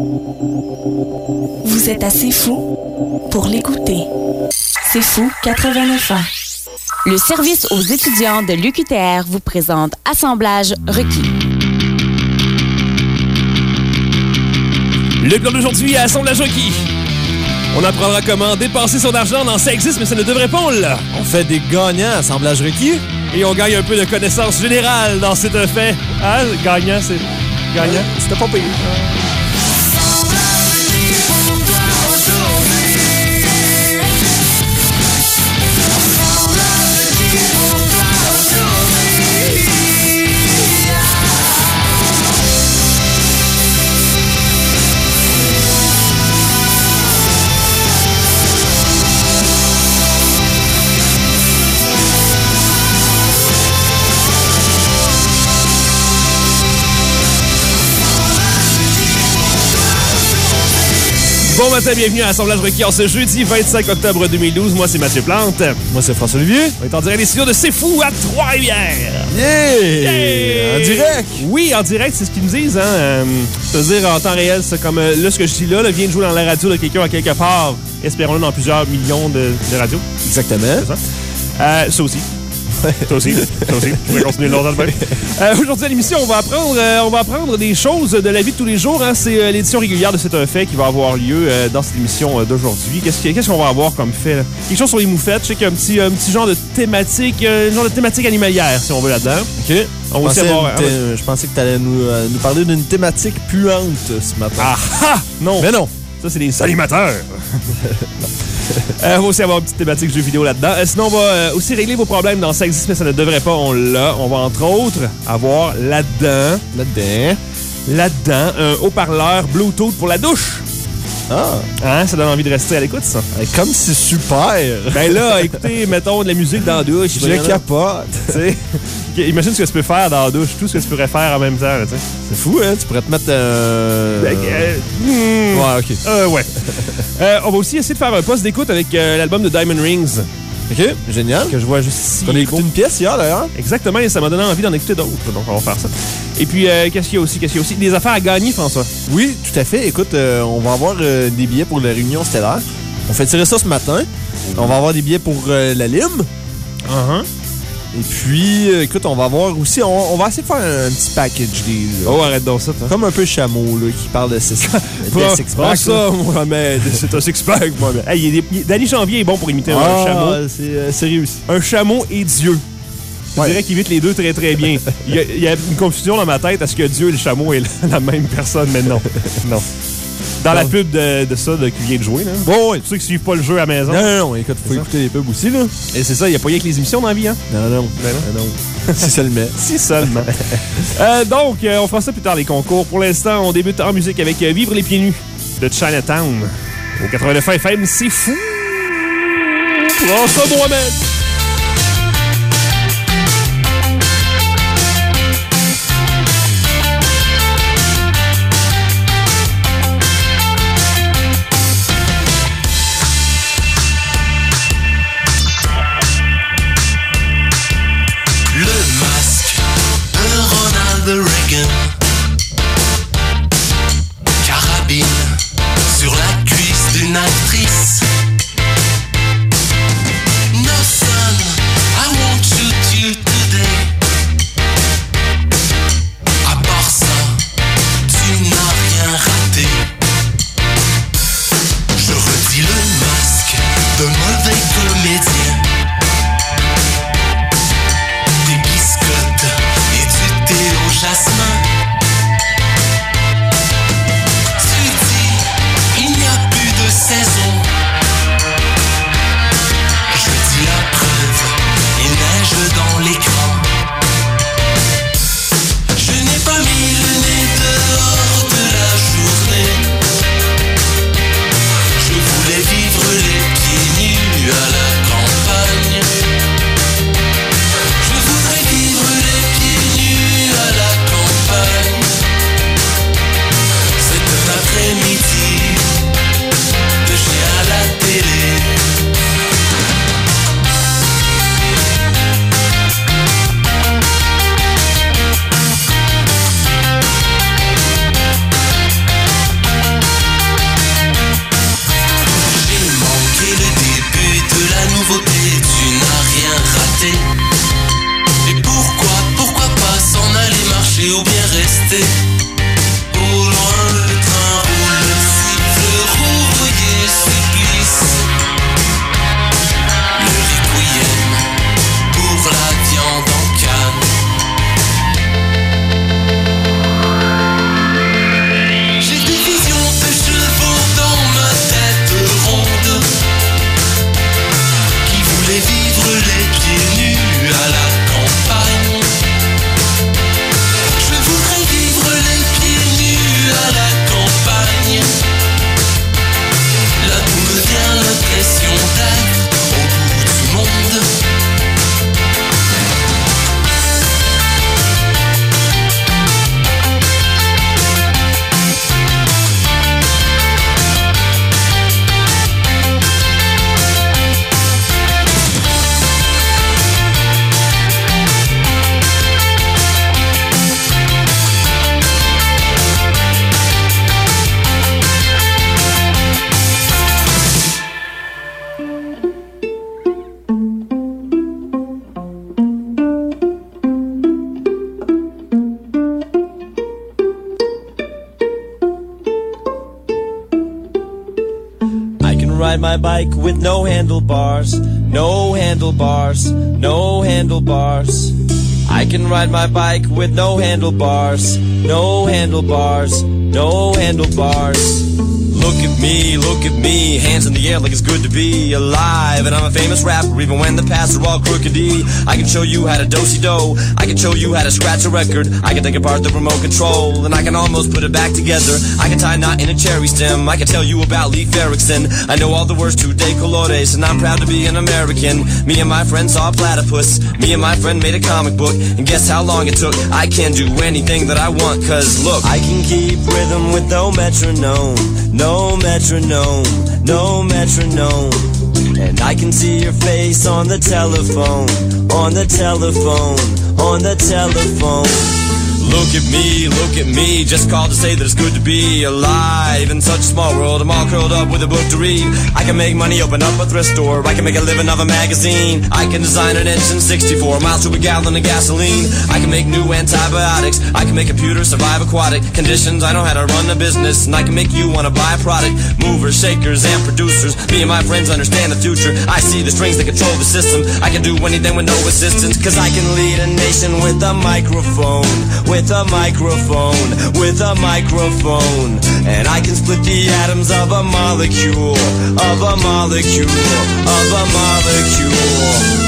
Vous êtes assez fou pour l'écouter. C'est fou 89 ans. Le service aux étudiants de l'UQTR vous présente Assemblage requis. Le plan d'aujourd'hui à Assemblage requis. On apprendra comment dépenser son argent dans Ça existe, mais ça ne devrait pas, on l'a. On fait des gagnants à Assemblage requis. Et on gagne un peu de connaissance générale dans cet fait. Ah, gagnant, c'est... Gagnant? C'était pas payé. Bon matin, bienvenue à Assemblage requis en ce jeudi 25 octobre 2012. Moi, c'est Mathieu Plante. Moi, c'est François Olivier. On est en direct des studios de C'est Fou à Trois-Rivières. Yeah! En direct? Oui, en direct, c'est ce qu'ils nous disent. Hein? C'est-à-dire en temps réel, c'est comme là, ce que je dis là vient de jouer dans la radio de quelqu'un à quelque part. Espérons-le dans plusieurs millions de radios. Exactement. C'est ça. Ça aussi. Toi aussi. Je vais continuer longtemps de même. Aujourd'hui à l'émission, on va apprendre des choses de la vie de tous les jours. Hein. C'est l'édition régulière de C'est un fait qui va avoir lieu dans cette émission d'aujourd'hui. Qu'est-ce qu'on va avoir comme fait? Là? Quelque chose sur les moufettes. Je sais qu'il y a un petit genre de thématique, animalière, si on veut, là-dedans. OK. On va aussi avoir... Je pensais que tu allais nous parler d'une thématique puante ce matin. Ah! Non! Mais non! Ça, c'est des animateurs! On va aussi avoir une petite thématique jeux vidéo là-dedans. Sinon, on va aussi régler vos problèmes dans Ça existe, mais ça ne devrait pas. On l'a. On va, entre autres, avoir là-dedans, un haut-parleur Bluetooth pour la douche. Ah! Hein? Ça donne envie de rester à l'écoute, ça. Comme c'est super! Ben là, écoutez, mettons de la musique dans la douche. Je capote! T'sais, imagine ce que tu peux faire dans la douche, tout ce que tu pourrais faire en même temps. Là, c'est fou, hein? Tu pourrais te mettre... Ouais, OK. Ouais. On va aussi essayer de faire un post d'écoute avec l'album de Diamond Rings. OK, génial. Que je vois juste ici. On a écouté une pièce hier, d'ailleurs. Exactement, et ça m'a donné envie d'en écouter d'autres. Donc, on va faire ça. Et puis, qu'est-ce qu'il y a aussi? Des affaires à gagner, François. Oui, tout à fait. Écoute, on va avoir des billets pour la réunion stellaire. On fait tirer ça ce matin. On va avoir des billets pour la Lime. Et puis, écoute, on va avoir aussi... On va essayer de faire un petit package deal. Oh, arrête donc ça, toi. Comme un peu Chameau, là, qui parle de six-pack. Ça, Mohamed. C'est un six-pack, Mohamed. Hey, Danny Janvier est bon pour imiter un chameau. C'est réussi. Un chameau et Dieu. Je dirais qu'il évite les deux très, très bien. Il y a une confusion dans ma tête. Est-ce que Dieu et le chameau est la même personne? Mais non. Non. Dans la pub de ça qui vient de jouer. Là. Bon, oui. Pour ceux qui suivent pas le jeu à la maison. Non, écoute, faut écouter les pubs aussi, là. Et c'est ça, il n'y a pas rien que les émissions dans la vie, hein? Non. Si seulement. Si seulement. Donc, on fera ça plus tard, les concours. Pour l'instant, on débute en musique avec Vivre les pieds nus de Chinatown. Au 89 FM, c'est fou! Prends ça, Mohamed! Reagan, carabine sur la cuisse d'une actrice. 900 ride my bike with no handlebars, no handlebars, no handlebars. I can ride my bike with no handlebars, no handlebars, no handlebars. Look at me, hands in the air like it's good to be alive. And I'm a famous rapper even when the paths are all crooked. I can show you how to do-si-do, I can show you how to scratch a record, I can take apart the remote control, and I can almost put it back together. I can tie a knot in a cherry stem, I can tell you about Leif Erikson. I know all the words to De Colores, and I'm proud to be an American. Me and my friend saw a platypus, me and my friend made a comic book, and guess how long it took? I can do anything that I want, cause look, I can keep rhythm with no metronome, no metronome, no metronome. And I can see your face on the telephone, on the telephone, on the telephone. Look at me, just called to say that it's good to be alive in such a small world. I'm all curled up with a book to read. I can make money, open up a thrift store, I can make a living off a magazine. I can design an engine 64 miles to a gallon of gasoline. I can make new antibiotics, I can make computers survive aquatic conditions. I know how to run a business, and I can make you want to buy a product. Movers, shakers, and producers, me and my friends understand the future. I see the strings that control the system, I can do anything with no assistance, cause I can lead a nation with a microphone, with a microphone, with a microphone. And I can split the atoms of a molecule, of a molecule, of a molecule.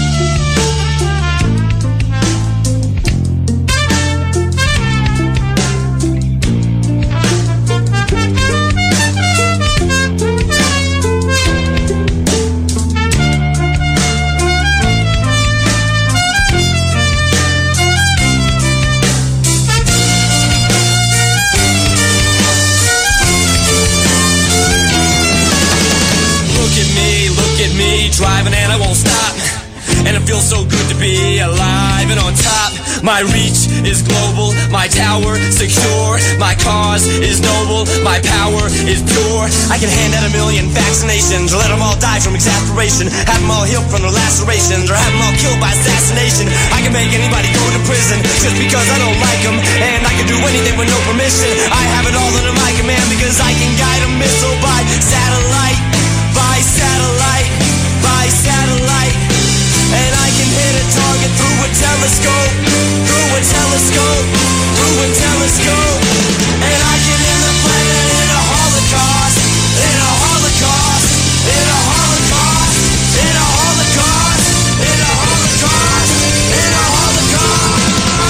Driving and I won't stop, and it feels so good to be alive and on top. My reach is global, my tower secure, my cause is noble, my power is pure. I can hand out 1 million vaccinations, or let them all die from exasperation, have them all healed from their lacerations, or have them all killed by assassination. I can make anybody go to prison just because I don't like them, and I can do anything with no permission. I have it all under my command because I can guide a missile by satellite, by satellite, by satellite. And I can hit a target through a telescope, through a telescope, through a telescope. And I can end the planet in a holocaust, in a holocaust, in a holocaust, in a holocaust, in a holocaust, in a holocaust.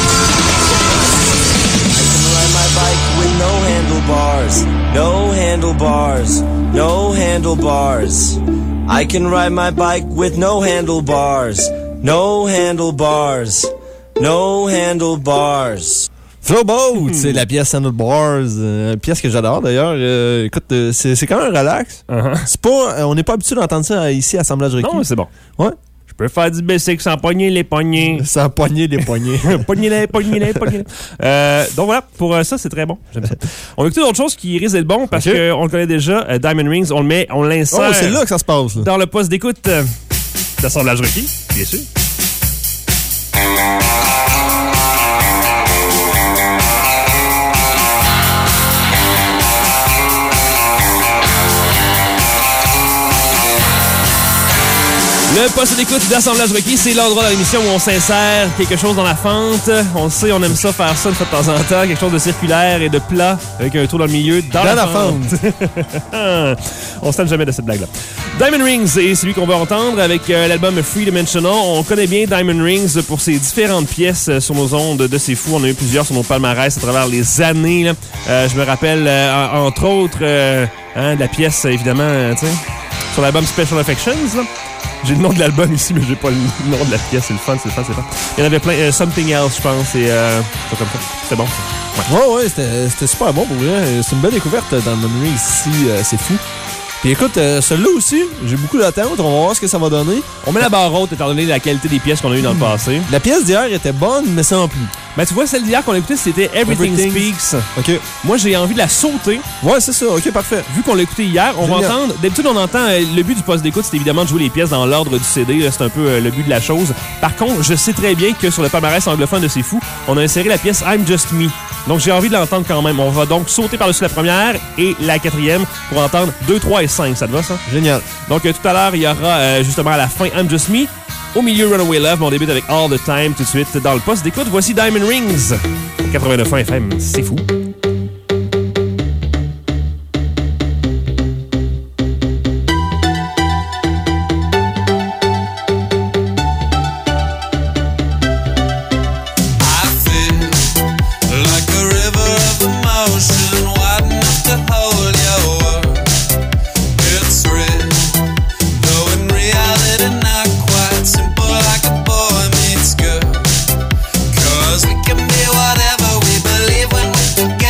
I can ride my bike with no handlebars, no handlebars, no handlebars. I can ride my bike with no handlebars, no handlebars, no handlebars. Flowboat, c'est la pièce Handlebars, une pièce que j'adore d'ailleurs. Écoute, c'est quand même relax. C'est pas, on n'est pas habitué d'entendre ça ici à Assemblage Requis. Non, mais c'est bon. Ouais. Je peux faire du basic sans pogner les poignets. Sans pogner les poignets. Pogner. Donc voilà, pour ça, c'est très bon. J'aime ça. On va écouter d'autres choses qui risquent d'être bon parce qu'on le connaît déjà. Diamond Rings, on l'insère. Oh, c'est là que ça se passe. Là. Dans le poste d'écoute d'Assemblage Requis, bien sûr. Le poste d'écoute d'Assemblage Requis, c'est l'endroit dans l'émission où on s'insère quelque chose dans la fente. On sait, on aime ça, faire ça une fois de temps en temps. Quelque chose de circulaire et de plat avec un trou dans le milieu dans la fente. On se tente jamais de cette blague-là. Diamond Rings est celui qu'on va entendre avec l'album Free Dimensional. On connaît bien Diamond Rings pour ses différentes pièces sur nos ondes de C'est Fou. On a eu plusieurs sur nos palmarès à travers les années. Là. Je me rappelle, entre autres, de la pièce, évidemment, sur l'album Special Affections, là. J'ai le nom de l'album ici, mais j'ai pas le nom de la pièce. C'est le fun. Il y en avait plein. Something Else, je pense. Et ça comme ça. C'était bon. Ouais, c'était super bon pour vrai. C'est une belle découverte dans le menu ici. C'est fou. Puis écoute, celui-là aussi, j'ai beaucoup d'attentes. On va voir ce que ça va donner. On met la barre haute étant donné la qualité des pièces qu'on a eues dans le passé. La pièce d'hier était bonne, mais sans plus. Ben, tu vois, celle d'hier qu'on a écoutée, c'était Everything Speaks. OK. Moi, j'ai envie de la sauter. Ouais, c'est ça. OK, parfait. Vu qu'on l'a écouté hier, on va entendre... D'habitude, on entend... le but du poste d'écoute, c'est évidemment de jouer les pièces dans l'ordre du CD. Là, c'est un peu le but de la chose. Par contre, je sais très bien que sur le palmarès anglophone de C'est Fou, on a inséré la pièce I'm Just Me. Donc, j'ai envie de l'entendre quand même. On va donc sauter par-dessus la première et la quatrième pour entendre 2, 3 et 5. Ça te va, ça? Génial. Donc, tout à l'heure, il y aura justement à la fin I'm Just Me. Au milieu, Runaway Love. Mais on débute avec All the Time tout de suite dans le poste d'écoute. Voici Diamond Rings. 89.1 FM, c'est fou. Whatever we believe when we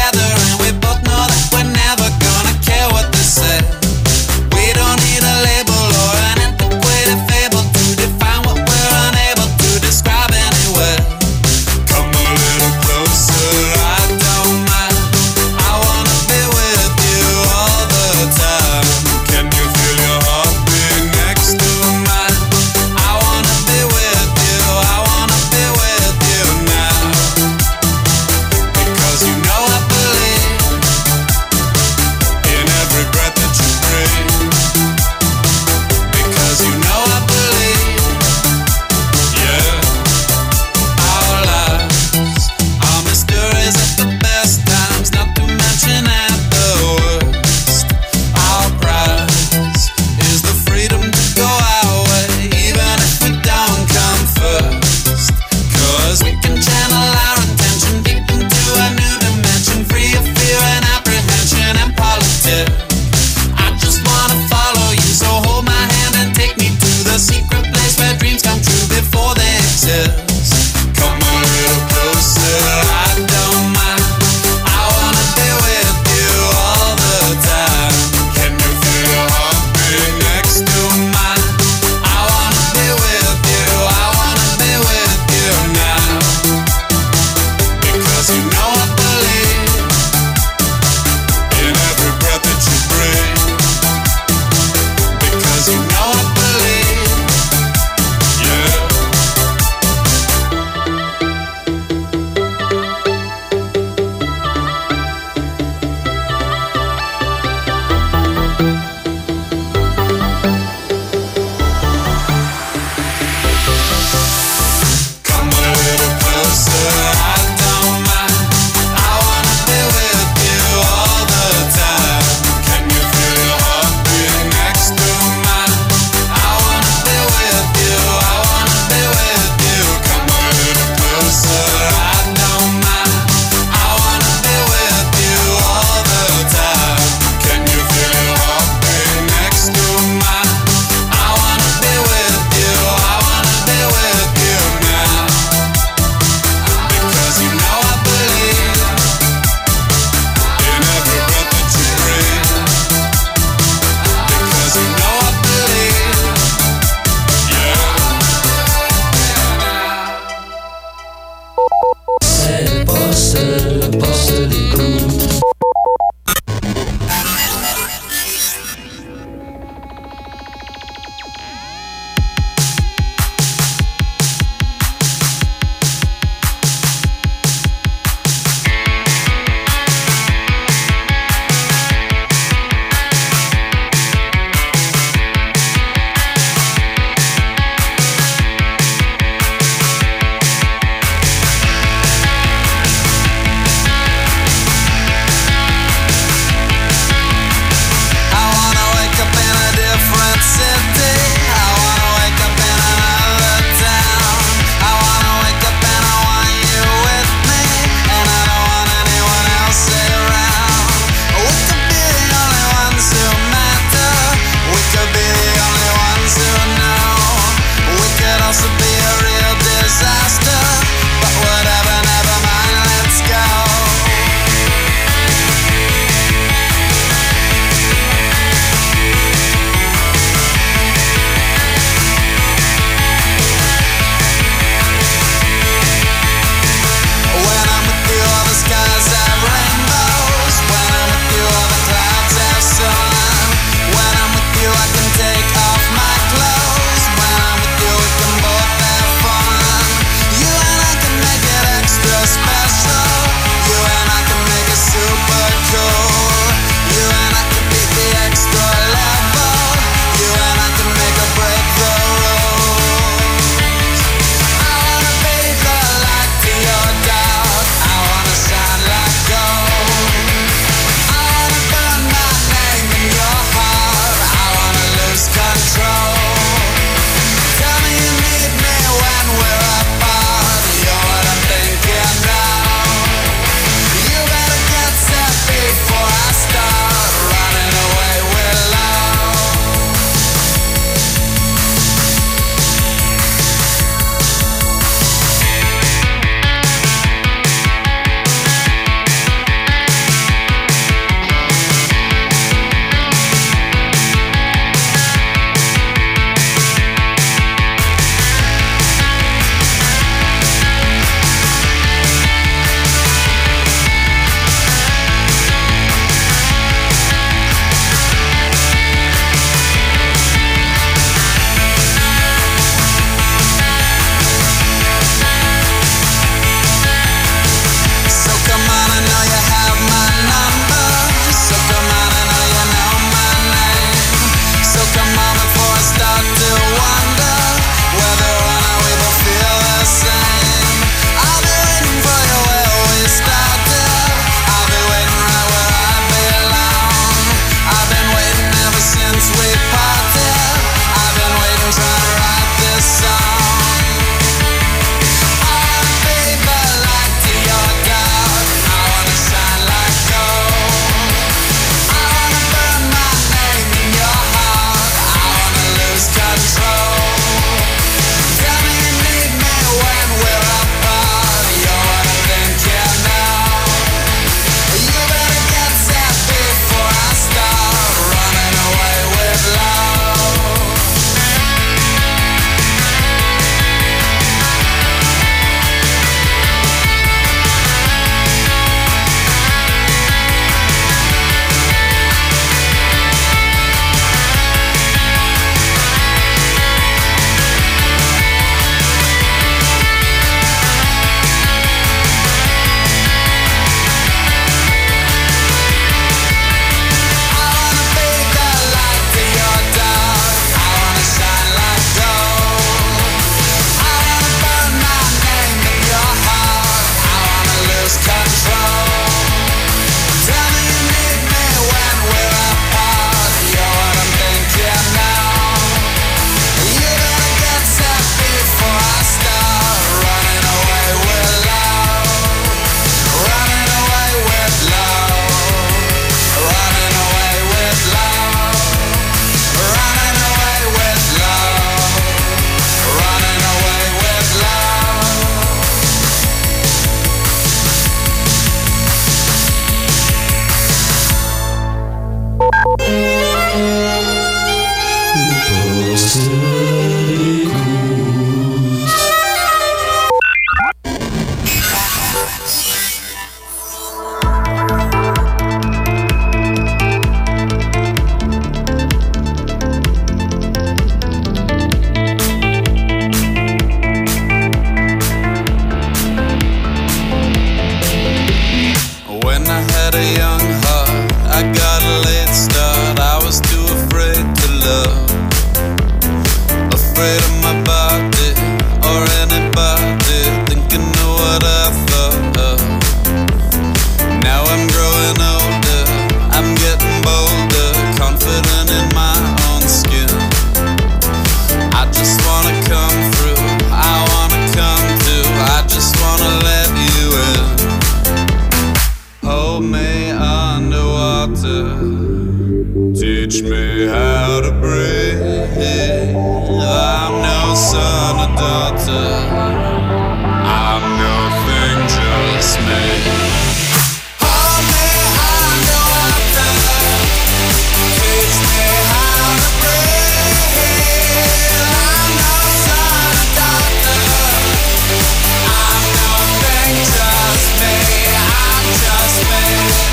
Teach me how to breathe. I'm no son or daughter. I'm nothing, just me. Hold me underwater. Teach me how to breathe. I'm no son or daughter. I'm nothing, just me. I'm just me.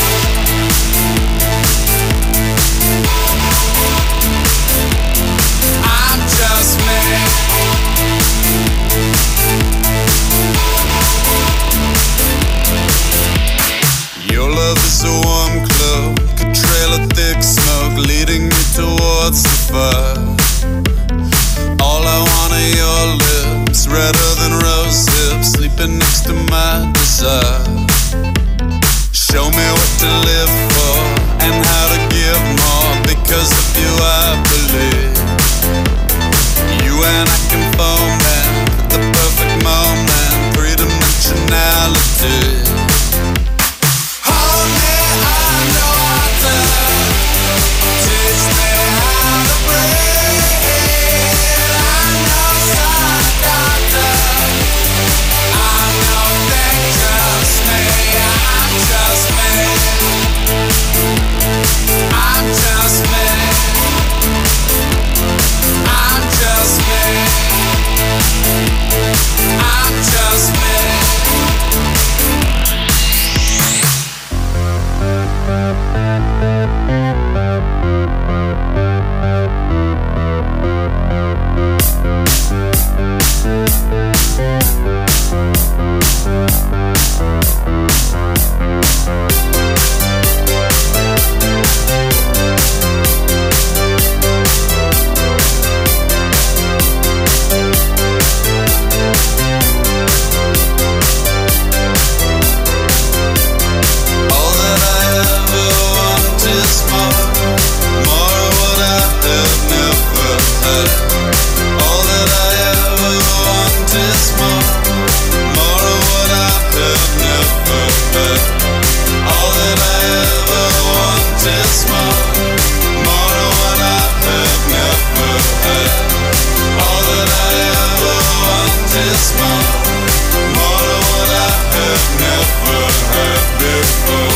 I'm just me. Your love is a warm cloak, a trail of thick smoke leading me towards the fire. All I want are your lips, redder than rose hips, sleeping next to my desire. Show me what to live for and how to give more. Because of you I believe. You and I can foment at the perfect moment. Three-dimensionality. Hold me underwater. Teach me how to breathe. I'm no son or daughter. I'm nothing, just me. I'm just me. I'm just me. I'm just me. I'm just me. All that I ever want is more of what I have never had. All that I ever want is more of what I have never had. All that I ever want is more of what I have never had. All that I ever want is more of what I have never had before.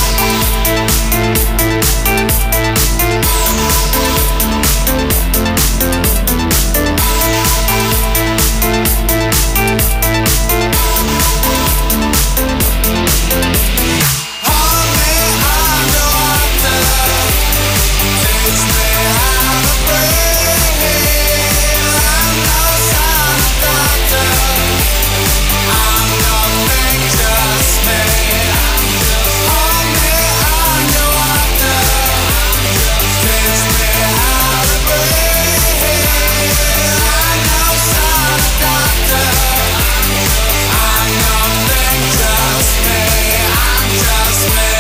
Hold me underwater. Teach me how to breathe. I'm no son or daughter. I'm nothing, just me. Hold me underwater. Teach me how to breathe. I'm no son or daughter. I'm nothing, just me. I'm just me.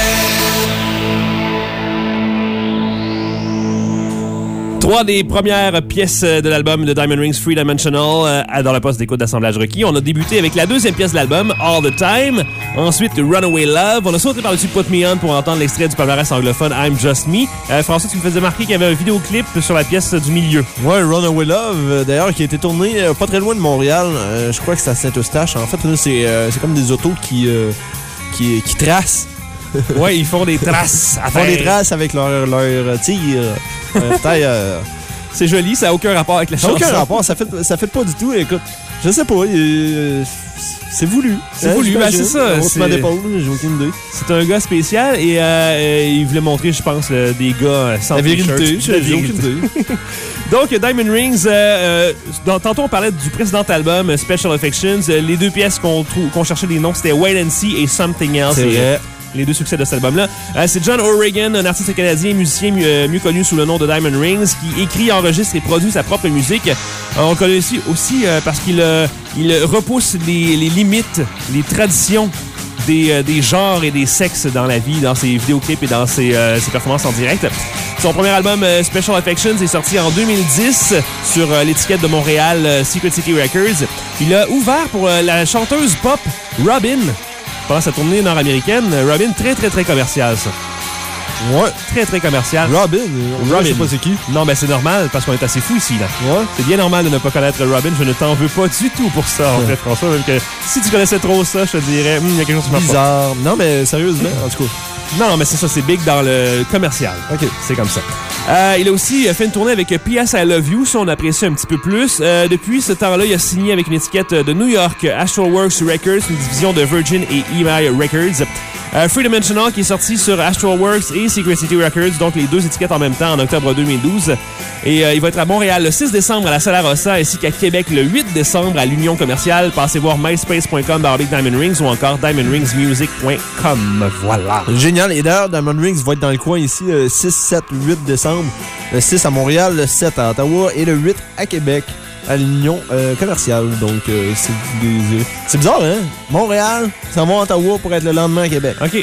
Trois des premières pièces de l'album de Diamond Rings, Three Dimensional, dans le poste d'écoute d'assemblage requis. On a débuté avec la deuxième pièce de l'album, All the Time. Ensuite, Runaway Love. On a sauté par-dessus Put Me On pour entendre l'extrait du palmarès anglophone, I'm Just Me. François, tu me faisais marquer qu'il y avait un vidéoclip sur la pièce du milieu. Ouais, Runaway Love, d'ailleurs, qui a été tourné pas très loin de Montréal. Je crois que c'est à Saint-Eustache. En fait, là, c'est comme des autos qui tracent. Ouais, ils font des traces. Ils font des traces avec leur tir. C'est joli, ça n'a aucun rapport avec la chanson. Ça n'a aucun rapport, ça fait pas du tout. Écoute, je sais pas, c'est voulu. C'est voulu, ben c'est ça. On d'épaule, j'ai aucune idée. C'est un gars spécial et il voulait montrer, je pense, des gars sans la vérité, j'ai aucune idée. Donc, Diamond Rings, tantôt on parlait du précédent album, Special Affections. Les deux pièces qu'on cherchait des noms, c'était Wait and See et Something Else. C'est vrai. Les deux succès de cet album-là. C'est John O'Regan, un artiste canadien, musicien mieux connu sous le nom de Diamond Rings, qui écrit, enregistre et produit sa propre musique. On le connaît aussi parce qu'il repousse les limites, les traditions des genres et des sexes dans la vie, dans ses vidéoclips et dans ses performances en direct. Son premier album, Special Affections, est sorti en 2010 sur l'étiquette de Montréal Secret City Records. Il a ouvert pour la chanteuse pop Robyn pendant sa tournée nord-américaine. Robyn, très, très, très commerciale, ça. Ouais. Très, très commercial. Robin, je sais pas c'est qui. Non, mais c'est normal parce qu'on est assez fous ici, là. Ouais. C'est bien normal de ne pas connaître Robin. Je ne t'en veux pas du tout pour ça, en fait, François. Même que si tu connaissais trop ça, je te dirais, il y a quelque chose qui marche pas. Bizarre. Non, mais sérieusement, en tout cas. Non, mais c'est ça, c'est big dans le commercial. OK. C'est comme ça. Il a aussi fait une tournée avec P.S. I Love You, si on apprécie un petit peu plus. Depuis ce temps-là, il a signé avec une étiquette de New York, Astralworks Records, une division de Virgin et EMI Records. Free Dimensional qui est sorti sur Astralworks et Secret City Records, donc les deux étiquettes en même temps en octobre 2012. Et il va être à Montréal le 6 décembre à la Sala Rossa ainsi qu'à Québec le 8 décembre à l'Union Commerciale. Passez voir myspace.com/Diamond Rings ou encore diamondringsmusic.com. Voilà. Génial. Et d'ailleurs, Diamond Rings va être dans le coin ici le 6, 7, 8 décembre. Le 6 à Montréal, le 7 à Ottawa et le 8 à Québec à l'Union commerciale. Donc, c'est bizarre, hein? Montréal, ça va à Ottawa pour être le lendemain à Québec. OK.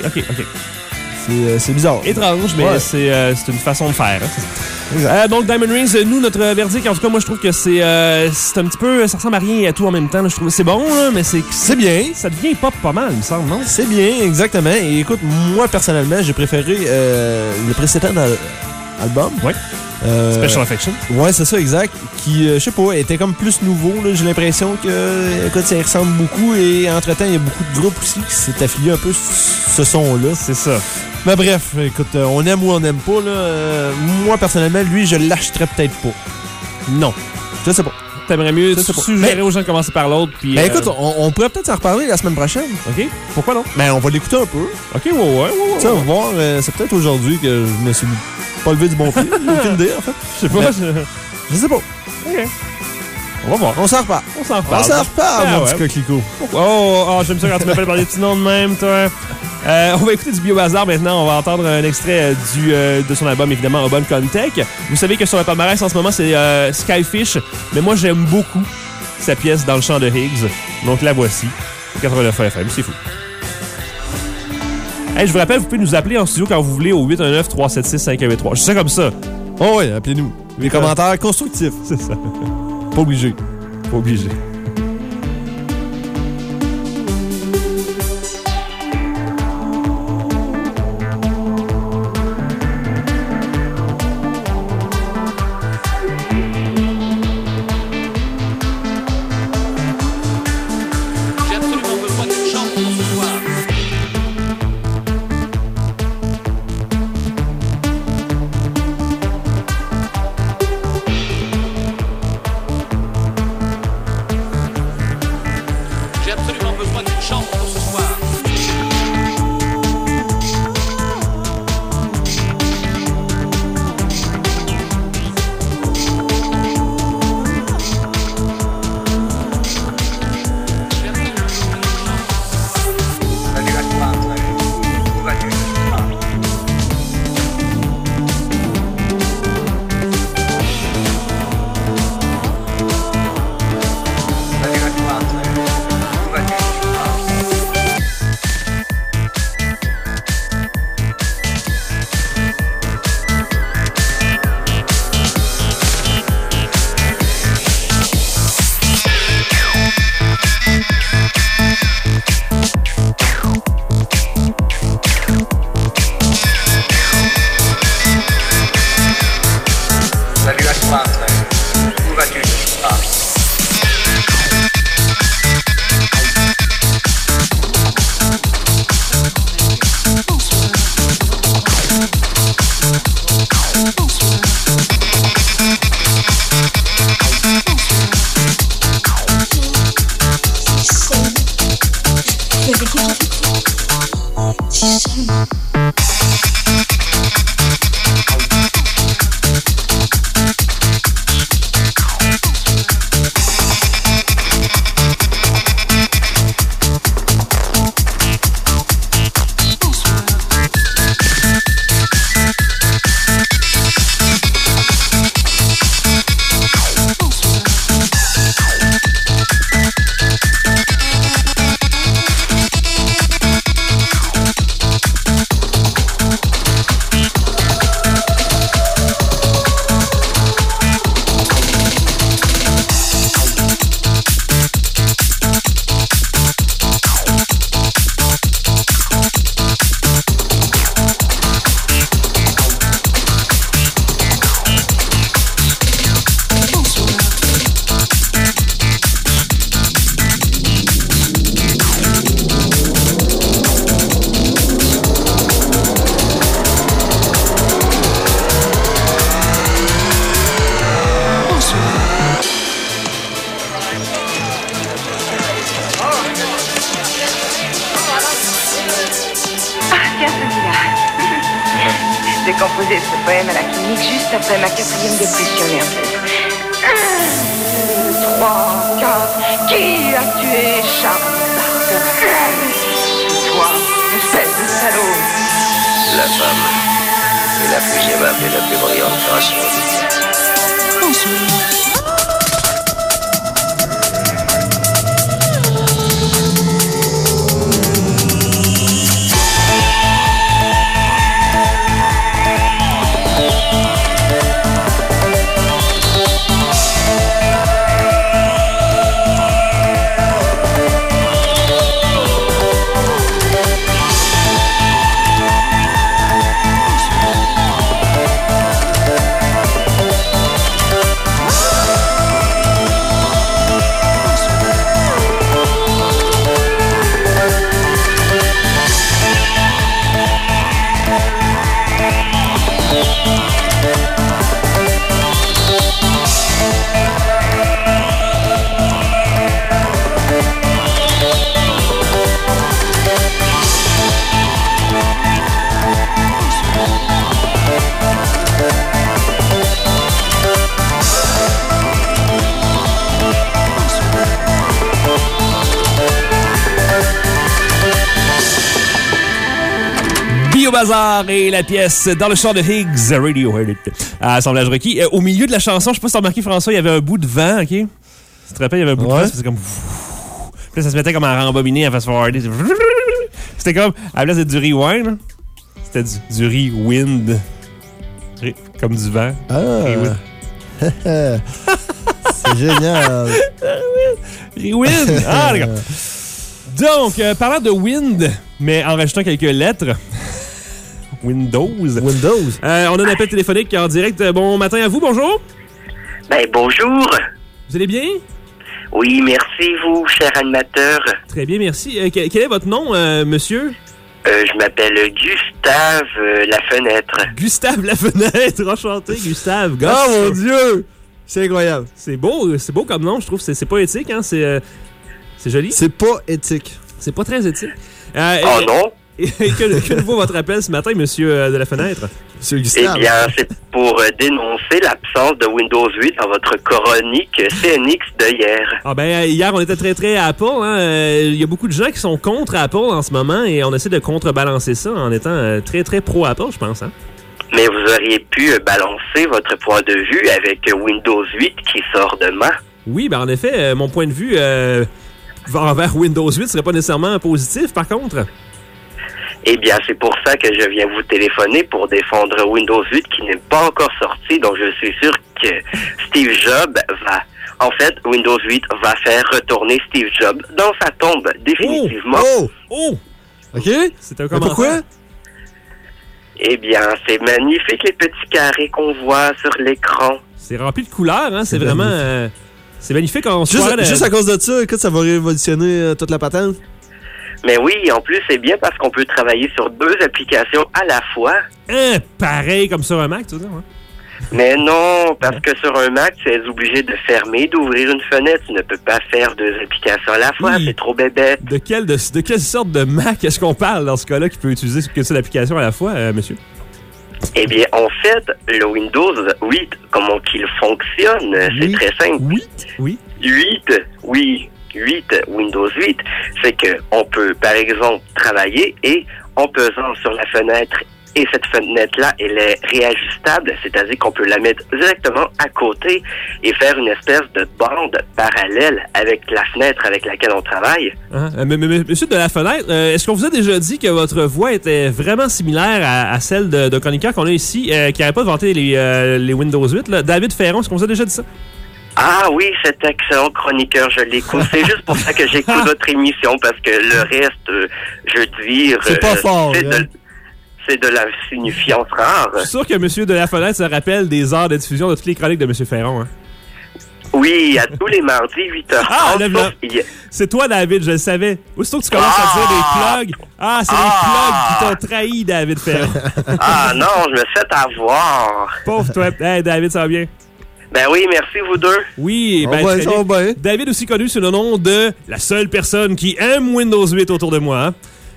C'est bizarre. Étrange, mais ouais. c'est une façon de faire. Hein. Donc, Diamond Rings, nous, notre verdict, en tout cas, moi, je trouve que c'est un petit peu... Ça ressemble à rien et à tout en même temps. Là. Je trouve c'est bon, là, mais c'est bien. Ça devient pop pas mal, il me semble, non? C'est bien, exactement. Et écoute, moi, personnellement, j'ai préféré le précédent album. Oui. Special Affection. Ouais, c'est ça, exact. Qui, je sais pas, était comme plus nouveau. J'ai l'impression que, écoute, ça y ressemble beaucoup. Et entre-temps, il y a beaucoup de groupes aussi qui s'est affilié un peu ce son-là. C'est ça. Mais bref, écoute, on aime ou on n'aime pas. Là. Moi, personnellement, lui, je l'achèterais peut-être pas. Non. Je sais pas. T'aimerais mieux suggérer aux gens de commencer par l'autre. Puis, écoute, on pourrait peut-être en reparler la semaine prochaine. OK. Pourquoi non? Ben, on va l'écouter un peu. OK, ouais. Tu vas voir, c'est peut-être aujourd'hui que je me suis pas levé du bon pied. J'ai aucune idée, en fait. Je sais pas. Je sais pas. OK. On va voir. On s'en reparle. On s'en reparle, mon petit coquelicot. Oh, j'aime ça quand tu m'appelles par des petits noms de même, toi. On va écouter du Biohazard maintenant. On va entendre un extrait de son album, évidemment, Urban Contech. Vous savez que sur le palmarès, en ce moment, c'est Skyfish. Mais moi, j'aime beaucoup sa pièce Dans le champ de Higgs. Donc, la voici. 89 FM, c'est fou. Hey, je vous rappelle, vous pouvez nous appeler en studio quand vous voulez au 819-376-5183. Je sais comme ça. Oh oui, appelez-nous. Les commentaires constructifs. C'est ça. Pas obligé. Pas obligé. ce poème à la clinique juste après ma 4e dépression nerveuse. 1, 2, 3, 4. Qui a tué Charles Darc? C'est toi, espèce de salaud. La femme est la plus aimable et la plus brillante création de Dieu. Bonjour. Bazar et la pièce dans le chant de Higgs, Radiohead, à Assemblage requis. Au milieu de la chanson, je sais pas si t'as remarqué, François, il y avait un bout de vent, OK? Tu te rappelles, il y avait un bout de vent, c'était comme... Puis là, ça se mettait comme à rembobiner, à fast-forwarder. C'était comme, à la place d'être du rewind, c'était du rewind. Comme du vent. Ah! C'est génial! Rewind! Ah, d'accord. Donc, parlant de wind, mais en rajoutant quelques lettres... Windows. On a un appel téléphonique en direct. Bon matin à vous, bonjour. Ben, bonjour. Vous allez bien? Oui, merci, vous, cher animateur. Très bien, merci. Quel est votre nom, monsieur? Je m'appelle Gustave Lafenêtre. Gustave Lafenêtre, enchanté, Gustave. Gosh. Oh mon Dieu! C'est incroyable. C'est beau comme nom, je trouve. C'est pas éthique, hein? C'est joli. C'est pas éthique. C'est pas très éthique. Oh non? Et que vaut votre appel ce matin, monsieur de la Fenêtre? Monsieur Gustave. Eh bien, c'est pour dénoncer l'absence de Windows 8 dans votre chronique CNX de hier. Ah ben, hier, on était très Apple. Il y a beaucoup de gens qui sont contre Apple en ce moment et on essaie de contrebalancer ça en étant très pro-Apple, je pense. Hein? Mais vous auriez pu balancer votre point de vue avec Windows 8 qui sort demain. Oui, ben en effet, mon point de vue envers Windows 8 serait pas nécessairement positif, par contre. Eh bien, c'est pour ça que je viens vous téléphoner pour défendre Windows 8 qui n'est pas encore sorti. Donc, je suis sûr que Steve Jobs va... En fait, Windows 8 va faire retourner Steve Jobs dans sa tombe, définitivement. Oh! OK. C'est un commentaire. Pourquoi? Eh bien, c'est magnifique, les petits carrés qu'on voit sur l'écran. C'est rempli de couleurs, hein? C'est vraiment... c'est magnifique. Juste à cause de ça, écoute, ça va révolutionner toute la patente. Mais oui, en plus, c'est bien parce qu'on peut travailler sur 2 applications à la fois. Pareil comme sur un Mac, tu veux dire, hein? Mais non, parce que sur un Mac, tu es obligé de fermer, d'ouvrir une fenêtre. Tu ne peux pas faire 2 applications à la fois, oui. C'est trop bébête. De quelle sorte de Mac est-ce qu'on parle dans ce cas-là qui peut utiliser que cette application à la fois, monsieur? Eh bien, en fait, le Windows 8, comment qu'il fonctionne, c'est très simple. 8, Windows 8, c'est que on peut, par exemple, travailler et en pesant sur la fenêtre, et cette fenêtre-là, elle est réajustable, c'est-à-dire qu'on peut la mettre directement à côté et faire une espèce de bande parallèle avec la fenêtre avec laquelle on travaille. Mais monsieur de la Fenêtre, est-ce qu'on vous a déjà dit que votre voix était vraiment similaire à celle de chroniqueur qu'on a ici, qui n'arrête pas de vanter les Windows 8, là? David Ferron, est-ce qu'on vous a déjà dit ça? Ah oui, cet excellent chroniqueur, je l'écoute. C'est juste pour ça que j'écoute votre émission, parce que le reste, je veux dire... C'est pas fort, c'est de la signifiance rare. Je suis sûr que M. de la Fenêtre se rappelle des heures de diffusion de toutes les chroniques de M. Ferron. Hein? Oui, à tous les mardis, 8h30. C'est toi, David, je le savais. Aussitôt que tu commences à dire des plugs, c'est les plugs qui t'ont trahi, David Ferron. Ah non, je me fais avoir. Pauvre toi. Hey, David, ça va bien? Ben oui, merci vous deux. Oui, David aussi connu sous le nom de la seule personne qui aime Windows 8 autour de moi. Hein?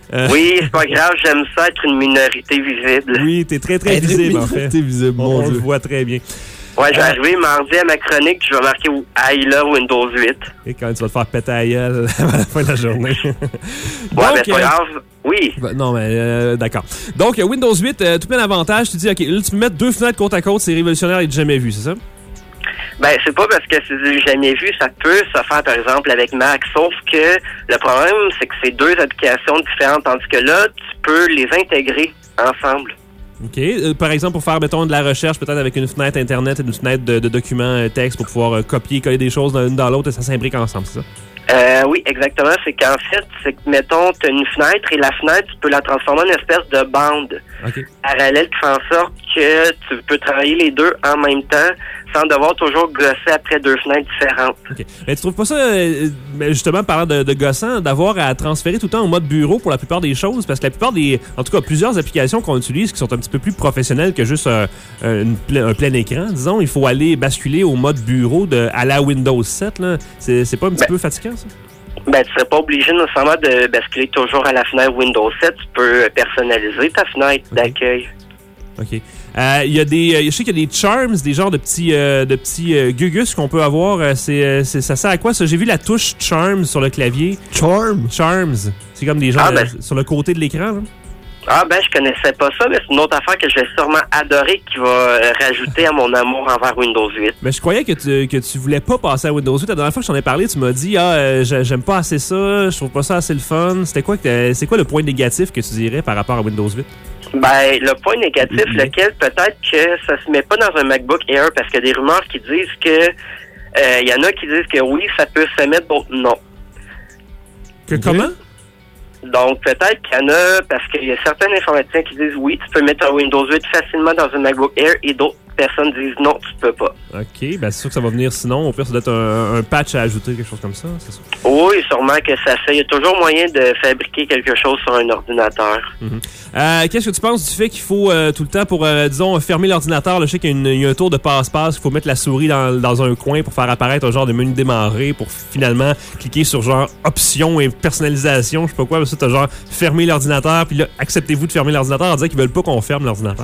Oui, c'est pas grave, j'aime ça être une minorité visible. Oui, t'es très, très visible, en fait. T'es visible, On mon le Dieu. voit très bien. Ouais, je vais arriver mardi à ma chronique, je vais marquer I love Windows 8. Et quand tu vas te faire péter à gueule à la fin de la journée. Ouais, mais c'est pas grave. Oui. Non, mais d'accord. Donc, Windows 8, tout plein d'avantages. Tu dis, OK, là, tu peux mettre 2 fenêtres côte à côte, c'est révolutionnaire et du jamais vu, c'est ça? Ben, c'est pas parce que c'est du jamais vu, ça peut se faire, par exemple, avec Mac. Sauf que le problème, c'est que c'est 2 applications différentes, tandis que là, tu peux les intégrer ensemble. OK. Par exemple, pour faire, mettons, de la recherche, peut-être avec une fenêtre Internet et une fenêtre de documents texte pour pouvoir copier, coller des choses l'une dans l'autre et ça s'imbrique ensemble, c'est ça? Oui, exactement. C'est qu'en fait, c'est que, mettons, tu as une fenêtre et la fenêtre, tu peux la transformer en une espèce de bande parallèle qui fait en sorte que tu peux travailler les deux en même temps sans devoir toujours gosser après 2 fenêtres différentes. OK. Mais tu trouves pas ça, justement, parlant de gossant, d'avoir à transférer tout le temps au mode bureau pour la plupart des choses? Parce que la plupart des... En tout cas, plusieurs applications qu'on utilise qui sont un petit peu plus professionnelles que juste un plein écran, disons, il faut aller basculer au mode bureau à la Windows 7. Là. C'est pas un petit peu fatigant, ça? Ben, tu serais pas obligé nécessairement de basculer toujours à la fenêtre Windows 7. Tu peux personnaliser ta fenêtre d'accueil. OK. Il y a des, je sais qu'il y a des charms, des genres de petits gugus qu'on peut avoir. Ça sert à quoi, ça? J'ai vu la touche charms sur le clavier. Charms. C'est comme des gens sur le côté de l'écran, là. Ah, ben, je connaissais pas ça, mais c'est une autre affaire que je vais sûrement adorer qui va rajouter à mon amour envers Windows 8. Mais je croyais que tu voulais pas passer à Windows 8. La dernière fois que je t'en ai parlé, tu m'as dit, j'aime pas assez ça, je trouve pas ça assez le fun. C'est quoi le point négatif que tu dirais par rapport à Windows 8? Ben, le point négatif, lequel peut-être que ça se met pas dans un MacBook Air parce qu'il y a des rumeurs qui disent que, y en a qui disent que oui, ça peut se mettre, d'autres non. Comment? Donc, peut-être qu'il y en a, parce qu'il y a certains informaticiens qui disent oui, tu peux mettre un Windows 8 facilement dans un MacBook Air et d'autres personnes disent non, tu peux pas. OK, ben c'est sûr que ça va venir sinon. Au pire, ça doit être un patch à ajouter, quelque chose comme ça, c'est sûr. Oui, sûrement que ça fait. Il y a toujours moyen de fabriquer quelque chose sur un ordinateur. Qu'est-ce que tu penses du fait qu'il faut tout le temps pour, disons, fermer l'ordinateur? Là, je sais qu'il y a un tour de passe-passe, qu'il faut mettre la souris dans un coin pour faire apparaître un genre de menu démarrer pour finalement cliquer sur genre options et personnalisation, je sais pas quoi. Ça, t'as genre fermer l'ordinateur, puis là, acceptez-vous de fermer l'ordinateur en disant qu'ils veulent pas qu'on ferme l'ordinateur.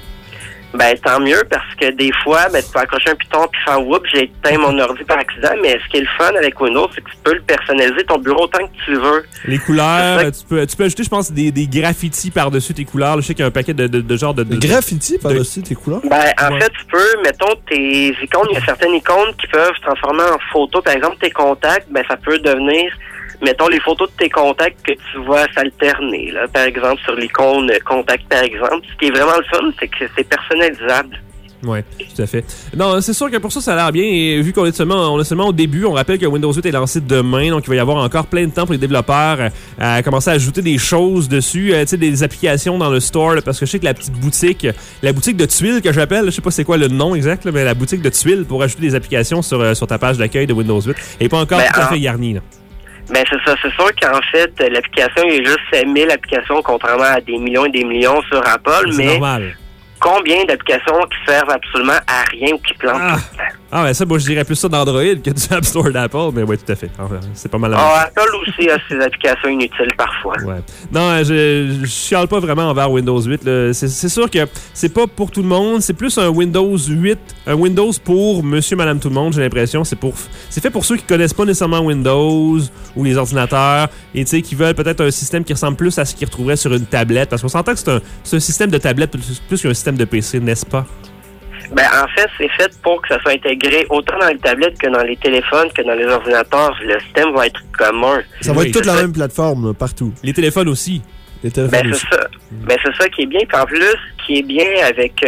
Ben, tant mieux, parce que des fois, ben, tu peux accrocher un piton puis faire « Oups, j'ai éteint mon ordi par accident », mais ce qui est le fun avec Windows, c'est que tu peux le personnaliser ton bureau autant que tu veux. Les couleurs, tu peux ajouter, je pense, des graffitis par-dessus tes couleurs. Là, je sais qu'il y a un paquet de genre de... Des graffitis par-dessus tes couleurs? Ben, en fait, tu peux, mettons, tes icônes, il y a certaines icônes qui peuvent se transformer en photos. Par exemple, tes contacts, ben, ça peut devenir... Mettons les photos de tes contacts que tu vois s'alterner, là, par exemple, sur l'icône contact, par exemple. Ce qui est vraiment le fun, c'est que c'est personnalisable. Oui, tout à fait. Non, c'est sûr que pour ça, ça a l'air bien. Et vu qu'on est seulement au début, on rappelle que Windows 8 est lancé demain, donc il va y avoir encore plein de temps pour les développeurs à commencer à ajouter des choses dessus, tu sais, des applications dans le store, là, parce que je sais que la boutique de tuiles que j'appelle, je sais pas c'est quoi le nom exact, là, mais la boutique de tuiles pour ajouter des applications sur ta page d'accueil de Windows 8 n'est pas encore tout à fait garnie, là. Ben, c'est ça. C'est sûr qu'en fait, l'application est juste 1000 applications, contrairement à des millions et des millions sur Apple, c'est normal. Combien d'applications qui servent absolument à rien ou qui plantent tout le temps? Ah, ben ça, moi, je dirais plus ça d'Android que du App Store d'Apple, mais oui, tout à fait. C'est pas mal la même chose. Apple aussi a ses applications inutiles parfois. Ouais. Non, je chiale pas vraiment envers Windows 8. Là. C'est sûr que c'est pas pour tout le monde. C'est plus un Windows 8, un Windows pour monsieur, madame, tout le monde, j'ai l'impression. C'est fait pour ceux qui connaissent pas nécessairement Windows ou les ordinateurs et tu sais, qui veulent peut-être un système qui ressemble plus à ce qu'ils retrouveraient sur une tablette. Parce qu'on s'entend que c'est un système de tablette plus qu'un système de PC, n'est-ce pas? Ben, en fait, c'est fait pour que ça soit intégré autant dans les tablettes que dans les téléphones, que dans les ordinateurs. Le système va être commun. Ça va être toute la même plateforme, là, partout. Les téléphones aussi. C'est ça. Ben, c'est ça qui est bien. Puis en plus, ce qui est bien avec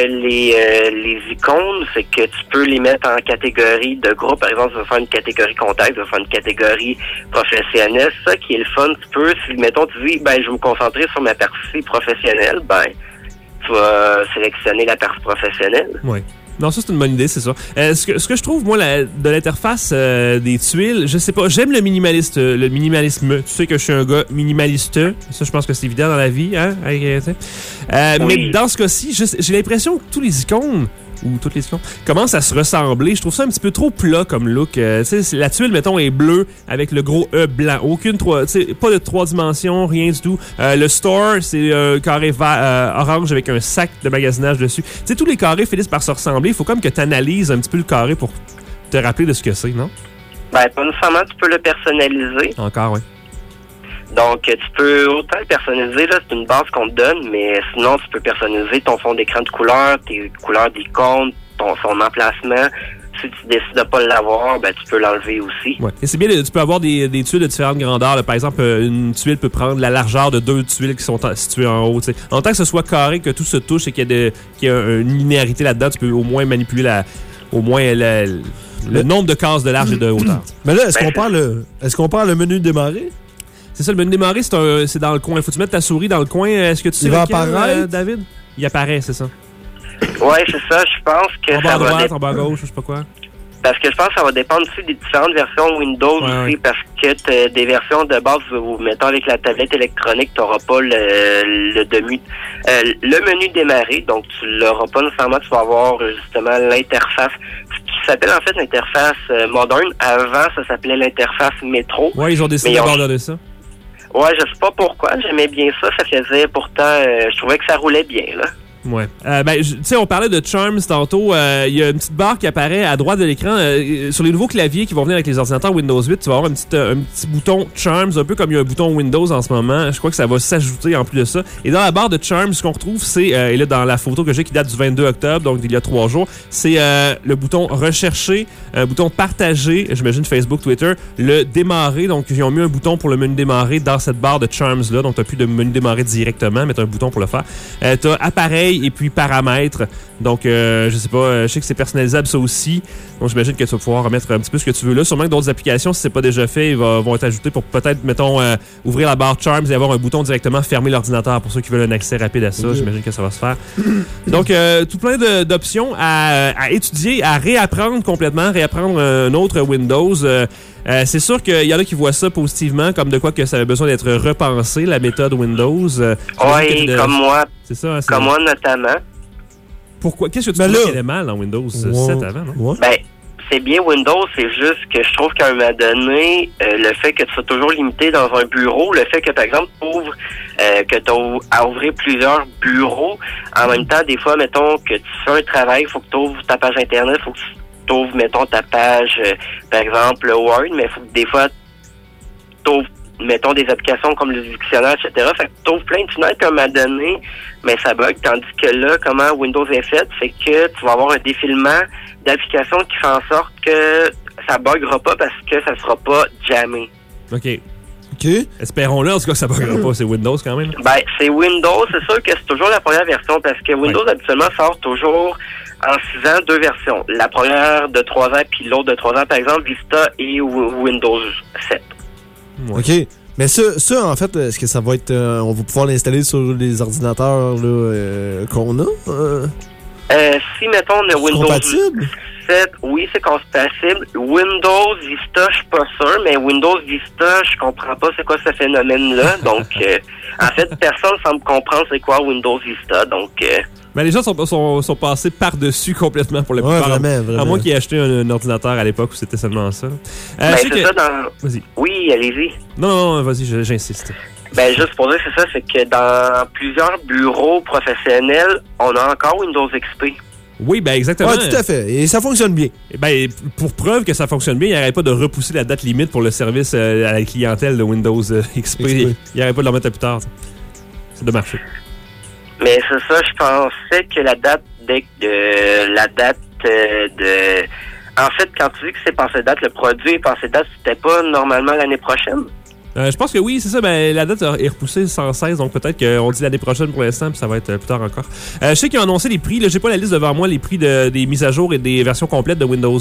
les icônes, c'est que tu peux les mettre en catégorie de groupe. Par exemple, tu vas faire une catégorie contact, tu vas faire une catégorie professionnelle. Ça qui est le fun, tu peux, si, mettons, tu dis, ben, je vais me concentrer sur ma partie professionnelle, ben, tu vas sélectionner la partie professionnelle. Oui. Non, ça, c'est une bonne idée, c'est ça. Ce que je trouve, moi, de l'interface des tuiles, je sais pas, j'aime le minimalisme. Tu sais que je suis un gars minimaliste. Ça, je pense que c'est évident dans la vie, hein? Oui. Mais dans ce cas-ci, j'ai l'impression que tous les icônes ou toutes les cyclones, commencent à se ressembler. Je trouve ça un petit peu trop plat comme look. Tu sais, la tuile, mettons, est bleue avec le gros E blanc. Pas de 3 dimensions, rien du tout. Le store, c'est un carré orange avec un sac de magasinage dessus. Tu sais, tous les carrés finissent par se ressembler. Il faut comme que tu analyses un petit peu le carré pour te rappeler de ce que c'est, non? Ben, pas nécessairement, tu peux le personnaliser. Encore, oui. Donc, tu peux autant le personnaliser, là, c'est une base qu'on te donne, mais sinon, tu peux personnaliser ton fond d'écran de couleur, tes couleurs d'icônes, son emplacement. Si tu décides de pas l'avoir, ben, tu peux l'enlever aussi. Ouais. Et c'est bien, tu peux avoir des tuiles de différentes grandeurs. Là. Par exemple, une tuile peut prendre la largeur de 2 tuiles qui sont situées en haut. T'sais. En tant que ce soit carré, que tout se touche et qu'il y a une linéarité là-dedans, tu peux au moins manipuler le nombre de cases de large et de hauteur. Mais là, est-ce qu'on parle le menu démarrer? C'est ça, le menu démarrer, c'est dans le coin. Faut-tu mettre ta souris dans le coin? Est-ce que tu sais il va apparaître? David? Il apparaît, c'est ça. Ouais, c'est ça. Je pense que en bas à droite, en bas à gauche, je sais pas quoi. Parce que je pense que ça va dépendre aussi des différentes versions Windows aussi, parce que t'as des versions de base, mettons avec la tablette électronique, tu n'auras pas le menu démarrer, donc tu l'auras pas nécessairement, tu vas avoir justement l'interface, qui s'appelle en fait l'interface moderne. Avant, ça s'appelait l'interface métro. Ouais, ils ont décidé d'abandonner ça. Ouais, je sais pas pourquoi, j'aimais bien ça faisait pourtant, je trouvais que ça roulait bien, là. Ouais. Tu sais, on parlait de Charms tantôt. Il y a une petite barre qui apparaît à droite de l'écran. Sur les nouveaux claviers qui vont venir avec les ordinateurs Windows 8, tu vas avoir un petit bouton Charms, un peu comme il y a un bouton Windows en ce moment. Je crois que ça va s'ajouter en plus de ça. Et dans la barre de Charms, ce qu'on retrouve, c'est, et là, dans la photo que j'ai qui date du 22 octobre, donc il y a 3 jours, c'est le bouton Rechercher, un bouton Partager, j'imagine Facebook, Twitter, le Démarrer. Donc, ils ont mis un bouton pour le menu Démarrer dans cette barre de Charms-là. Donc, tu n'as plus de menu Démarrer directement, mais tu as un bouton pour le faire. Tu as Appareil et puis paramètres. Donc, je sais pas, je sais que c'est personnalisable ça aussi. Donc, j'imagine que tu vas pouvoir remettre un petit peu ce que tu veux là. Sûrement que d'autres applications, si c'est pas déjà fait, vont être ajoutées pour peut-être, mettons, ouvrir la barre Charms et avoir un bouton directement fermer l'ordinateur pour ceux qui veulent un accès rapide à ça. J'imagine que ça va se faire. Donc, tout plein d'options à étudier, à réapprendre complètement, réapprendre un autre Windows. C'est sûr qu'il y en a qui voient ça positivement, comme de quoi que ça avait besoin d'être repensé, la méthode Windows. Oui, comme moi. C'est ça. Comme moi, notamment. Pourquoi? Qu'est-ce que tu trouves qu'il est mal dans Windows 7 avant, non? Ben, c'est bien Windows, c'est juste que je trouve qu'à un moment donné, le fait que tu sois toujours limité dans un bureau, le fait que, par exemple, que tu as à ouvrir plusieurs bureaux, en même temps, des fois, mettons que tu fais un travail, il faut que tu ouvres ta page Internet, il faut que tu ouvres, mettons, ta page, par exemple, Word, mais il faut que des fois, tu ouvres, mettons, des applications comme le dictionnaire, etc. Fait que tu ouvres plein de fenêtres à un moment donné, mais ça bug. Tandis que là, comment Windows est fait, c'est que tu vas avoir un défilement d'applications qui fait en sorte que ça buggera pas parce que ça sera pas jammé. OK. Espérons-le, en tout cas, ça buggera pas. C'est Windows quand même. Ben, c'est Windows. C'est sûr que c'est toujours la première version parce que Windows, habituellement, sort toujours en 6 ans 2 versions. La première de 3 ans puis l'autre de 3 ans, par exemple, Vista et Windows 7. Ouais. OK. Mais ça, en fait, est-ce que ça va être... on va pouvoir l'installer sur les ordinateurs là, qu'on a? Si, mettons, on a Windows compatible? 7, oui, c'est compatible. Windows Vista, je suis pas sûr, mais Windows Vista, je comprends pas c'est quoi ce phénomène-là. Donc, en fait, personne semble comprendre c'est quoi Windows Vista. Donc... Mais les gens sont passés par-dessus complètement pour le plupart. Vraiment. À moins qu'ils aient acheté un ordinateur à l'époque où c'était seulement ça. C'est ça dans... Vas-y. Oui, allez-y. Non, vas-y, j'insiste. Ben, juste pour dire, c'est ça, c'est que dans plusieurs bureaux professionnels, on a encore Windows XP. Oui, ben exactement. Oui, tout à fait. Et ça fonctionne bien. Ben, pour preuve que ça fonctionne bien, il n'arrête pas de repousser la date limite pour le service à la clientèle de Windows XP. Il n'arrête pas de le remettre à plus tard. C'est de marché. Mais c'est ça, je pensais que la date en fait, quand tu dis que c'est passé date, le produit est passé date, c'était pas normalement l'année prochaine? Je pense que oui, c'est ça. Ben, la date est repoussée sans cesse, donc peut-être qu'on dit l'année prochaine pour l'instant, puis ça va être plus tard encore. Je sais qu'ils ont annoncé les prix. Là, j'ai pas la liste devant moi, les prix des mises à jour et des versions complètes de Windows...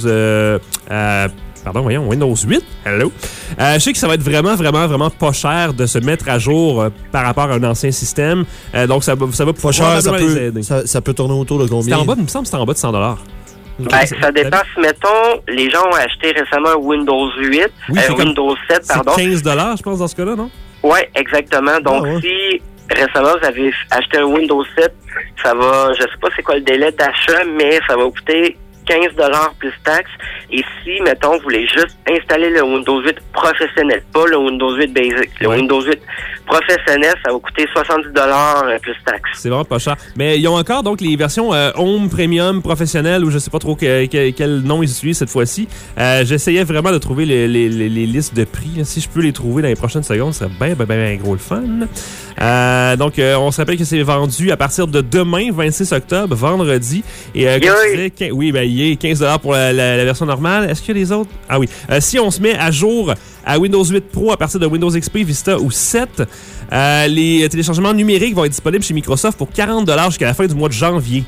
Windows 8. Hello. Je sais que ça va être vraiment pas cher de se mettre à jour par rapport à un ancien système. Donc, ça va pas cher, les aider. Ça peut tourner autour de combien? Il me semble que c'était en bas de $100. Ben, ça dépend. Mettons, les gens ont acheté récemment un Windows 8, Windows 7, pardon. C'est $15, je pense, dans ce cas-là, non? Oui, exactement. Donc, si récemment, vous avez acheté un Windows 7, ça va, je sais pas c'est quoi le délai d'achat, mais ça va vous coûter 15 $ plus taxes. Et si, mettons, vous voulez juste installer le Windows 8 professionnel, pas le Windows 8 Basic, le Windows 8 professionnel, ça va coûter 70 $ plus taxes. C'est vraiment pas cher. Mais ils ont encore donc les versions Home, Premium, Professionnel, ou je sais pas trop quel nom ils utilisent cette fois-ci. J'essayais vraiment de trouver les listes de prix. Là. Si je peux les trouver dans les prochaines secondes, ce serait bien gros le fun. Donc, on se rappelle que c'est vendu à partir de demain, 26 octobre, vendredi. Et comme tu disais, oui, ben, il y a 15 $ pour la version normale. Est-ce qu'il y a des autres? Ah oui. Si on se met à jour à Windows 8 Pro à partir de Windows XP, Vista ou 7, les téléchargements numériques vont être disponibles chez Microsoft pour 40 $ jusqu'à la fin du mois de janvier.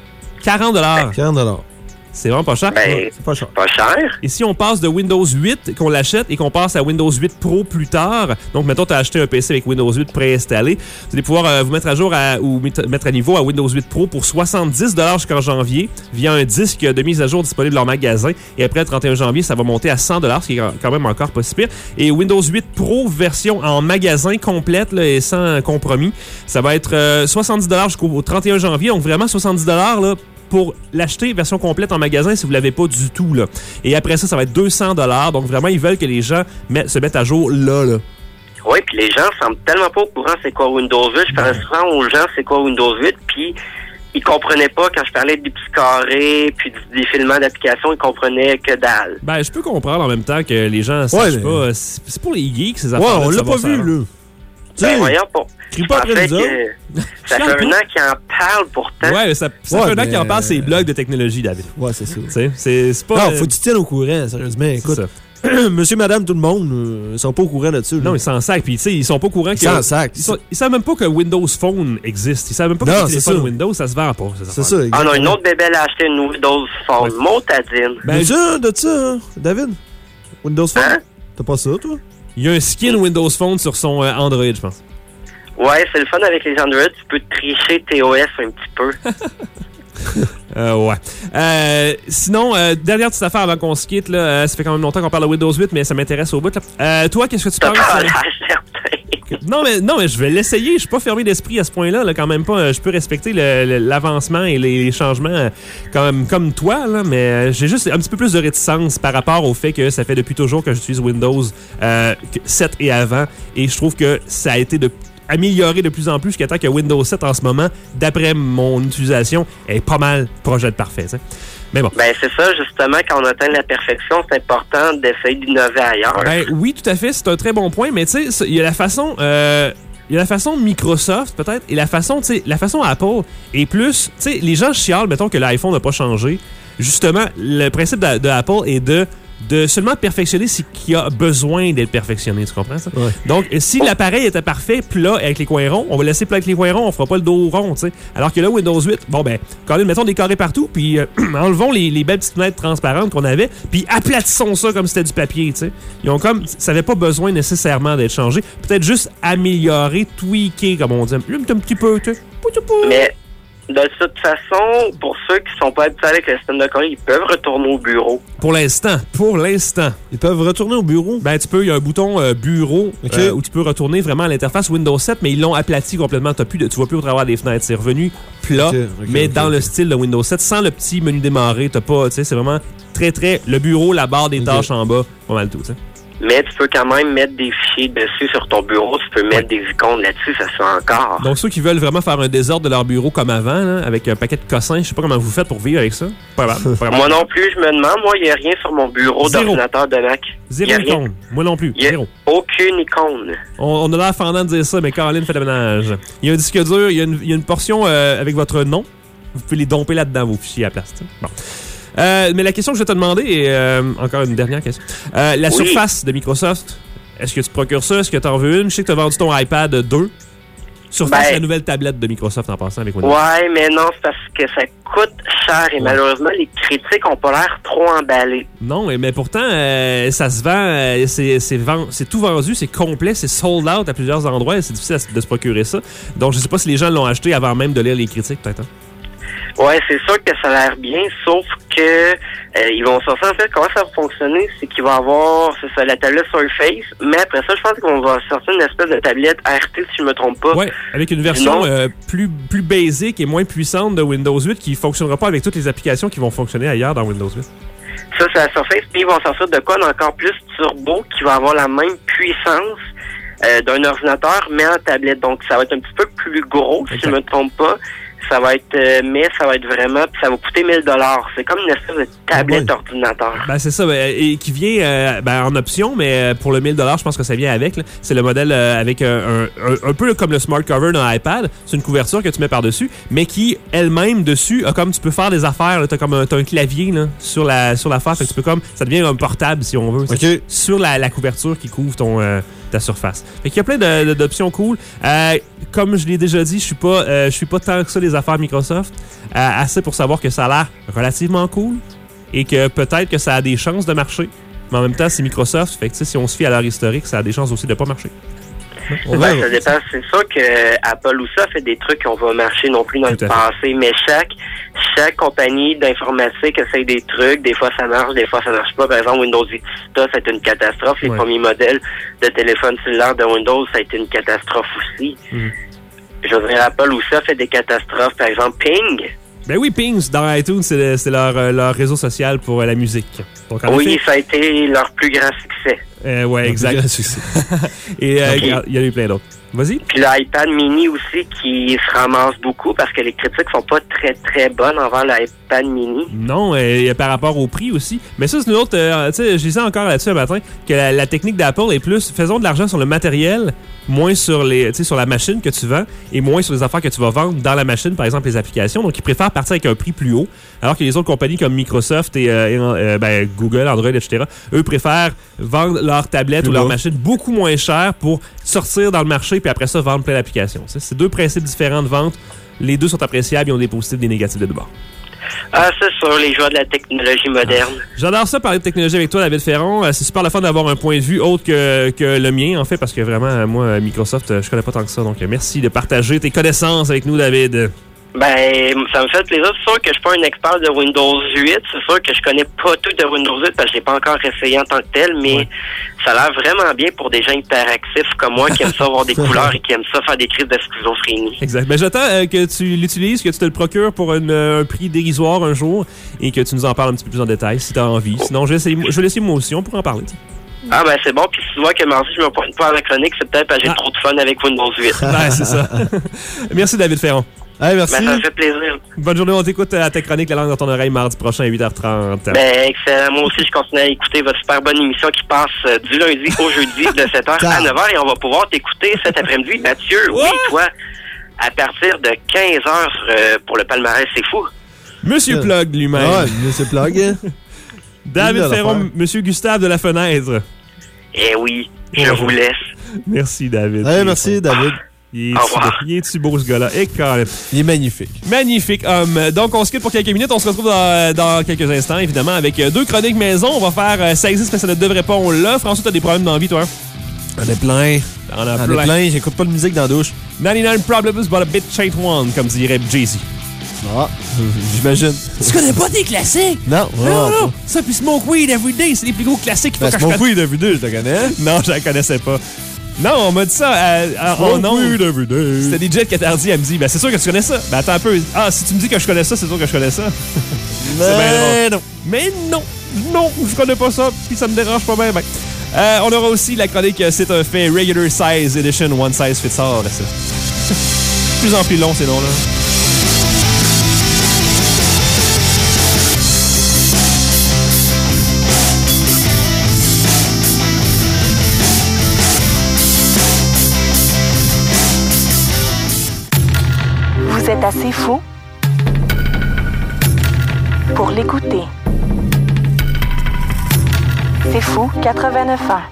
40 $. 40 $. C'est vraiment pas cher. C'est pas cher. Pas cher. Et si on passe de Windows 8, qu'on l'achète, et qu'on passe à Windows 8 Pro plus tard, donc mettons tu as acheté un PC avec Windows 8 préinstallé, vous allez pouvoir vous mettre à jour ou mettre à niveau à Windows 8 Pro pour 70 $ jusqu'en janvier via un disque de mise à jour disponible en magasin. Et après le 31 janvier, ça va monter à 100 $, ce qui est quand même encore pas si pire. Et Windows 8 Pro version en magasin complète là, et sans compromis, ça va être 70 $ jusqu'au 31 janvier. Donc vraiment 70 $ là, pour l'acheter version complète en magasin si vous ne l'avez pas du tout. Là. Et après ça, ça va être 200 $. Donc vraiment, ils veulent que les gens se mettent à jour là. Oui, puis les gens semblent tellement pas au courant c'est quoi Windows 8. Je parlais souvent aux gens c'est quoi Windows 8, puis ils comprenaient pas quand je parlais des petits carrés puis des filements d'application, ils comprenaient que dalle. Ben, je peux comprendre en même temps que les gens sachent pas. C'est pour les geeks, ces affaires-là. Ouais, on l'a pas vu, là. Ben, voyons pas. Crie pas après nous autres. Ça fait un an qu'ils en parlent pourtant. Ouais, ça fait un an qu'ils en parlent ces blogs de technologie, David. Ouais, c'est ça. C'est pas... Non, faut que tu tiennes au courant, sérieusement. Écoute, monsieur, madame, tout le monde, ils sont pas au courant là-dessus. Non, ils s'en sacent. Puis, tu sais, ils sont pas au courant qu'ils s'en sacent. Ils savent même pas que Windows Phone existe. Ils savent même pas que le téléphone Windows, ça se vend pas. C'est ça. Ah non, une autre bébé a acheté une Windows Phone. Montadine. Ben, de ça, David? Windows Phone? Hein? T'as pas ça, toi? Il y a un skin Windows Phone sur son Android, je pense. Ouais, c'est le fun avec les Android. Tu peux tricher TOS un petit peu. Ouais. Sinon, dernière petite affaire avant qu'on se quitte. Là, ça fait quand même longtemps qu'on parle de Windows 8, mais ça m'intéresse au bout. Là. Toi, qu'est-ce que tu penses? Non, mais je vais l'essayer. Je suis pas fermé d'esprit à ce point-là. Là, quand même pas. Je peux respecter l'avancement et les changements comme toi, là, mais j'ai juste un petit peu plus de réticence par rapport au fait que ça fait depuis toujours que j'utilise Windows 7 et avant. Et je trouve que ça a été amélioré de plus en plus jusqu'à temps que Windows 7 en ce moment, d'après mon utilisation, est pas mal projet de parfait. T'sais. Mais bon. Ben c'est ça, justement, quand on atteint la perfection, c'est important d'essayer d'innover ailleurs. Ben oui, tout à fait, c'est un très bon point, mais tu sais, il y a la façon... Il y a la façon Microsoft, peut-être, et la façon Apple. Et plus, tu sais, les gens chialent, mettons, que l'iPhone n'a pas changé. Justement, le principe de Apple est de seulement perfectionner ce qui a besoin d'être perfectionné, tu comprends ça? Ouais. Donc, si l'appareil était parfait, plat avec les coins ronds, on va laisser plat avec les coins ronds, on fera pas le dos rond, tu sais. Alors que là, Windows 8, bon ben, quand même, mettons des carrés partout, puis enlevons les belles petites fenêtres transparentes qu'on avait, puis aplatissons ça comme si c'était du papier, tu sais. Ils ont ça n'avait pas besoin nécessairement d'être changé, peut-être juste améliorer, tweaker, comme on dit, un petit peu, tu sais. Mais de toute façon, pour ceux qui sont pas habitués avec le système de courrier, ils peuvent retourner au bureau. Pour l'instant. Ils peuvent retourner au bureau? Ben, il y a un bouton bureau où tu peux retourner vraiment à l'interface Windows 7, mais ils l'ont aplati complètement. Tu vois plus au travers des fenêtres. C'est revenu plat, mais dans le style de Windows 7, sans le petit menu démarrer. T'as pas, tu sais, c'est vraiment très, très... Le bureau, la barre des tâches en bas, pas mal tout, tu sais. Mais tu peux quand même mettre des fichiers dessus sur ton bureau. Tu peux mettre des icônes là-dessus, ça se fait encore. Donc, ceux qui veulent vraiment faire un désordre de leur bureau comme avant, là, avec un paquet de cossins, je sais pas comment vous faites pour vivre avec ça. Pas grave. Moi non plus, je me demande. Moi, il n'y a rien sur mon bureau d'ordinateur de Mac. Zéro icône. Moi non plus. Zéro. Aucune icône. On a l'air fendant de dire ça, mais Caroline fait le ménage. Il y a un disque dur, il y a une portion avec votre nom. Vous pouvez les domper là-dedans, vos fichiers à la place. Bon. Mais la question que je vais te demander est encore une dernière question. La surface de Microsoft, est-ce que tu procures ça? Est-ce que tu en veux une? Je sais que tu as vendu ton iPad 2. Surface, la nouvelle tablette de Microsoft en passant avec Windows. Ouais, mais non, c'est parce que ça coûte cher et malheureusement, les critiques n'ont pas l'air trop emballées. Non, mais pourtant, ça se vend, c'est tout vendu, c'est complet, c'est sold out à plusieurs endroits et c'est difficile de se procurer ça. Donc, je sais pas si les gens l'ont acheté avant même de lire les critiques, peut-être. Hein? Ouais, c'est sûr que ça a l'air bien, sauf que ils vont sortir, en fait, comment ça va fonctionner, c'est qu'il va avoir, c'est ça, la tablette Surface, mais après ça, je pense qu'on va sortir une espèce de tablette RT, si je me trompe pas. Ouais, avec une version plus basic et moins puissante de Windows 8 qui fonctionnera pas avec toutes les applications qui vont fonctionner ailleurs dans Windows 8. Ça, c'est la Surface, puis ils vont sortir de quoi d'encore plus turbo, qui va avoir la même puissance d'un ordinateur, mais en tablette. Donc, ça va être un petit peu plus gros, si je me trompe pas. Ça va être, mais ça va être vraiment, puis ça va coûter 1 000 $. C'est comme une espèce de tablette ordinateur. Ben, c'est ça, et qui vient en option, mais pour le 1 000 $, je pense que ça vient avec. Là. C'est le modèle avec un peu comme le Smart Cover dans iPad. C'est une couverture que tu mets par-dessus, mais qui, elle-même, dessus, a comme tu peux faire des affaires. Tu as un clavier là, sur l'affaire. Fait que tu peux comme, ça devient un portable, si on veut. Okay. Sur la couverture qui couvre ta surface. Fait qu'il y a plein d'options cool. Comme je l'ai déjà dit, je suis pas tant que ça les affaires Microsoft. Assez pour savoir que ça a l'air relativement cool et que peut-être que ça a des chances de marcher. Mais en même temps, c'est Microsoft. Fait que si on se fie à leur historique, ça a des chances aussi de pas marcher. Ça dépend. C'est sûr que Apple aussi a fait des trucs qui vont pas marcher non plus dans le passé, mais chaque compagnie d'informatique essaye des trucs. Des fois, ça marche, des fois, ça marche pas. Par exemple, Windows Vista, ça a été une catastrophe. Les premiers modèles de téléphone cellulaire de Windows, ça a été une catastrophe aussi. Je veux dire, Apple aussi a fait des catastrophes. Par exemple, Ping. Ben oui, Ping, dans iTunes, c'est leur réseau social pour la musique. Donc, oui, ça a été leur plus grand succès. Ouais, exact. Et il y en a eu plein d'autres. Vas-y. Puis l'iPad mini aussi qui se ramasse beaucoup parce que les critiques sont pas très très bonnes envers l'iPad mini. Non, par rapport au prix aussi. Mais ça, c'est une autre... tu sais, je disais encore là-dessus un matin que la technique d'Apple est plus... Faisons de l'argent sur le matériel, moins sur sur la machine que tu vends et moins sur les affaires que tu vas vendre dans la machine, par exemple les applications. Donc, ils préfèrent partir avec un prix plus haut, alors que les autres compagnies comme Microsoft et Google, Android, etc., eux préfèrent vendre leur tablette ou leur machine beaucoup moins cher pour sortir dans le marché puis après ça, vendre plein d'applications. C'est deux principes différents de vente. Les deux sont appréciables, ils ont des positifs et des négatifs de deux bords. Ah, c'est sûr, les joueurs de la technologie moderne. J'adore ça, parler de technologie avec toi, David Ferron. C'est super le fun d'avoir un point de vue autre que le mien, en fait, parce que vraiment, moi, Microsoft, je connais pas tant que ça. Donc, merci de partager tes connaissances avec nous, David. Ben, ça me fait plaisir. C'est sûr que je suis pas un expert de Windows 8. C'est sûr que je connais pas tout de Windows 8 parce que je l'ai pas encore essayé en tant que tel, mais ça a l'air vraiment bien pour des gens hyperactifs comme moi qui aiment ça avoir des couleurs et qui aiment ça faire des crises de schizophrénie. Exact. Ben, j'attends que tu l'utilises, que tu te le procures pour un prix dérisoire un jour et que tu nous en parles un petit peu plus en détail si tu as envie. Sinon, je vais laisser moi aussi, on pourra en parler. Ah ben c'est bon, puis si tu vois que mardi je me pointe pas à la chronique, c'est peut-être parce que j'ai trop de fun avec Windows 8. Ouais, c'est ça. Merci David Ferron. Hey, merci. Ben, ça me fait plaisir. Bonne journée, on t'écoute à ta chronique La langue dans ton oreille mardi prochain à 8h30. Ben excellent, moi aussi je continue à écouter votre super bonne émission qui passe du lundi au jeudi de 7h à 9h et on va pouvoir t'écouter cet après-midi. Mathieu, oui toi, à partir de 15h pour le palmarès, c'est fou. Monsieur Plug lui-même. Ouais, Monsieur Plug. David Ferron, Monsieur Gustave de la Fenêtre. Eh oui, je vous laisse. Merci David. Hey, merci David. Il est-tu beau ce gars-là? Et il est magnifique. Magnifique homme. Donc, on se quitte pour quelques minutes. On se retrouve dans quelques instants, évidemment, avec deux chroniques maison. On va faire ça existe, mais ça ne devrait pas. On l'a. François, t'as des problèmes dans la vie, toi? On est plein. On est plein. J'écoute pas de musique dans la douche. 99 problems, but a bit ain't one, comme dirait Jay-Z. Ah, j'imagine. Tu connais pas tes classiques? Non. Non. Ça, puis Smoke Weed Everyday, c'est les plus gros classiques qu'il faut que je Smoke Weed Everyday, je te connais? Non, je la connaissais pas. Non, on m'a dit ça en nom. C'était DJ Catardi, elle me dit, ben c'est sûr que tu connais ça. Ben attends un peu. Ah, si tu me dis que je connais ça, c'est sûr que je connais ça. Mais non, je connais pas ça, puis ça me dérange pas bien. On aura aussi la chronique C'est un fait Regular Size Edition, One Size Fits All. C'est plus en plus long ces noms-là. Vous êtes assez fou pour l'écouter. C'est fou, 89 ans.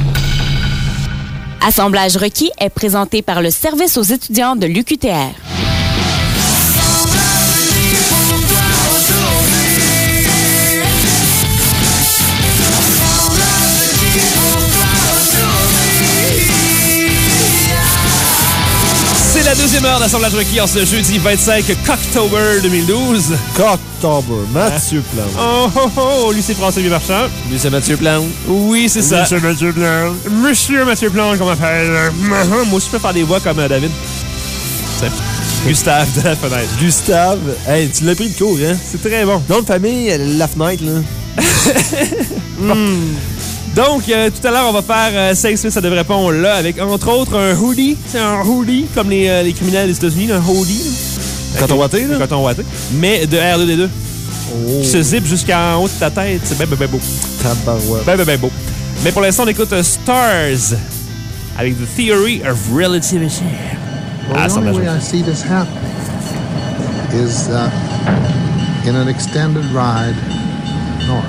Assemblage requis est présenté par le service aux étudiants de l'UQTR. C'est la deuxième Deuxième heure d'Assemblage Rocky en ce jeudi 25 Cocktober 2012. Cocktober, Mathieu Plante. Oh, oh, oh, lui c'est François-Xavier Marchand. Lui c'est Mathieu Plante. Oui, c'est ça. C'est Mathieu Plante. Monsieur Mathieu Plante, qu'on m'appelle. Moi aussi, je peux faire des voix comme David. C'est Gustave de la fenêtre. Gustave, hey, tu l'as pris de court, hein? C'est très bon. Nom de famille, la fenêtre, là. Donc, tout à l'heure, on va faire 5 Smith, ça devrait répondre là, avec entre autres un hoodie. C'est un hoodie, comme les criminels des États-Unis, un hoodie. Coton ouaté, là? Coton ouaté. Mais de R2D2. Oh. Qui se zip jusqu'en haut de ta tête. C'est ben beau. Tabarouette. Ben beau. Mais pour l'instant, on écoute Stars avec The Theory of Relativity. Well, the only way I see this happening is in an extended ride north.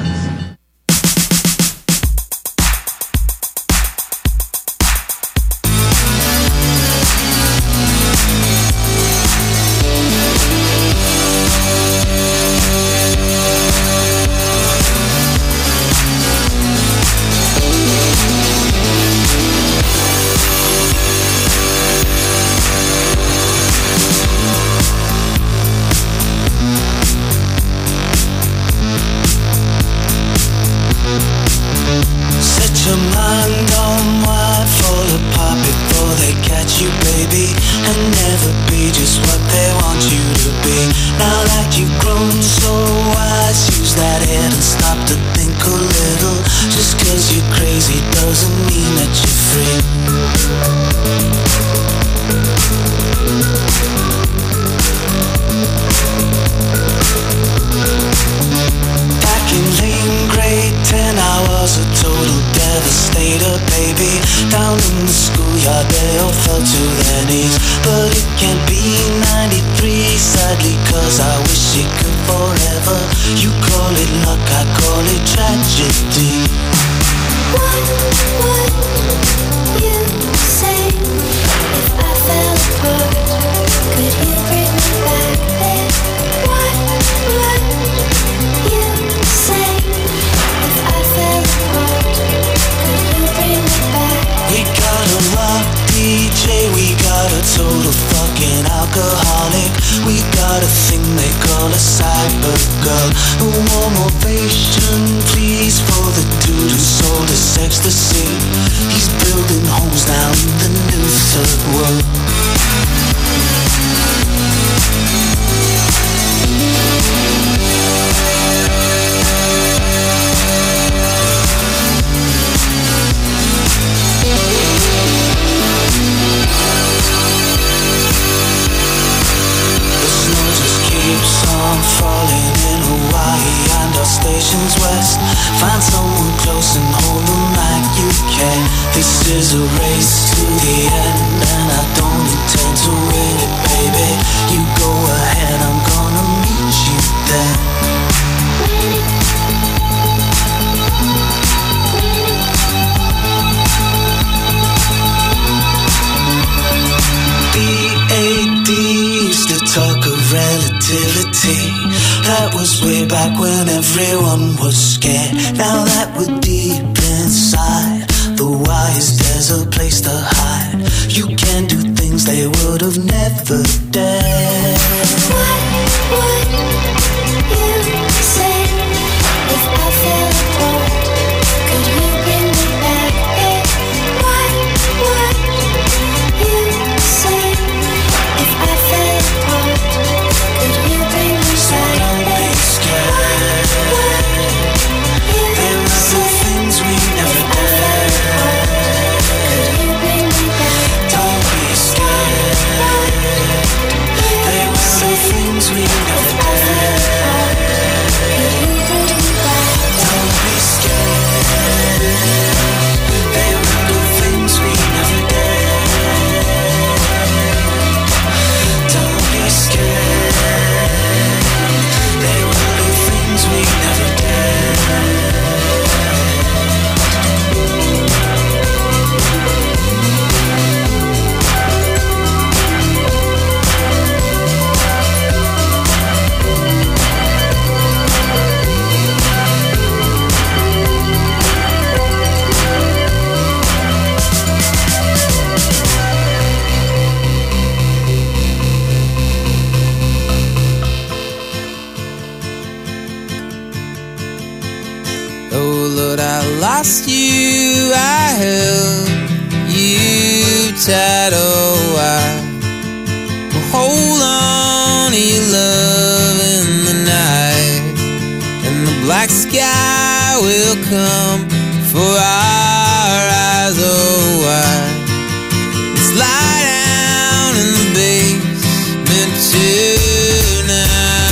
Oh Lord, I lost you, I held you tight, oh I will hold on to your love in the night, and the black sky will come for our eyes, oh I lie down in the basement tonight.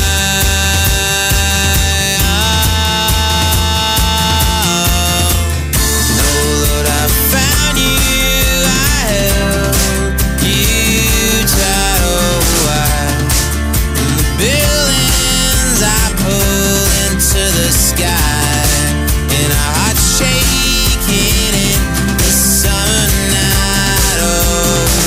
Oh Lord, I found you, I held you tight, oh wide. And the buildings I pulled into the sky, and our hearts shaking in the summer night, oh.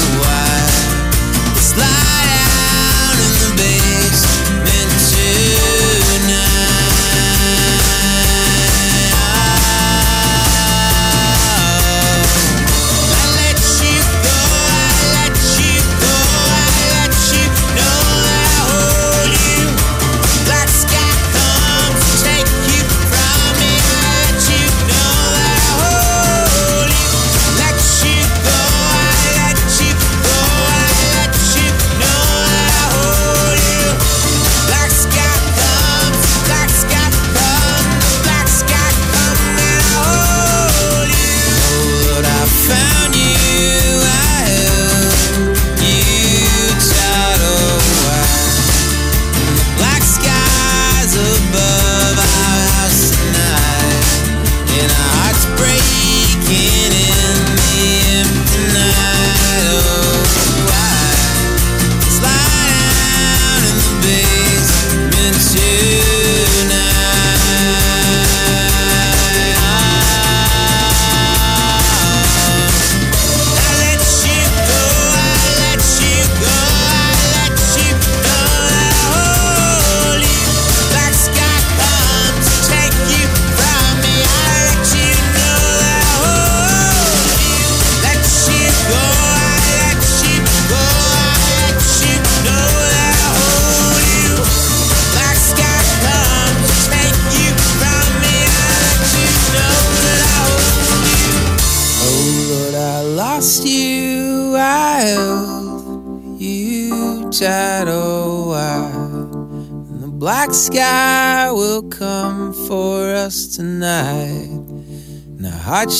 shadow out, and the black sky will come for us tonight. And a heart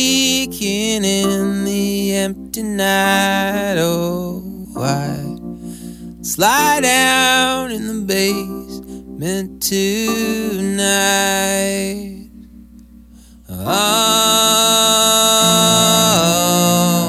shaking in the empty night. Oh, why slide down in the basement tonight? Oh.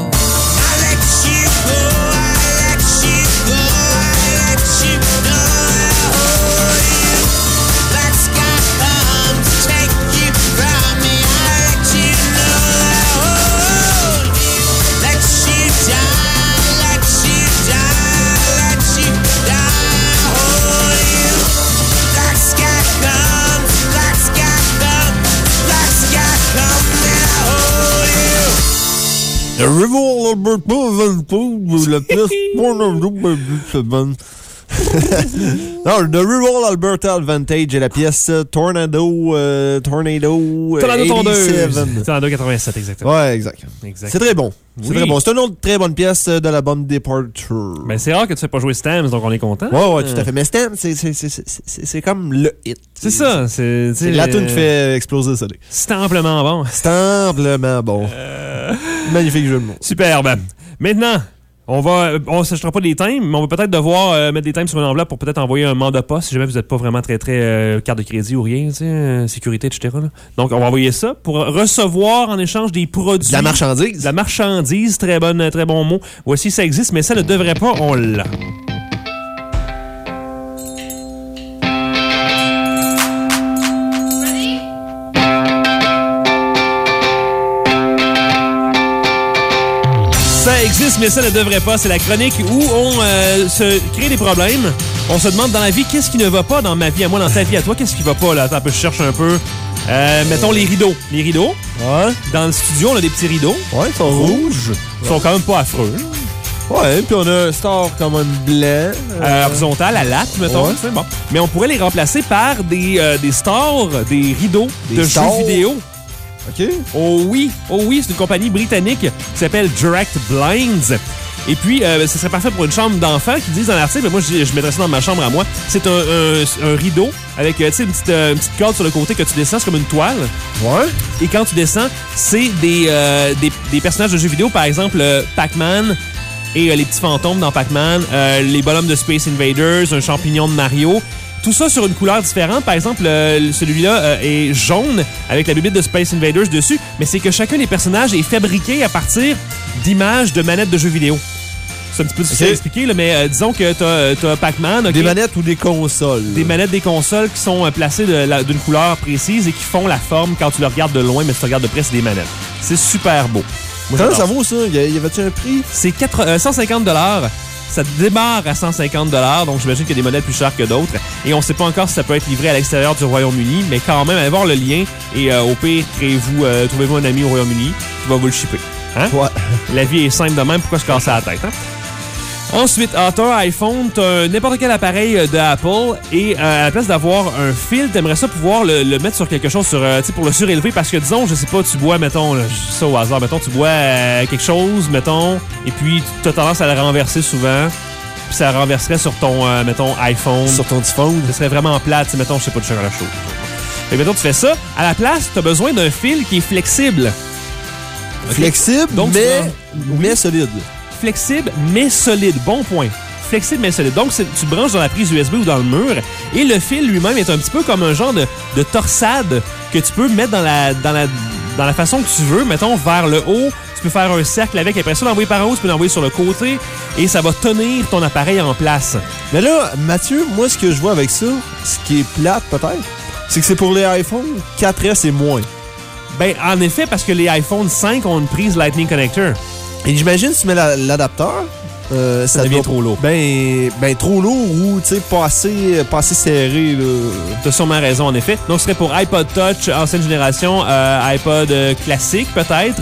The Rival Alberta, la pièce c'est bonne. Non, The Rival Alberta Advantage et la pièce Tornado 87. Tornado 87, exactement. Ouais, exact. C'est très bon. C'est Oui. très bon. C'est une autre très bonne pièce de l'album Departure. Ben, c'est rare que tu ne fais pas jouer Stamps, donc on est content. Ouais, tout à fait. Mais Stamps, c'est comme le hit. C'est ça. C'est la tune qui fait exploser le CD. C'est amplement bon. C'est amplement bon. Magnifique jeu de mots. Superbe. Maintenant, on ne s'achètera pas des thèmes, mais on va peut-être devoir mettre des thèmes sur une enveloppe pour peut-être envoyer un mandat poste si jamais vous n'êtes pas vraiment très carte de crédit ou rien, tu sais, sécurité, etc. Là. Donc, on va envoyer ça pour recevoir en échange des produits. La marchandise. La marchandise, très bon mot. Voici, ça existe, mais ça ne devrait pas, on l'a. Ça existe, mais ça ne devrait pas. C'est la chronique où on se crée des problèmes. On se demande dans la vie, qu'est-ce qui ne va pas dans ma vie à moi, dans ta vie à toi? Qu'est-ce qui va pas, là? Attends, je cherche un peu. Mettons les rideaux. Les rideaux. Ouais. Dans le studio, on a des petits rideaux. Ouais, ils sont rouges. Ils sont quand même pas affreux. Ouais, puis on a un store quand même blanc. Horizontal, à latte, mettons. Ouais. C'est bon. Mais on pourrait les remplacer par des stores, des rideaux Des de stores? jeux vidéo. OK. Oh oui, c'est une compagnie britannique qui s'appelle Direct Blinds. Et puis, ce serait parfait pour une chambre d'enfant qui disent dans l'article, moi je mettrais ça dans ma chambre à moi, c'est un rideau avec une petite corde sur le côté que tu descends, c'est comme une toile. Ouais. Et quand tu descends, c'est des personnages de jeux vidéo, par exemple Pac-Man et les petits fantômes dans Pac-Man, les bonhommes de Space Invaders, un champignon de Mario. Tout ça sur une couleur différente. Par exemple, celui-là est jaune avec la bébite de Space Invaders dessus, mais c'est que chacun des personnages est fabriqué à partir d'images de manettes de jeux vidéo. C'est un petit peu difficile à expliquer, là, mais disons que t'as Pac-Man. Okay? Des manettes ou des consoles? Des manettes des consoles qui sont placées d'une couleur précise et qui font la forme quand tu le regardes de loin, mais si tu regardes de près, c'est des manettes. C'est super beau. Comment ça vaut, ça? Y avait-tu un prix? C'est 150 $. Ça démarre à 150 $, donc j'imagine qu'il y a des modèles plus chers que d'autres. Et on ne sait pas encore si ça peut être livré à l'extérieur du Royaume-Uni, mais quand même, allez voir le lien. Et au pire, trouvez-vous un ami au Royaume-Uni qui va vous le shipper. Hein? Ouais. La vie est simple de même, pourquoi se casser la tête? Hein? Ensuite, t'as un iPhone, t'as n'importe quel appareil de Apple et à la place d'avoir un fil, t'aimerais ça pouvoir le mettre sur quelque chose pour le surélever parce que, disons, je sais pas, tu bois, mettons, ça au hasard, mettons, tu bois quelque chose, mettons, et puis tu as tendance à le renverser souvent, puis ça renverserait sur ton, mettons, iPhone. Sur ton iPhone. Ça serait vraiment plate, mettons, je sais pas, du chocolat chaud. Et mettons, tu fais ça. À la place, t'as besoin d'un fil qui est flexible. Okay? Flexible, donc, mais solide. Flexible, mais solide. Bon point. Flexible, mais solide. Donc, tu branches dans la prise USB ou dans le mur et le fil lui-même est un petit peu comme un genre de torsade que tu peux mettre dans la façon que tu veux. Mettons, vers le haut, tu peux faire un cercle avec. Après ça, l'envoyer par en haut, tu peux l'envoyer sur le côté et ça va tenir ton appareil en place. Mais là, Mathieu, moi, ce que je vois avec ça, ce qui est plate peut-être, c'est que c'est pour les iPhone 4S et moins. Ben, en effet, parce que les iPhone 5 ont une prise Lightning Connector. Et j'imagine, tu mets l'adapteur, ça devient trop lourd. Ben, trop lourd ou, tu sais, pas assez serré, là. T'as sûrement raison, en effet. Donc, ce serait pour iPod Touch, ancienne génération, iPod classique, peut-être.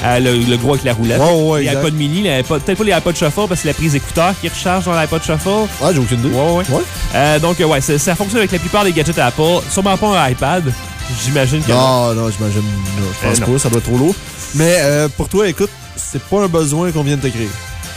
Le gros avec la roulette. Ouais, les iPod mini, peut-être pas les iPod Shuffle parce que c'est la prise écouteur qui recharge dans l'iPod Shuffle. Ouais, j'ai aucune idée. Ouais. Donc, ouais, ça fonctionne avec la plupart des gadgets Apple. Sûrement pas un iPad. J'imagine que. Non, j'imagine. Je pense pas, ça doit être trop lourd. Mais pour toi, écoute, c'est pas un besoin qu'on vient de te créer.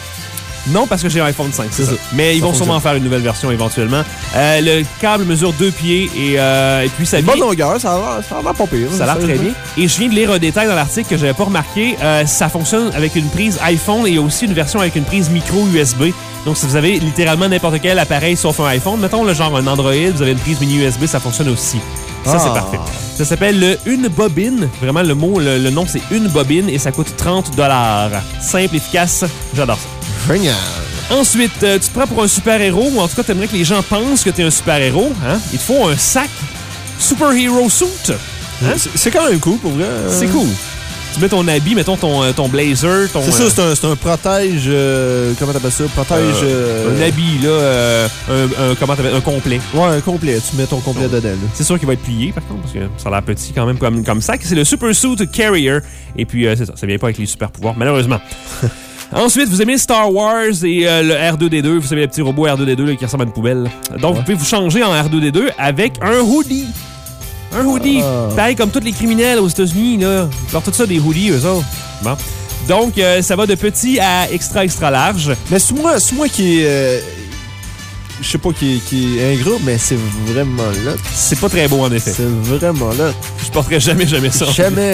Non, parce que j'ai un iPhone 5, c'est ça. Mais ils vont sûrement faire une nouvelle version éventuellement. Le câble mesure 2 pieds et puis ça vient... Bonne longueur, ça a l'air pas pire. Ça a l'air très bien. Et je viens de lire un détail dans l'article que j'avais pas remarqué. Ça fonctionne avec une prise iPhone et aussi une version avec une prise micro USB. Donc, si vous avez littéralement n'importe quel appareil sauf un iPhone, mettons le genre un Android, vous avez une prise mini USB, ça fonctionne aussi. Ça, c'est parfait. Ça s'appelle le Une Bobine. Vraiment, le nom, c'est Une Bobine et ça coûte 30 $. Simple, efficace. J'adore ça. Génial. Ensuite, tu te prends pour un super-héros, ou en tout cas, t'aimerais que les gens pensent que t'es un super-héros. Hein? Il te faut un sac Superhero Suit. Hein? C'est quand même cool, pour vrai. C'est cool. Tu mets ton habit, mettons ton blazer, ton... C'est ça, c'est un protège... comment t'appelles ça? Protège... un habit, là, comment t'appelles? Un complet. Ouais, un complet. Tu mets ton complet dedans. Là. C'est sûr qu'il va être plié, par contre, parce que ça a l'air petit quand même comme sac. C'est le Super Suit Carrier. Et puis, c'est ça vient pas avec les super pouvoirs, malheureusement. Ensuite, vous aimez Star Wars et le R2-D2. Vous savez, le petit robot R2-D2 là, qui ressemble à une poubelle. Donc, vous pouvez vous changer en R2-D2 avec un hoodie. Un hoodie, pareil comme tous les criminels aux États-Unis, là. Ils portent tout ça des hoodies, eux autres. Bon. Donc, ça va de petit à extra large. Mais c'est moi qui est... je sais pas qui est ingrat, mais c'est vraiment là. C'est pas très beau, en effet. C'est vraiment là. Je porterai jamais ça.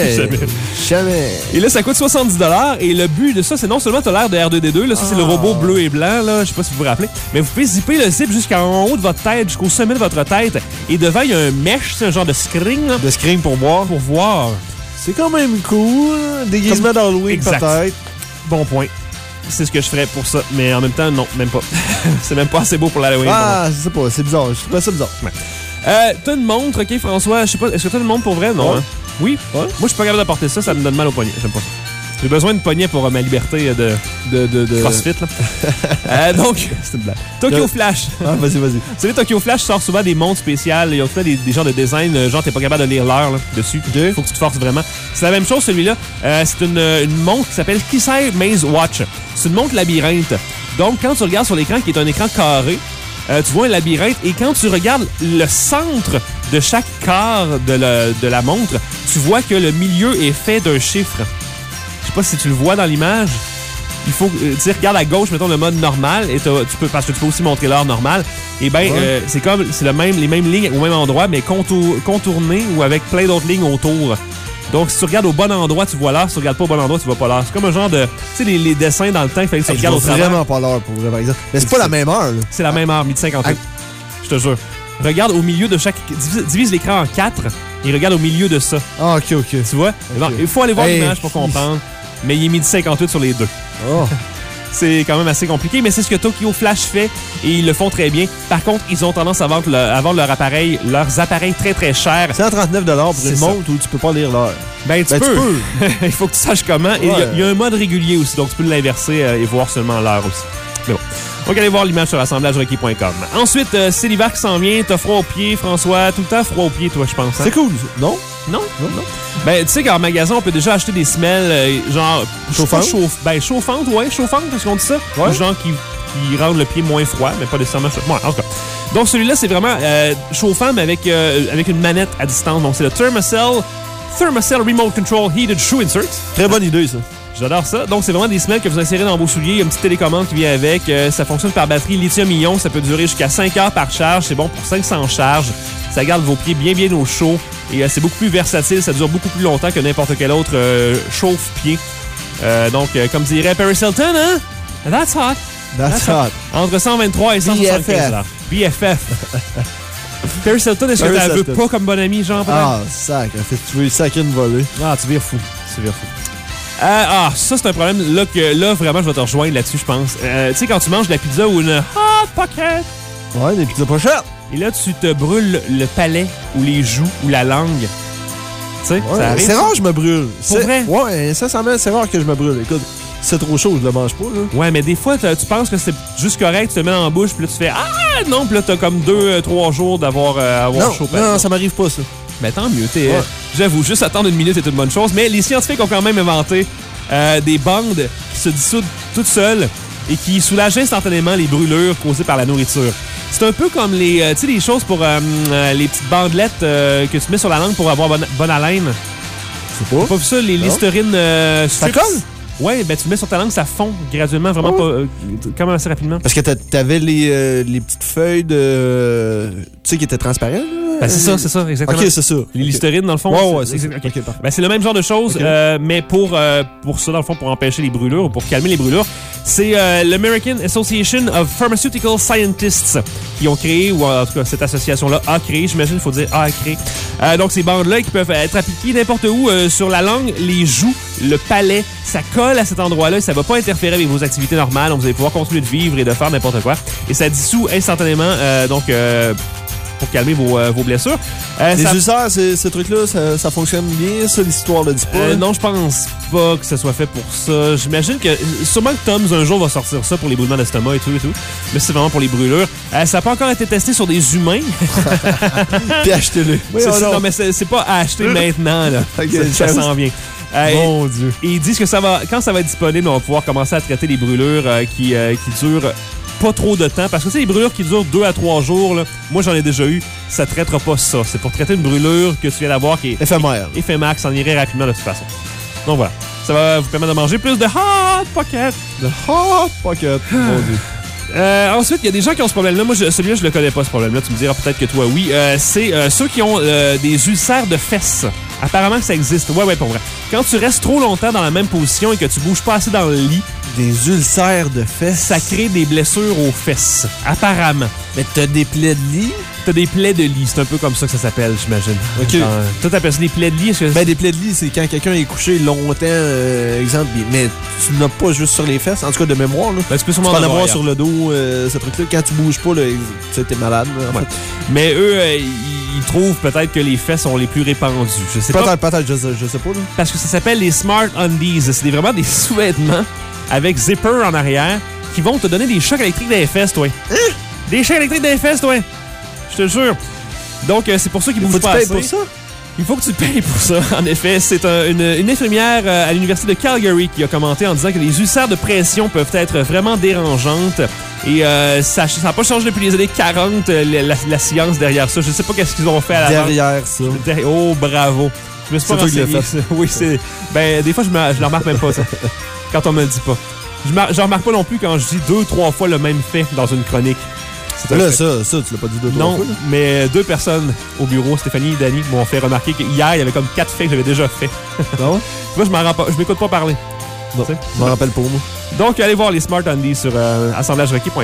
Jamais. Et là, ça coûte 70 $. Et le but de ça, c'est non seulement t'as l'air de R2-D2, là, ça c'est le robot bleu et blanc, là, je sais pas si vous vous rappelez, mais vous pouvez zipper le zip jusqu'en haut de votre tête, jusqu'au sommet de votre tête. Et devant, il y a un mesh, c'est un genre de screen. Là, de screen pour voir. C'est quand même cool. Déguisement d'Halloween, peut-être. Bon point. C'est ce que je ferais pour ça. Mais en même temps, non, même pas. C'est même pas assez beau pour l'Halloween. Je sais pas, c'est bizarre. Je trouve ça bizarre. Ouais. T'as une montre, OK, François? Je sais pas, est-ce que t'as une montre pour vrai? Non. Ouais. Hein? Oui? Ouais. Moi, je suis pas capable de porter ça, ça me donne mal au poignet. J'aime pas ça. J'ai besoin de poignets pour ma liberté de CrossFit. Là. Donc, c'est une blague. Tokyo Flash. Ah, vas-y. Vous savez, Tokyo Flash sort souvent des montres spéciales. Ils ont fait des genres de design, genre t'es pas capable de lire l'heure dessus. Okay. Faut que tu te forces vraiment. C'est la même chose, celui-là. C'est une montre qui s'appelle Kisai Maze Watch. C'est une montre labyrinthe. Donc, quand tu regardes sur l'écran, qui est un écran carré, tu vois un labyrinthe. Et quand tu regardes le centre de chaque quart de la montre, tu vois que le milieu est fait d'un chiffre. Je sais pas si tu le vois dans l'image. Il faut, tu regardes à gauche, mettons le mode normal, et parce que tu peux aussi montrer l'heure normale. Et c'est les mêmes lignes au même endroit, mais contournées ou avec plein d'autres lignes autour. Donc, si tu regardes au bon endroit, tu vois l'heure. Si tu regardes pas au bon endroit, tu vois pas l'heure. C'est comme un genre de... Tu sais, les dessins dans le temps, il fallait que tu regardes au travers. Vraiment pas l'heure, pour vrai, par exemple. Mais c'est pas la même heure, là. C'est la même heure, 12h58. Je te jure. Regarde au milieu de chaque... Divise l'écran en 4 et regarde au milieu de ça. Ah, OK. Tu vois? Okay. Bon, il faut aller voir l'image pour comprendre. Mais il est 12h58 sur les deux. Oh. C'est quand même assez compliqué, mais c'est ce que Tokyo Flash fait et ils le font très bien. Par contre, ils ont tendance à vendre leurs appareils très, très chers. C'est à $39 pour une montre où tu peux pas lire l'heure. Ben, tu peux. Il faut que tu saches comment. Et il y a un mode régulier aussi, donc tu peux l'inverser et voir seulement l'heure aussi. Mais bon. Donc, allez voir l'image sur assemblagerequis.com. Ensuite, c'est l'hiver qui s'en vient. T'as froid aux pieds, François. Tout le temps froid aux pieds, toi, je pense. Hein? C'est cool. Non? Ben, tu sais qu'en magasin, on peut déjà acheter des semelles, genre... Chauffantes? Chauffantes, est-ce qu'on dit ça? Ouais. Ou genre qui rendent le pied moins froid, mais pas nécessairement chauffant. Ouais, en tout cas. Donc, celui-là, c'est vraiment chauffant, mais avec une manette à distance. Donc, c'est le Thermacell Remote Control Heated Shoe Insert. Très bonne idée, ça. J'adore ça. Donc, c'est vraiment des semelles que vous insérez dans vos souliers. Il y a une petite télécommande qui vient avec. Ça fonctionne par batterie lithium-ion. Ça peut durer jusqu'à 5 heures par charge. C'est bon pour 500 charges. Ça garde vos pieds bien au chaud. Et c'est beaucoup plus versatile. Ça dure beaucoup plus longtemps que n'importe quel autre chauffe-pied. Donc, comme dirait Paris Hilton, hein? That's hot. That's hot. Entre 123 et 175 $. BFF. Paris Hilton, est-ce que tu la veux pas comme bon ami, genre? Ah, sac. Tu veux sacrer une volée. Ah, tu vires fou. Ça, c'est un problème. Là, vraiment, je vais te rejoindre là-dessus, je pense. Tu sais, quand tu manges de la pizza ou une Hot Pocket. Ouais, des pizzas pas chères. Et là, tu te brûles le palais ou les joues ou la langue. Tu sais, ça arrive. C'est rare que je me brûle. Pour vrai? Ouais, sincèrement, c'est rare que je me brûle. Écoute, si c'est trop chaud, je le mange pas, là. Ouais, mais des fois, tu penses que c'est juste correct, tu te mets dans la bouche, puis là, tu fais ah non, puis là, t'as comme 2-3 jours d'avoir chaud. Non, ça m'arrive pas, ça. Ben tant mieux, j'avoue, juste attendre une minute est une bonne chose. Mais les scientifiques ont quand même inventé des bandes qui se dissoudent toutes seules et qui soulagent instantanément les brûlures causées par la nourriture. C'est un peu comme les choses pour les petites bandelettes que tu mets sur la langue pour avoir bonne haleine. C'est pas. T'as pas vu ça, les Listerine ça colle? Ouais, ben tu le mets sur ta langue, ça fond graduellement, vraiment quand même assez rapidement. Parce que t'avais les petites feuilles de... Tu sais, qui étaient transparentes, là? Ben, c'est ça, exactement. OK, c'est ça. Les Listerine, dans le fond. Ouais, c'est ça. Okay. Ben, c'est le même genre de choses, mais pour ça, dans le fond, pour empêcher les brûlures ou pour calmer les brûlures. C'est l'American Association of Pharmaceutical Scientists qui ont créé, ou en tout cas, cette association-là a créé, j'imagine, il faut dire a créé. Donc, ces bandes-là qui peuvent être appliquées n'importe où sur la langue, les joues, le palais, ça colle à cet endroit-là et ça va pas interférer avec vos activités normales. Donc, vous allez pouvoir continuer de vivre et de faire n'importe quoi. Et ça dissout instantanément, pour calmer vos blessures. Les ulcères, ce truc-là, ça fonctionne bien, ça, l'histoire le dit pas? Non, je pense pas que ça soit fait pour ça. J'imagine que... Sûrement que Tom's, un jour, va sortir ça pour les brûlements d'estomac et tout. Mais c'est vraiment pour les brûlures. Ça n'a pas encore été testé sur des humains. Puis achetez-le. Non, mais c'est pas à acheter maintenant, là. Okay, ça s'en vient. Mon Dieu. Et ils disent que quand ça va être disponible, on va pouvoir commencer à traiter les brûlures qui durent pas trop de temps. Parce que, tu sais, les brûlures qui durent 2 à 3 jours, là, moi, j'en ai déjà eu. Ça traitera pas ça. C'est pour traiter une brûlure que tu viens d'avoir qui est éphémère, qui s'en irait rapidement de toute façon. Donc, voilà. Ça va vous permettre de manger plus de Hot Pocket. Mon Dieu. Ensuite, il y a des gens qui ont ce problème-là. Moi, celui-là, je le connais pas, ce problème-là. Tu me diras peut-être que toi, oui. C'est ceux qui ont des ulcères de fesses. Apparemment que ça existe. Ouais, pour vrai. Quand tu restes trop longtemps dans la même position et que tu bouges pas assez dans le lit... Des ulcères de fesses? Ça crée des blessures aux fesses. Apparemment. Mais t'as des plaies de lit? T'as des plaies de lit. C'est un peu comme ça que ça s'appelle, j'imagine. OK. Toi, t'appelles ça des plaies de lit? Ben, des plaies de lit, c'est quand quelqu'un est couché longtemps, exemple, mais tu n'as pas juste sur les fesses, en tout cas de mémoire. Là. Ben, tu peux sûrement en avoir sur le dos, ce truc-là. Quand tu bouges pas, là, tu sais, t'es malade. Là, en fait. Mais eux, ils ils trouvent peut-être que les faits sont les plus répandus. Je sais pas. Peut-être, je sais pas. Là. Parce que ça s'appelle les Smart Undies. C'est vraiment des sous-vêtements avec zipper en arrière qui vont te donner des chocs électriques dans les fesses, toi. Hein? Des chocs électriques dans les fesses, toi. Je te jure. Donc, c'est pour ça qu'ils bougent pas assez. Pour ça? Il faut que tu payes pour ça, en effet. C'est une infirmière à l'Université de Calgary qui a commenté en disant que les ulcères de pression peuvent être vraiment dérangeantes. Et ça n'a pas changé depuis les années 40, la science derrière ça. Je sais pas qu'est-ce qu'ils ont fait à la derrière ça. Oh, bravo. Je me suis pas renseigné. Oui, c'est... Ben, des fois, je ne remarque même pas, ça. Quand on me le dit pas. Je remarque pas non plus quand je dis 2-3 fois le même fait dans une chronique. Là, ça, tu l'as pas dit 2-3 fois? Non, mais 2 personnes au bureau, Stéphanie et Danny, m'ont fait remarquer qu'hier, il y avait comme 4 faits que j'avais déjà fait. Non? Moi, je m'écoute pas parler. Non, je m'en rappelle pour moi. Donc, allez voir les Smart Undies sur assemblagerequis.com.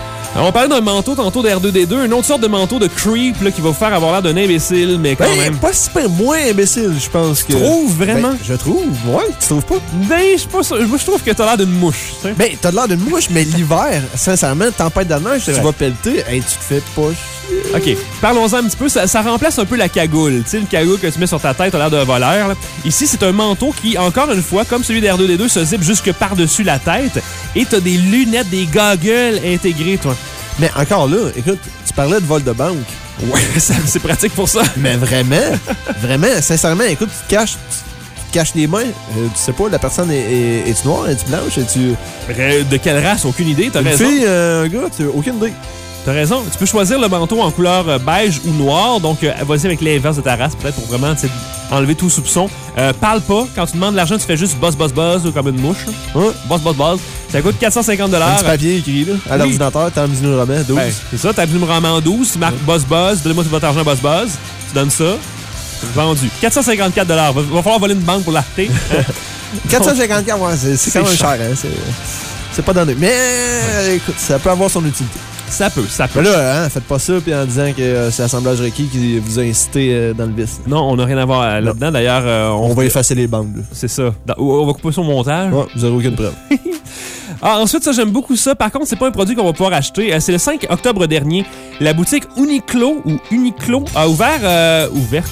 On parlait d'un manteau tantôt de R2D2, une autre sorte de manteau de creep là, qui va vous faire avoir l'air d'un imbécile, mais quand même... Pas super moins imbécile, je pense que... Tu trouves vraiment? Je trouve, ouais, tu trouves pas? Ben, je suis pas sûr. Moi, je trouve que t'as l'air d'une mouche. T'sais. Ben, t'as l'air d'une mouche, mais l'hiver, sincèrement, tempête de neige, tu vas pelleter, hey, tu te fais pas chier. OK, parlons-en un petit peu. Ça remplace un peu la cagoule. Tu sais, le cagoule que tu mets sur ta tête, t'as l'air d'un voleur. Là. Ici, c'est un manteau qui, encore une fois, comme celui d'R2D2, se zippe jusque par-dessus la tête et t'as des lunettes, des goggles intégrés, toi. Mais encore là, écoute, tu parlais de vol de banque. Ouais, c'est pratique pour ça. Mais vraiment, sincèrement, écoute, tu te caches les mains. Tu sais pas, la personne est-tu noire, est-tu blanche, es-tu... De quelle race? Aucune idée, t'as raison. Une fille, un gars, aucune idée. T'as raison. Tu peux choisir le manteau en couleur beige ou noir. Donc, vas-y avec l'inverse de ta race, peut-être, pour vraiment enlever tout soupçon. Parle pas. Quand tu demandes de l'argent, tu fais juste boss, boss, boss, ou comme une mouche. Hein? Boss, boss, boss. Ça coûte 450 $. Un petit papier écrit, là, à l'ordinateur, t'as mis le roman, 12. Ben, c'est ça, t'as mis le roman 12, tu marques boss, boss, donnez-moi votre argent, boss, boss. Tu donnes ça. Vendu. 454 $. Va falloir voler une banque pour l'acheter. 454 $, ouais, c'est quand même cher. Hein, c'est pas donné. Mais, écoute, ça peut avoir son utilité. Ça peut. Mais là, hein, faites pas ça puis en disant que c'est l'assemblage requis qui vous a incité dans le vice. Non, on n'a rien à voir là-dedans. D'ailleurs, on va effacer les bandes. C'est ça. On va couper ça au montage. Ouais, vous n'aurez aucune preuve. Ensuite, ça, j'aime beaucoup ça. Par contre, c'est pas un produit qu'on va pouvoir acheter. C'est le 5 octobre dernier. La boutique Uniqlo a ouverte.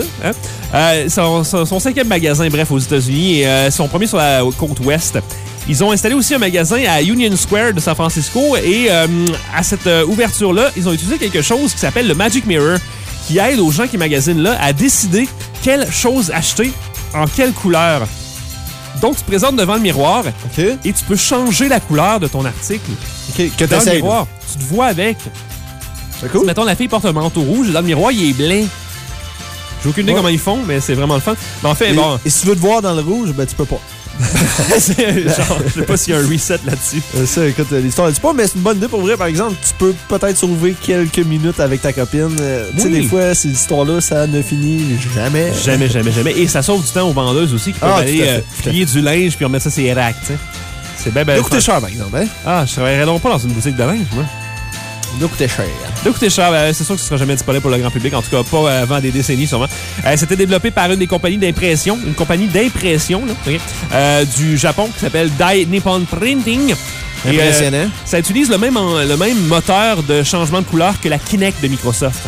Son 5e magasin, bref, aux États-Unis. Et son premier sur la côte ouest. Ils ont installé aussi un magasin à Union Square de San Francisco et à cette ouverture-là, ils ont utilisé quelque chose qui s'appelle le Magic Mirror qui aide aux gens qui magasinent là à décider quelle chose acheter en quelle couleur. Donc, tu te présentes devant le miroir et tu peux changer la couleur de ton article. Que dans le miroir. Tu te vois avec. C'est cool. Mettons, la fille porte un manteau rouge et dans le miroir, il est blanc. J'ai aucune idée comment ils font, mais c'est vraiment le fun. Mais en fait, et si tu veux te voir dans le rouge, ben tu peux pas. Genre, je sais pas s'il y a un reset là-dessus. Ça, écoute, l'histoire dit pas, mais c'est une bonne idée pour vrai. Par exemple, tu peux peut-être sauver quelques minutes avec ta copine. Tu sais, des fois, ces histoires-là, ça ne finit jamais. Jamais. Et ça sauve du temps aux vendeuses aussi qui peuvent aller plier du linge puis remettre ça sur les racks, tu sais. C'est bien, ça coûte cher, par exemple, hein? Ah, je travaillerais donc pas dans une boutique de linge, moi. Ça coûtait cher. Ça coûtait cher. C'est sûr que ce sera jamais disponible pour le grand public. En tout cas, pas avant des décennies, sûrement. C'était développé par une des compagnies d'impression. Une compagnie d'impression du Japon qui s'appelle Dai Nippon Printing. Impressionnant. Ça utilise le même moteur de changement de couleur que la Kinect de Microsoft.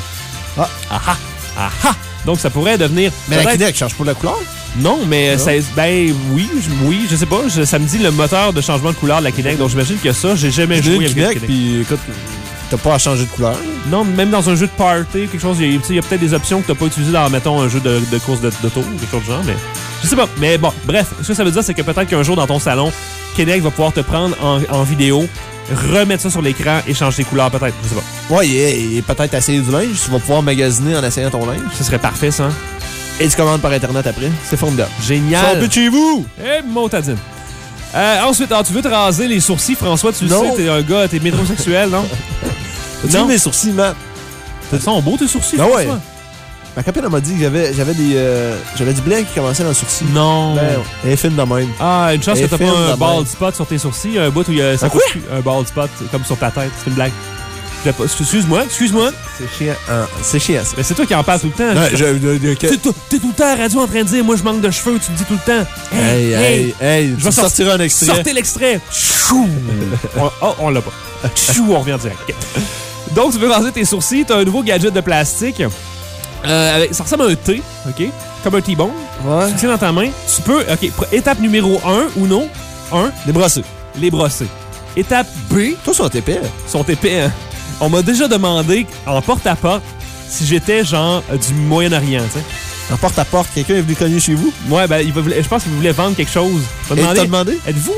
Donc, ça pourrait devenir... Mais la Kinect change pas la couleur? Non, mais oui, je sais pas. Ça me dit le moteur de changement de couleur de la Kinect. Donc, j'imagine que ça, j'ai jamais joué avec la Kinect. Puis, écoute... T'as pas à changer de couleur? Non, même dans un jeu de party, quelque chose, il y a peut-être des options que t'as pas utilisées dans, mettons, un jeu de course d'auto ou quelque chose du genre, mais je sais pas. Mais bon, bref, ce que ça veut dire, c'est que peut-être qu'un jour, dans ton salon, Kinect va pouvoir te prendre en vidéo, remettre ça sur l'écran et changer les couleurs, peut-être, je sais pas. Ouais, et peut-être essayer du linge. Tu vas pouvoir magasiner en essayant ton linge. Ce serait parfait, ça. Et tu commandes par Internet après. C'est formidable. Génial. Ça peut de chez vous! Eh, motadine. Ensuite, tu veux te raser les sourcils, François, tu le sais, t'es un gars, t'es métrosexuel, non? Tu as mes sourcils, Matt? Ils sont beaux, tes sourcils, François? Ouais. Ma copine m'a dit que j'avais du blanc qui commençait dans le sourcil. Non. Ben, elle est fine de même. Ah, une chance que t'as pas un bald spot sur tes sourcils, un bout où il y a un bald spot comme sur ta tête. C'est une blague. Excuse-moi. C'est chiant, ça. Mais c'est toi qui en parles tout le temps. T'es tout le temps à la radio en train de dire, moi, je manque de cheveux, tu me dis tout le temps. Hey, je vais sortir un extrait. Sortez l'extrait. On l'a pas. On revient direct. Donc, tu veux raser tes sourcils, t'as un nouveau gadget de plastique Ça ressemble à un T, OK? Comme un T-bone. Ouais. Tu le tiens dans ta main. Tu peux... OK, étape numéro 1 ou non? 1. Les brosser. Les brosser. Étape B. Toi, sont épais. Sont épais, hein? On m'a déjà demandé, en porte-à-porte, si j'étais genre du Moyen-Orient, tu sais. En porte-à-porte, quelqu'un est venu cogner chez vous? Ouais, ben, je pense qu'il voulait vendre quelque chose. Et t'as demandé? Êtes-vous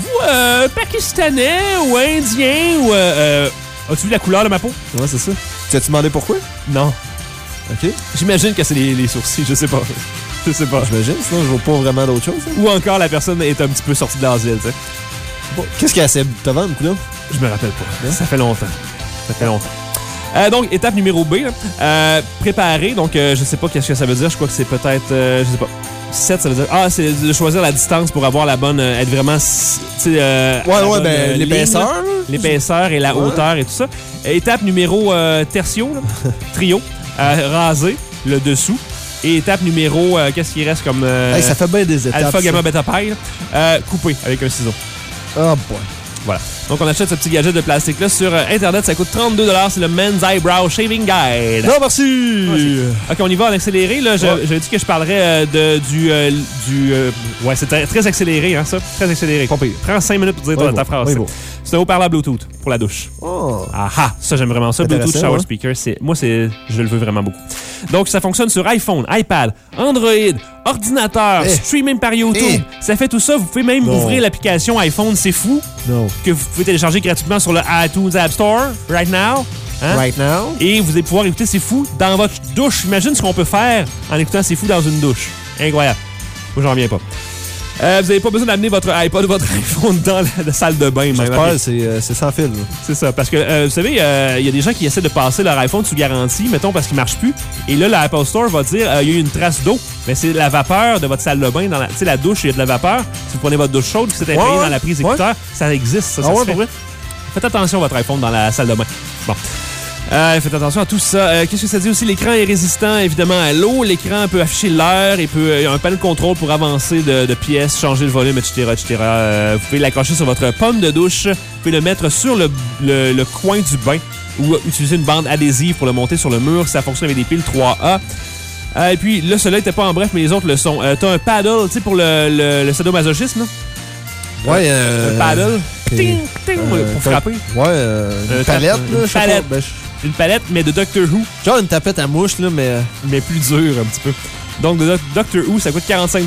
pakistanais ou indien ou... as-tu vu la couleur de ma peau? Ouais, c'est ça. Tu as-tu demandé pourquoi? Non. OK. J'imagine que c'est les sourcils, je sais pas. Je sais pas. J'imagine, sinon je vois pas vraiment d'autre chose. Hein? Ou encore la personne est un petit peu sortie de l'asile, tu sais. Qu'est-ce qu'elle essaie de te vendre, couleur? Je me rappelle pas. Ouais. Ça fait longtemps. Donc, étape numéro B, là. Préparer. Donc, je sais pas qu'est-ce que ça veut dire. Je crois que c'est peut-être, je sais pas, 7, ça veut dire... Ah, c'est de choisir la distance pour avoir la bonne... être vraiment, tu sais... ben, l'épaisseur. L'épaisseur et la hauteur et tout ça. Étape numéro tertio, là. Trio. Raser le dessous. Et étape numéro... qu'est-ce qui reste comme... Hey, ça fait bien des étapes. Alpha, gamma, beta, pi. Couper avec un ciseau. Oh boy. Voilà. Donc, on achète ce petit gadget de plastique-là sur Internet. Ça coûte 32 $. C'est le Men's Eyebrow Shaving Guide. Non, merci! OK, on y va en accéléré. Là, j'avais dit que je parlerais ouais, c'est très accéléré, hein, ça. Très accéléré. Prends 5 minutes pour dire ta phrase. C'est un haut-parleur Bluetooth pour la douche. Oh. Ah, ça, j'aime vraiment ça. Bluetooth Shower Speaker. Je le veux vraiment beaucoup. Donc, ça fonctionne sur iPhone, iPad, Android, ordinateur, streaming par YouTube. Ça fait tout ça. Vous pouvez même ouvrir l'application iPhone, c'est fou. Non. Que vous pouvez télécharger gratuitement sur le iTunes App Store, right now. Hein? Right now. Et vous allez pouvoir écouter C'est Fou dans votre douche. Imagine ce qu'on peut faire en écoutant C'est Fou dans une douche. Incroyable. Moi, j'en reviens pas. Vous n'avez pas besoin d'amener votre iPod ou votre iPhone dans la salle de bain. J'espère, c'est sans fil. C'est ça, parce que, vous savez, il y a des gens qui essaient de passer leur iPhone sous garantie, mettons, parce qu'il marche plus. Et là, l'Apple Store va dire, il y a eu une trace d'eau. Mais c'est la vapeur de votre salle de bain. Tu sais, la douche, il y a de la vapeur. Si vous prenez votre douche chaude, que c'est imprégné dans la prise écouteur, ça existe. Ça se fait. Faites attention à votre iPhone dans la salle de bain. Bon. Faites attention à tout ça. Qu'est-ce que ça dit aussi? L'écran est résistant, évidemment, à l'eau. L'écran peut afficher l'heure et il y a un panneau de contrôle pour avancer de pièces, changer le volume, etc. Vous pouvez l'accrocher sur votre pomme de douche. Vous pouvez le mettre sur le coin du bain ou utiliser une bande adhésive pour le monter sur le mur. Ça fonctionne avec des piles 3A. Et puis, là, celui-là n'était pas en bref, mais les autres le sont. T'as un paddle, tu sais, pour le sadomasochisme, là? Ouais, un paddle. Ting, ting, pour frapper. Ouais, une palette, là. Une palette. Une palette, mais de Doctor Who. Genre une tapette à mouche, là, mais plus dure un petit peu. Donc, de Doctor Who, ça coûte 45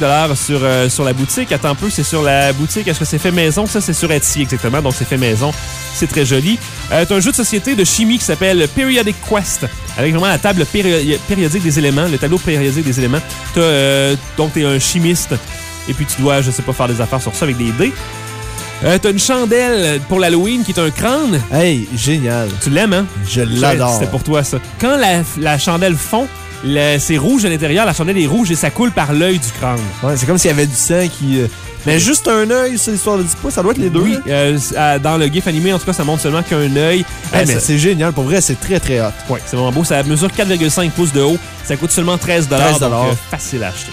$ sur la boutique. Attends un peu, c'est sur la boutique. Est-ce que c'est fait maison? Ça, c'est sur Etsy, exactement. Donc, c'est fait maison. C'est très joli. T'as un jeu de société de chimie qui s'appelle Periodic Quest, avec vraiment la table périodique des éléments, le tableau périodique des éléments. Donc, t'es un chimiste. Et puis, tu dois, je sais pas, faire des affaires sur ça avec des dés. T'as une chandelle pour l'Halloween qui est un crâne. Hey, génial. Tu l'aimes, hein? Je l'adore. C'était pour toi, ça. Quand la chandelle fond, c'est rouge à l'intérieur, la chandelle est rouge et ça coule par l'œil du crâne. Ouais, c'est comme s'il y avait du sang qui... Mais juste un œil, c'est l'histoire de 10 pas, ça doit être les deux. Oui, dans le GIF animé, en tout cas, ça montre seulement qu'un œil. Mais c'est génial, pour vrai, c'est très très hot. Ouais, c'est vraiment beau. Ça mesure 4,5 pouces de haut. Ça coûte seulement 13 $. Donc, facile à acheter.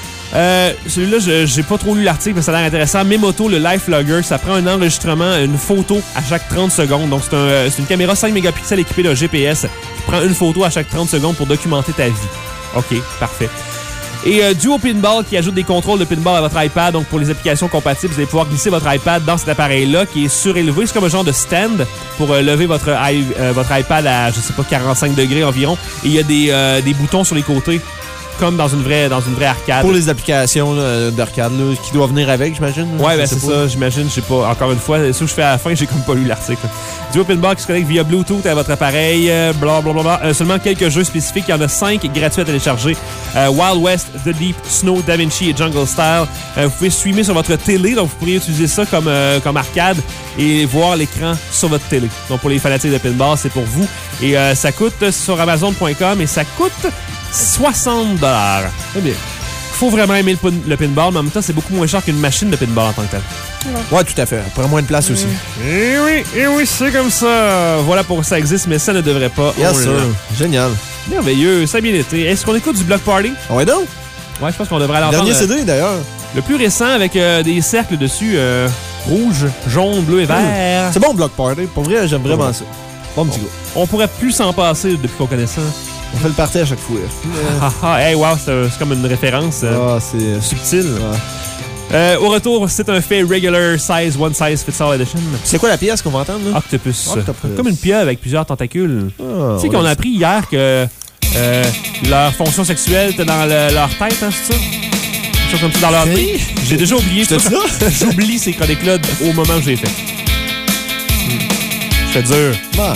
Celui-là, j'ai pas trop lu l'article, mais ça a l'air intéressant. Memoto, le Life Logger, ça prend un enregistrement, une photo à chaque 30 secondes. Donc, c'est une caméra 5 mégapixels équipée d'un GPS qui prend une photo à chaque 30 secondes pour documenter ta vie. OK, parfait. Et Duo Pinball qui ajoute des contrôles de pinball à votre iPad. Donc, pour les applications compatibles, vous allez pouvoir glisser votre iPad dans cet appareil-là qui est surélevé. C'est comme un genre de stand pour lever votre iPad à, je sais pas, 45 degrés environ. Et il y a des boutons sur les côtés, comme dans une vraie arcade. Pour les applications d'arcade qui doivent venir avec, j'imagine. Ouais, ben c'est ça, j'imagine. Je sais pas. Encore une fois, ça que je fais à la fin, j'ai comme pas lu l'article. Duo Pinball qui se connecte via Bluetooth à votre appareil. Blablabla. Seulement quelques jeux spécifiques. Il y en a 5 gratuits à télécharger. Wild West, The Deep, Snow, Da Vinci et Jungle Style. Vous pouvez streamer sur votre télé, donc vous pourriez utiliser ça comme arcade et voir l'écran sur votre télé. Donc pour les fanatiques de pinball, c'est pour vous. Et ça coûte sur Amazon.com et ça coûte 60 $. Très bien. Il faut vraiment aimer le pinball, mais en même temps, c'est beaucoup moins cher qu'une machine de pinball en tant que telle. Ouais, tout à fait. On prend moins de place aussi. Et oui, c'est comme ça. Voilà pourquoi ça existe, mais ça ne devrait pas. Yes, sir. Génial. Merveilleux, ça a bien été. Est-ce qu'on écoute du Block Party? Ouais, donc. Ouais, je pense qu'on devrait l'entendre. Dernier CD, d'ailleurs. Le plus récent, avec des cercles dessus, rouge, jaune, bleu et vert. C'est bon, Block Party. Pour vrai, j'aime vraiment ça. Bon petit gars. On pourrait plus s'en passer depuis qu'on connaît ça. On fait le party à chaque fois. Hey, wow, c'est comme une référence c'est subtile. Au retour, c'est un fait regular size, one size fits all edition. C'est quoi la pièce qu'on va entendre, là? Octopus. Comme une pieuvre avec plusieurs tentacules. Tu sais qu'on a appris hier que leur fonction sexuelle était dans leur tête, hein, c'est ça? Quelque chose comme ça dans leur tête. J'ai déjà oublié ça. J'oublie ces chroniques-là au moment où j'ai fait. Je fais dur. Bon.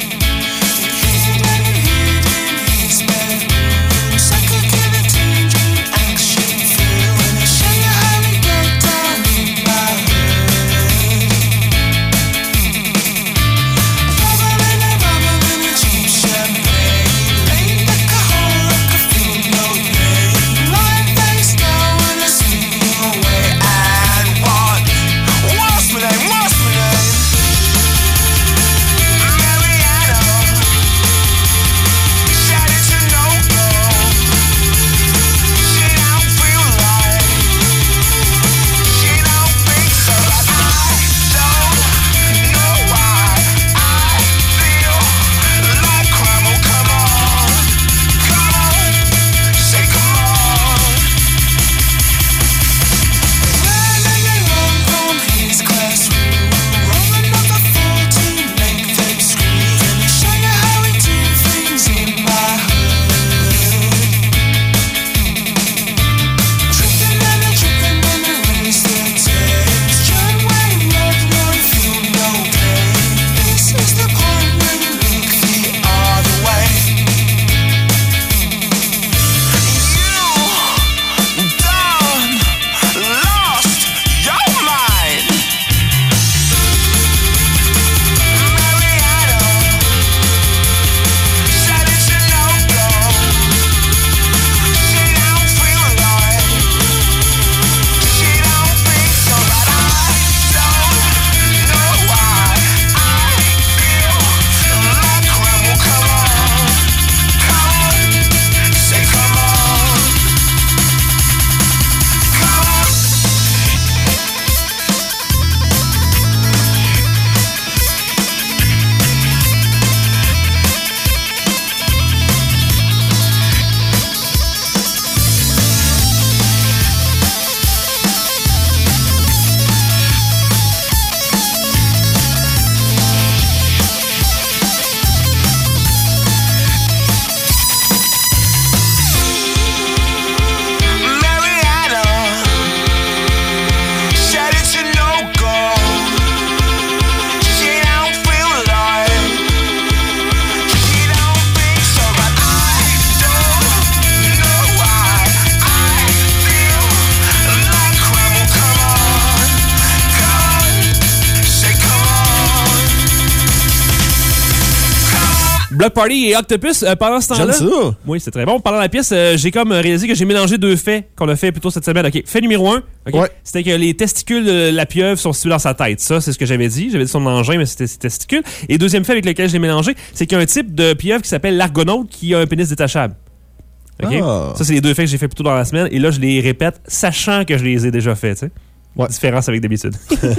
Block Party et Octopus, pendant ce temps-là... J'aime ça. Oui, c'est très bon. Pendant la pièce, j'ai comme réalisé que j'ai mélangé deux faits qu'on a fait plus tôt cette semaine. OK, fait numéro 1, okay. Ouais. C'était que les testicules de la pieuvre sont situés dans sa tête. Ça, c'est ce que j'avais dit. J'avais dit son engin, mais c'était ses testicules. Et deuxième fait avec lequel je l'ai mélangé, c'est qu'il y a un type de pieuvre qui s'appelle l'argonaute qui a un pénis détachable. OK? Ça, c'est les deux faits que j'ai fait plus tôt dans la semaine. Et là, je les répète, sachant que je les ai déjà faits, tu sais. Ouais. Différence avec d'habitude.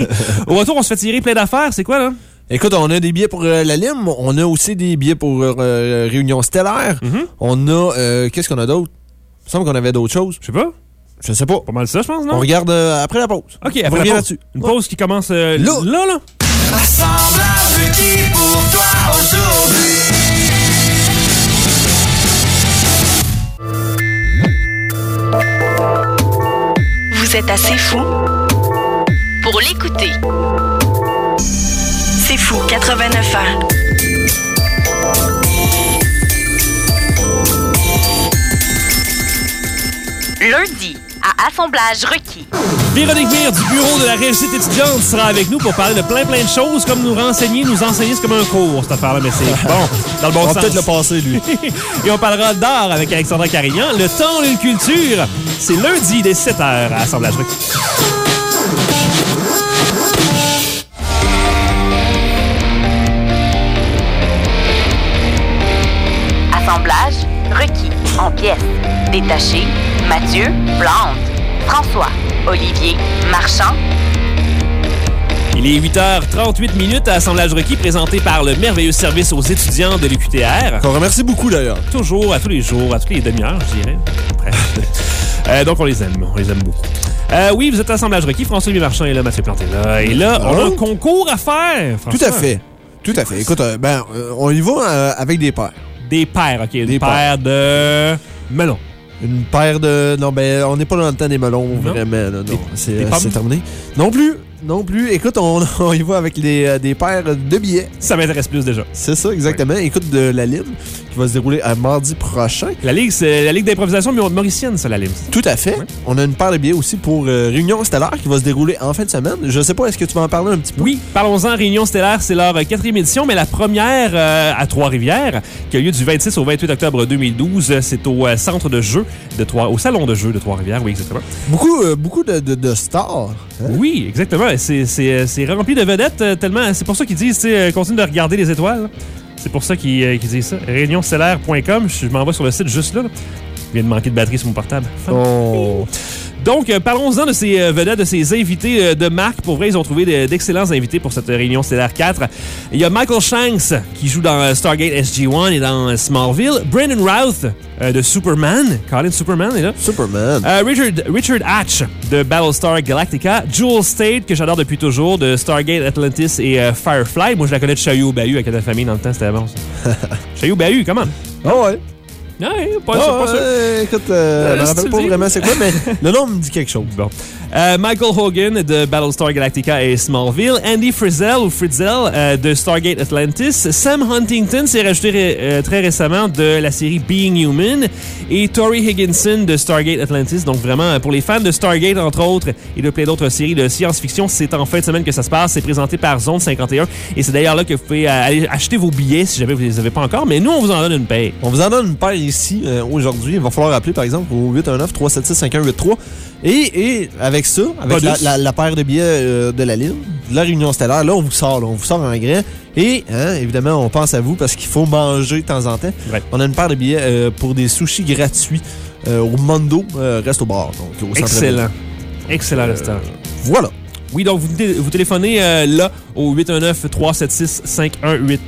Au retour, on se fait tirer plein d'affaires. C'est quoi, là? Écoute, on a des billets pour la Lime. On a aussi des billets pour Réunion Stellaire. Mm-hmm. On a... qu'est-ce qu'on a d'autre? Il me semble qu'on avait d'autres choses. Je sais pas. Je sais pas. Pas mal ça, je pense, non? On regarde après la pause. OK, après la pause. Là-dessus. Une pause qui commence là. Assemblage qui pour toi aujourd'hui. Vous êtes assez fou pour l'écouter. C'est fou, 89 ans. Lundi, à Assemblage requis. Véronique Mire du bureau de la réussite étudiante sera avec nous pour parler de plein de choses, comme nous enseigner, c'est comme un cours, cette affaire-là, mais c'est bon, dans le bon sens. On va peut-être le passer, lui. Et on parlera d'art avec Alexandra Carignan. Le temps d'une culture, c'est lundi dès 7h à Assemblage requis. Assemblage requis en pièces. Détaché, Mathieu Plante, François, Olivier Marchand. Il Il est 8h38 à Assemblage requis, présenté par le merveilleux service aux étudiants de l'UQTR. Qu'on remercie beaucoup, d'ailleurs. Toujours, à tous les jours, à toutes les demi-heures, je dirais. Donc, on les aime beaucoup. Oui, vous êtes à Assemblage requis. François-Louis Marchand est là, Mathieu Plante est là. Et là, on a un concours à faire, François. Tout à fait. Tout à fait. Écoute, on y va avec des paires. Des paires, OK. Des paires de melons. Une paire de... Non, on n'est pas dans le temps des melons, non? Vraiment. Là, non, c'est terminé. Non plus. Écoute, on y va avec des paires de billets. Ça m'intéresse plus déjà. C'est ça, exactement. Oui. Écoute, de la Lime, qui va se dérouler à mardi prochain. La Ligue, c'est la Ligue d'improvisation mauricienne, ça, la Lime. Tout à fait. Oui. On a une paire de billets aussi pour Réunion Stellaire, qui va se dérouler en fin de semaine. Je sais pas, est-ce que tu vas en parler un petit peu? Oui, parlons-en. Réunion Stellaire, c'est leur 4e édition, mais la première à Trois-Rivières, qui a lieu du 26 au 28 octobre 2012. C'est au centre de jeu au salon de jeu de Trois-Rivières, oui, exactement. Beaucoup de stars. Hein? Oui, exactement. C'est rempli de vedettes tellement... C'est pour ça qu'ils disent, continue de regarder les étoiles. C'est pour ça qu'ils disent ça. Réunionstellaire.com. Je m'en vais sur le site juste là. Je viens de manquer de batterie sur mon portable. Oh. Donc, parlons-en de ces vedettes, de ces invités de marque. Pour vrai, ils ont trouvé d'excellents invités pour cette Réunion Stellaire 4. Il y a Michael Shanks, qui joue dans Stargate SG-1 et dans Smallville. Brandon Routh, de Superman. Colin Superman est là. Superman. Richard Hatch, de Battlestar Galactica. Jewel State, que j'adore depuis toujours, de Stargate Atlantis et Firefly. Moi, je la connais de Chaillot Bahut avec la famille dans le temps, c'était avant ça. Chaillot Bahut, comment? Ah ouais. Ouais, pas sûr. Écoute, je me rappelle pas vraiment c'est quoi, mais le nom me dit quelque chose. Bon. Michael Hogan de Battlestar Galactica et Smallville. Andy Frizzell de Stargate Atlantis. Sam Huntington s'est rajouté très récemment de la série Being Human. Et Tori Higginson de Stargate Atlantis. Donc vraiment, pour les fans de Stargate, entre autres, et de plein d'autres séries de science-fiction, c'est en fin de semaine que ça se passe. C'est présenté par Zone 51. Et c'est d'ailleurs là que vous pouvez aller acheter vos billets si jamais vous ne les avez pas encore. Mais nous, on vous en donne une paire. On vous en donne une paire ici, aujourd'hui. Il va falloir appeler, par exemple, au 819-376-5183. Et avec ça, avec la paire de billets de la Lime, de la Réunion Stellaire, là, on vous sort en grand. Et, évidemment, on pense à vous parce qu'il faut manger de temps en temps. Ouais. On a une paire de billets pour des sushis gratuits au Mondo Resto Bar. Donc, au Excellent. Excellent restaurant. Voilà. Oui, donc vous téléphonez là au 819-376-5183.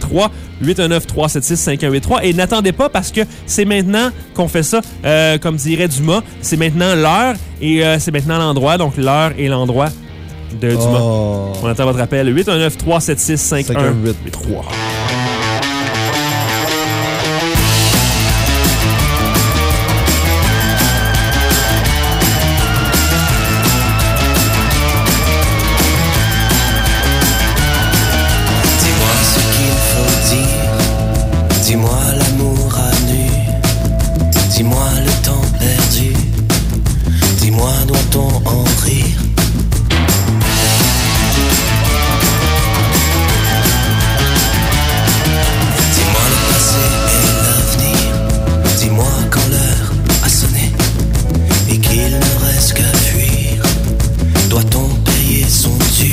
819-376-5183. Et n'attendez pas parce que c'est maintenant qu'on fait ça, comme dirait Dumas. C'est maintenant l'heure et c'est maintenant l'endroit. Donc l'heure et l'endroit de Dumas. On attend votre appel. 819-376-5183. Dis-moi l'amour à nu, dis-moi le temps perdu, dis-moi doit-on en rire? Dis-moi le passé et l'avenir, dis-moi quand l'heure a sonné et qu'il ne reste qu'à fuir, doit-on payer son dû?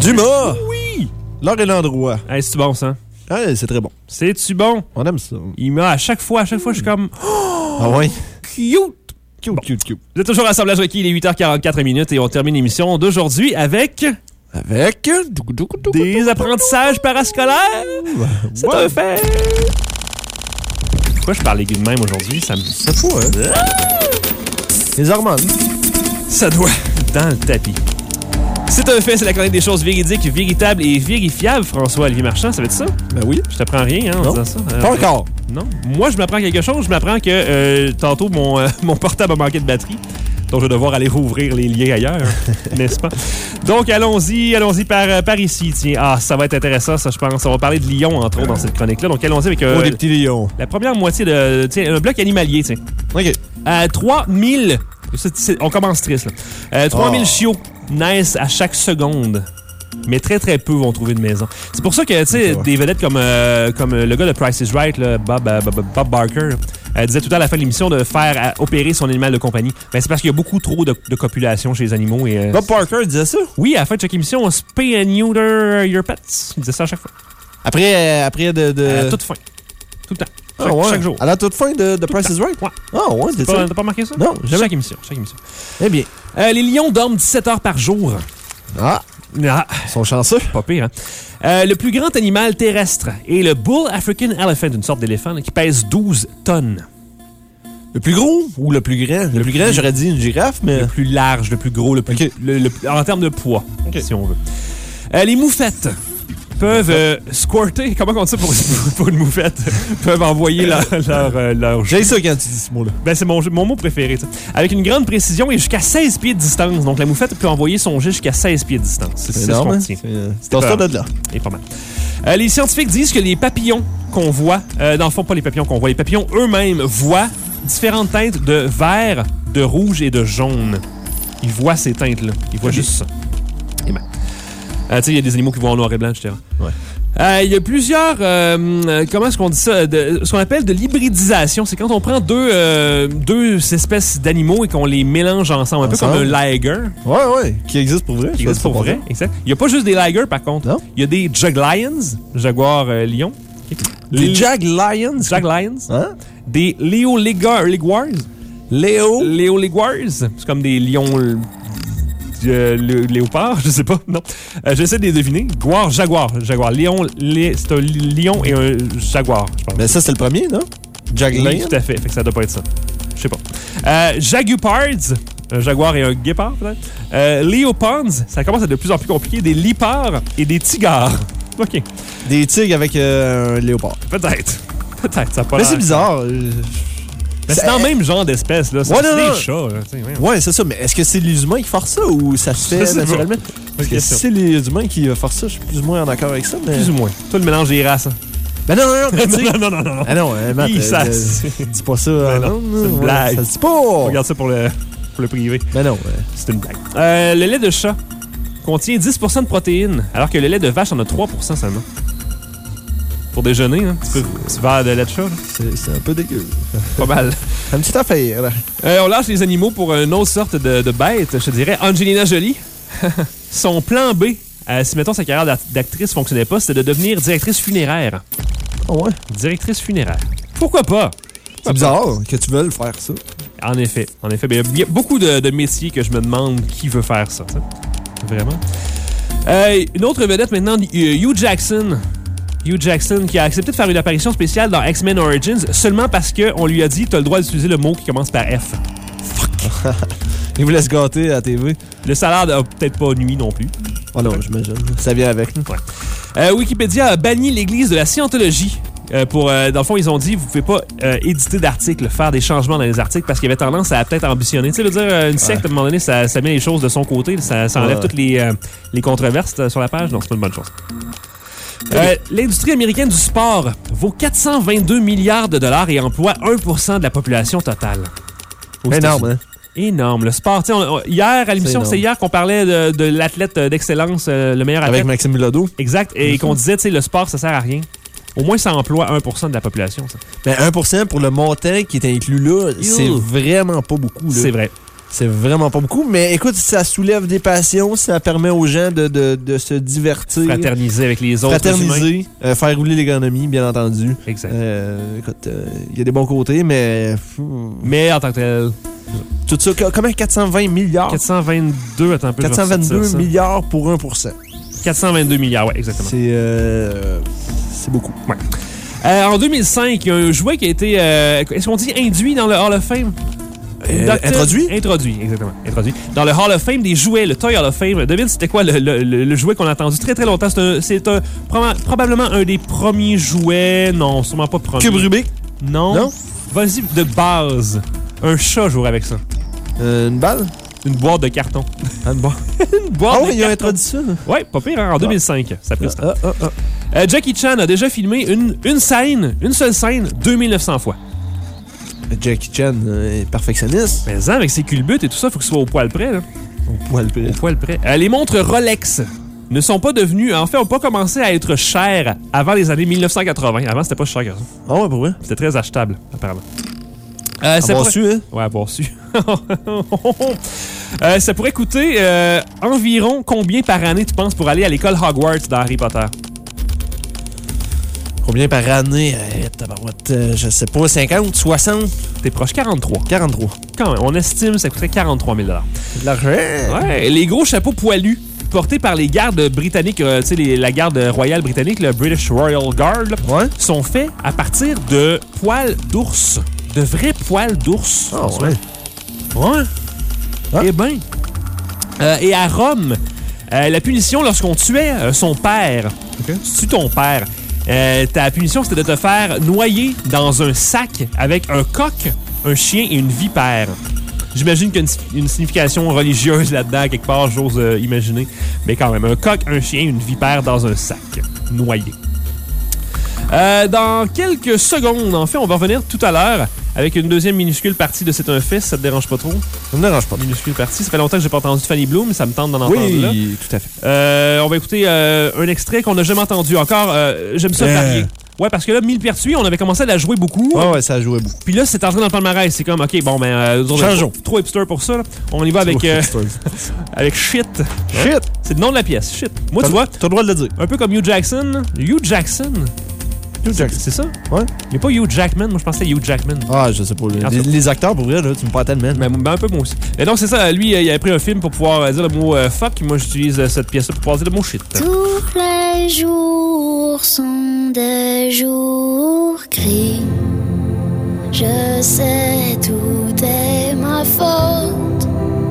Dumas! Oui! L'heure et l'endroit. Hey, c'est-tu bon, ça? Ah, c'est très bon. C'est-tu bon? On aime ça. Il met à chaque fois, je suis comme... Ah ouais? Cute! Cute. Vous êtes toujours à Assemblage Requis, il est 8h44 et on termine l'émission d'aujourd'hui avec... des apprentissages parascolaires. C'est un fait. Pourquoi je parle aigu de même aujourd'hui? Ça me... C'est fou, hein? Les hormones. Ça doit dans le tapis. C'est un fait, c'est la chronique des choses véridiques, véritables et vérifiables. François-Olivier Marchand, ça va être ça? Ben oui. Je t'apprends rien, en disant ça. Pas encore. Non. Moi, je m'apprends quelque chose. Je m'apprends que tantôt, mon portable a manqué de batterie. Donc, je vais devoir aller rouvrir les liens ailleurs, n'est-ce pas? Donc, allons-y par ici. Tiens, ça va être intéressant, ça, je pense. On va parler de Lyon, entre autres, dans cette chronique-là. Donc, allons-y avec... des petits lions. La première moitié de... Tiens, un bloc animalier, tiens. OK. 3000... on commence triste, là. 3000 chiots naissent à chaque seconde. Mais très, très peu vont trouver une maison. C'est pour ça que, tu sais, des vedettes comme le gars de Price is Right, là, Bob Barker, disait tout le temps à la fin de l'émission de faire opérer son animal de compagnie. Ben, c'est parce qu'il y a beaucoup trop de copulation chez les animaux. Et, Bob Barker disait ça? Oui, à la fin de chaque émission, on spay and neuter your pets. Il disait ça à chaque fois. Après de... À toute fin. Tout le temps. Chaque jour. À la toute fin de Price is Right? Ouais. Ah ouais, c'est ça. T'as pas remarqué ça? Non, jamais. Chaque émission. Eh bien. Les lions dorment 17 heures par jour. Ils sont chanceux. Pas pire, hein? Le plus grand animal terrestre est le Bull African Elephant, une sorte d'éléphant qui pèse 12 tonnes. Le plus gros ou le plus grand? Le plus grand, j'aurais dit une girafe, mais... Le plus large, le plus gros, le plus... en termes de poids, si on veut. Les moufettes peuvent squirter, comment on dit ça pour une moufette? Peuvent envoyer leur J'ai ça quand tu dis ce mot-là. Ben, c'est mon mot préféré. T'sais. Avec une grande précision et jusqu'à 16 pieds de distance. Donc, la moufette peut envoyer son jet jusqu'à 16 pieds de distance. C'est énorme, ce qu'on tient. C'est ton pas de là. Et pas mal. Les scientifiques disent que les papillons qu'on voit, dans le fond, pas les papillons qu'on voit, les papillons eux-mêmes voient différentes teintes de vert, de rouge et de jaune. Ils voient ces teintes-là. Ils voient juste ça. Et ben. Tu sais, il y a des animaux qui voient en noir et blanc, etc. Ouais. Il y a plusieurs, comment est-ce qu'on dit ça, ce qu'on appelle de l'hybridisation. C'est quand on prend deux espèces d'animaux et qu'on les mélange ensemble. Un peu comme un liger. Ouais, qui existe pour vrai. Qui existe pour vrai, exact. Il n'y a pas juste des ligers, par contre. Non. Il y a des jaguars, jaguars lions. Les jaguars? Jaguars. Hein? Des léoliguars. Léoliguars. C'est comme des lions... léopard, je sais pas, non. J'essaie de les deviner. Jaguar. Lion, c'est un lion et un jaguar, je pense. Mais ça, c'est le premier, non? Oui, tout à fait. Fait que ça doit pas être ça. Je sais pas. Jagupards, un jaguar et un guépard, peut-être. Léopards, ça commence à être de plus en plus compliqué. Des lipards et des tigars. OK. Des tigres avec un léopard. Peut-être, ça a pas Mais l'air. c'est bizarre. Mais c'est dans le même genre d'espèce, là. C'est des chats, là. Ouais, c'est ça. Mais est-ce que c'est les humains qui forcent ça ou ça se fait naturellement? Parce que si c'est les humains qui forcent ça, je suis plus ou moins en accord avec ça. Mais... Plus ou moins. Toi, le mélange des races. Hein. Ben non. non. Ah non, Matt, dis pas ça. Non, c'est une blague. Ça se dit pas. Regarde ça pour le privé. Ben non. C'est une blague. Le lait de chat contient 10% de protéines, alors que le lait de vache en a 3% seulement. Pour déjeuner, hein, petit verre de lait de chat. C'est un peu dégueu. Pas mal. Une petite affaire. On lâche les animaux pour une autre sorte de bête, je te dirais. Angelina Jolie. Son plan B, si mettons sa carrière d'actrice fonctionnait pas, c'était de devenir directrice funéraire. Oh ouais? Directrice funéraire. Pourquoi pas? C'est bizarre que tu veuilles faire ça. En effet. Il y a beaucoup de métiers que je me demande qui veut faire ça. Vraiment. Une autre vedette maintenant, Hugh Jackson. Hugh Jackson qui a accepté de faire une apparition spéciale dans X-Men Origins seulement parce qu'on lui a dit t'as le droit d'utiliser le mot qui commence par F. Fuck. Il vous laisse gâter à la TV. Le salaire n'a peut-être pas nuit non plus. Oh non, j'imagine. Ça vient avec. Ouais. Wikipédia a banni l'Église de la Scientologie. Dans le fond, ils ont dit vous pouvez pas éditer d'articles, faire des changements dans les articles parce qu'il y avait tendance à peut-être ambitionner. Tu sais, dire une secte, à un moment donné, ça met les choses de son côté, ça enlève toutes les controverses sur la page. Non, c'est pas une bonne chose. L'industrie américaine du sport vaut 422 milliards de dollars et emploie 1% de la population totale. Énorme, hein? Énorme. Le sport, hier à l'émission, c'est hier qu'on parlait de l'athlète d'excellence, le meilleur athlète. Avec Maxime Bilodeau. Exact. Et qu'on disait, le sport, ça sert à rien. Au moins, ça emploie 1% de la population, ça. Mais 1% pour le montant qui est inclus là, c'est vraiment pas beaucoup. Là. C'est vrai. C'est vraiment pas beaucoup, mais écoute, ça soulève des passions, ça permet aux gens de se divertir. Fraterniser avec les autres Fraterniser, faire rouler l'économie, bien entendu. Exact. Écoute, il y a des bons côtés, mais... Mais en tant que tel... Tout ça, comment 420 milliards? 422, attends un peu. 422 milliards pour 1%. 422 milliards, ouais, exactement. C'est beaucoup. Ouais. En 2005, il y a un jouet qui a été, est-ce qu'on dit induit dans le Hall of Fame? Introduit? Introduit, exactement. Introduit. Dans le Hall of Fame des jouets, le Toy Hall of Fame. Devine, c'était quoi le jouet qu'on a attendu très très longtemps? C'est probablement un des premiers jouets. Non, sûrement pas premier. Cube Rubik? Non. Vas-y, de base. Un chat jouerait avec ça. Une balle? Une boîte de carton. Une boîte de carton. Ils ont introduit ça? Ouais, pas pire, hein, en 2005. Ça a pris ce temps. Jackie Chan a déjà filmé une seule scène, 2900 fois. Jackie Chan est perfectionniste. Mais avec ses culbutes et tout ça, il faut qu'il soit au poil près. Là. Au poil près. Les montres Rolex ne sont pas devenues... En fait, n'ont pas commencé à être chères avant les années 1980. Avant, c'était pas cher que ça. Ah ouais, pour vrai? C'était très achetable, apparemment. Su, hein? Ouais, avoir su. Ça pourrait coûter environ combien par année, tu penses, pour aller à l'école Hogwarts dans Harry Potter? Combien par année? Je sais pas, 50, 60? T'es proche, 43. 43. Quand même, on estime que ça coûterait 43 000 $. C'est de l'argent. Ouais, les gros chapeaux poilus portés par les gardes britanniques, tu sais, la garde royale britannique, le British Royal Guard, sont faits à partir de poils d'ours. De vrais poils d'ours. Ah ouais. Ouais. Ah. Eh bien. Et à Rome, la punition lorsqu'on tuait son père, si tu ton père, ta punition c'était de te faire noyer dans un sac avec un coq, un chien et une vipère. J'imagine qu'il y a une signification religieuse là-dedans, quelque part, j'ose imaginer. Mais quand même, un coq, un chien, une vipère dans un sac, noyé. Dans quelques secondes, en fait, on va revenir tout à l'heure avec une deuxième minuscule partie de C'est un fait, si ça te dérange pas trop. Ça me dérange pas. Minuscule partie. Ça fait longtemps que j'ai pas entendu Fanny Bloom, mais ça me tente d'en entendre là. Oui, tout à fait. On va écouter un extrait qu'on n'a jamais entendu encore. J'aime ça varier. Ouais, parce que là, Mille Pertuis, on avait commencé à la jouer beaucoup. Ouais, ça a joué beaucoup. Puis là, c'est entré dans le palmarès. C'est comme, OK, bon, ben... changeons. Trop hipster pour ça, là. On y va avec... avec Shit. Shit! C'est le nom de la pièce, Shit. Moi, tu vois... T'as le droit de le dire. Un peu comme Hugh Jackson. Hugh Jackson? C'est ça? Ouais. Il n'y a pas Hugh Jackman. Moi, je pensais Hugh Jackman. Ah, je sais pas. Les acteurs, pour vrai, là, tu me parles tellement. Ben, un peu moi aussi. Et donc, c'est ça. Lui, il a pris un film pour pouvoir dire le mot fuck. Moi, j'utilise cette pièce-là pour pouvoir dire le mot shit. Tous les jours sont des jours gris. Je sais, tout est ma faute.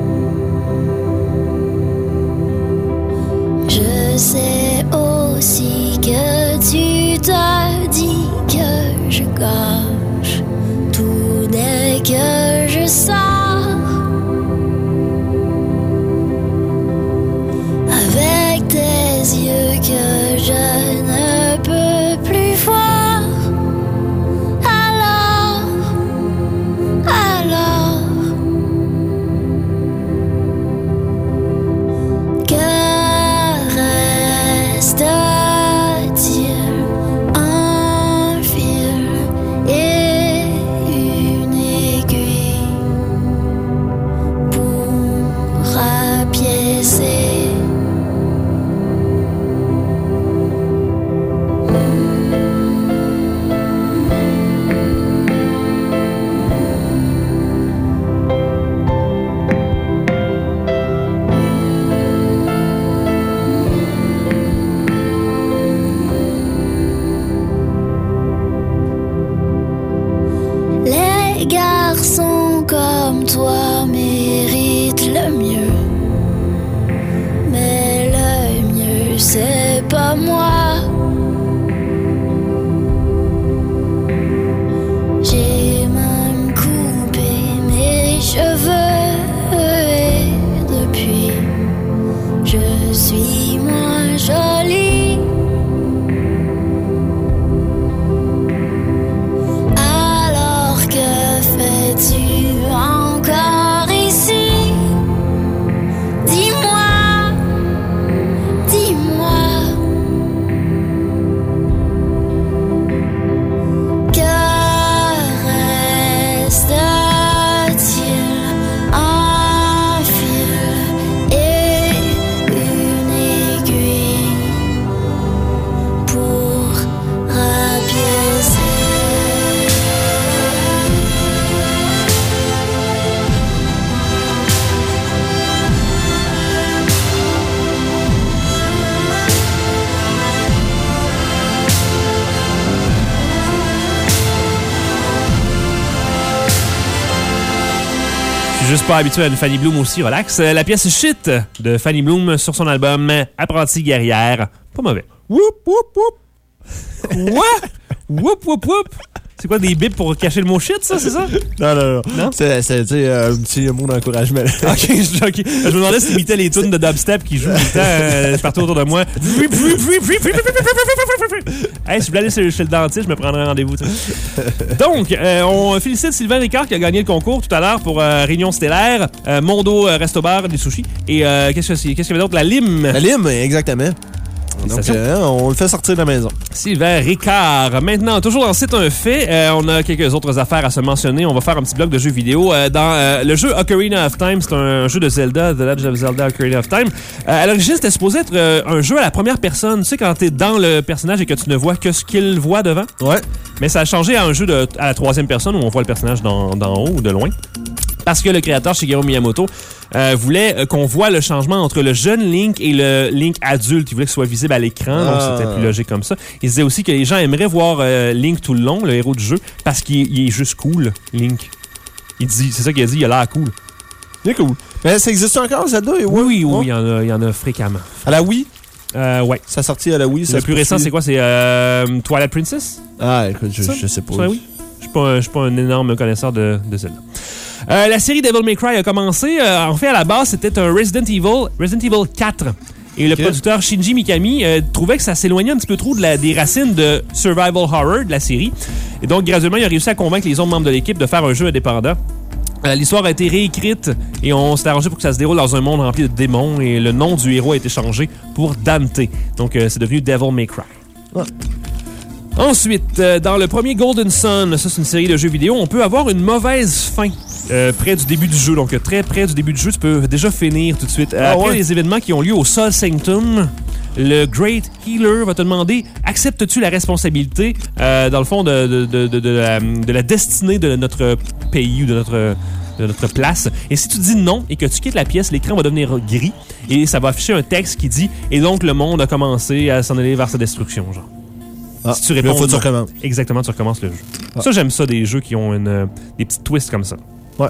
Je sais aussi que tu te dis que je gâche tout dès que je sors. Avec tes yeux que je ne peux plus voir. Alors, que reste-t-il? Un fil et une aiguille pour apaiser. Les garçons comme toi méritent le mieux, mais le mieux c'est pas moi. J'ai même coupé mes cheveux et depuis je suis moins jolie. Alors que fais-tu encore ici? juste pas habitué à une Fanny Bloom aussi relax. La pièce Shit de Fanny Bloom sur son album Apprentie guerrière. Pas mauvais. Whoop, whoop, whoop. Quoi? Whoop, whoop, whoop. C'est quoi, des bips pour cacher le mot shit, ça, c'est ça? Non? C'est un petit mot d'encouragement. OK. Je me demandais si t'imitais les tunes de dubstep qui jouent tout le temps partout autour de moi. Hey, si je voulais aller chez le dentiste, je me prendrais rendez-vous. Donc, on félicite Sylvain Ricard qui a gagné le concours tout à l'heure pour Réunion Stellaire, Mondo Resto Bar des sushis. Et qu'est-ce qu'il y avait d'autre? La lime. La lime, exactement. Donc, on le fait sortir de la maison. Sylvain Ricard. Maintenant, toujours dans C'est un fait, on a quelques autres affaires à se mentionner. On va faire un petit bloc de jeux vidéo. Dans le jeu Ocarina of Time, c'est un jeu de Zelda, The Legend of Zelda Ocarina of Time. À l'origine, c'était supposé être un jeu à la première personne. Tu sais, quand t'es dans le personnage et que tu ne vois que ce qu'il voit devant. Ouais. Mais ça a changé à un jeu à la troisième personne où on voit le personnage d'en haut ou de loin. Parce que le créateur, Shigeru Miyamoto, voulait qu'on voit le changement entre le jeune Link et le Link adulte. Il voulait que ce soit visible à l'écran, donc c'était plus logique comme ça. Il disait aussi que les gens aimeraient voir Link tout le long, le héros du jeu, parce qu'il est juste cool, Link. C'est ça qu'il a dit, il a l'air cool. Il est cool. Mais ça existe encore, Zelda? Oui, il y en a fréquemment. À la Wii? Ouais. Ça a sorti à la Wii. Le plus récent, c'est quoi? C'est Twilight Princess? Ah, écoute, je sais pas. Sur la Wii? Je suis pas un énorme connaisseur de Zelda. La série Devil May Cry a commencé. En fait, à la base, c'était un Resident Evil 4. Et le producteur Shinji Mikami trouvait que ça s'éloignait un petit peu trop des racines de Survival Horror de la série. Et donc, graduellement, il a réussi à convaincre les autres membres de l'équipe de faire un jeu indépendant. L'histoire a été réécrite et on s'est arrangé pour que ça se déroule dans un monde rempli de démons. Et le nom du héros a été changé pour Dante. Donc, c'est devenu Devil May Cry. Ouais. Ensuite, dans le premier Golden Sun, ça c'est une série de jeux vidéo, on peut avoir une mauvaise fin près du début du jeu. Donc très près du début du jeu, tu peux déjà finir tout de suite. Après les événements qui ont lieu au Sol Sanctum, le Great Healer va te demander, acceptes-tu la responsabilité, dans le fond, de la destinée de notre pays ou de notre place. Et si tu dis non et que tu quittes la pièce, l'écran va devenir gris et ça va afficher un texte qui dit « Et donc le monde a commencé à s'en aller vers sa destruction ». Genre. Ah, si tu réponds, faut que tu recommences. Exactement, tu recommences le jeu. Ah. Ça, j'aime ça, des jeux qui ont des petits twists comme ça. Ouais.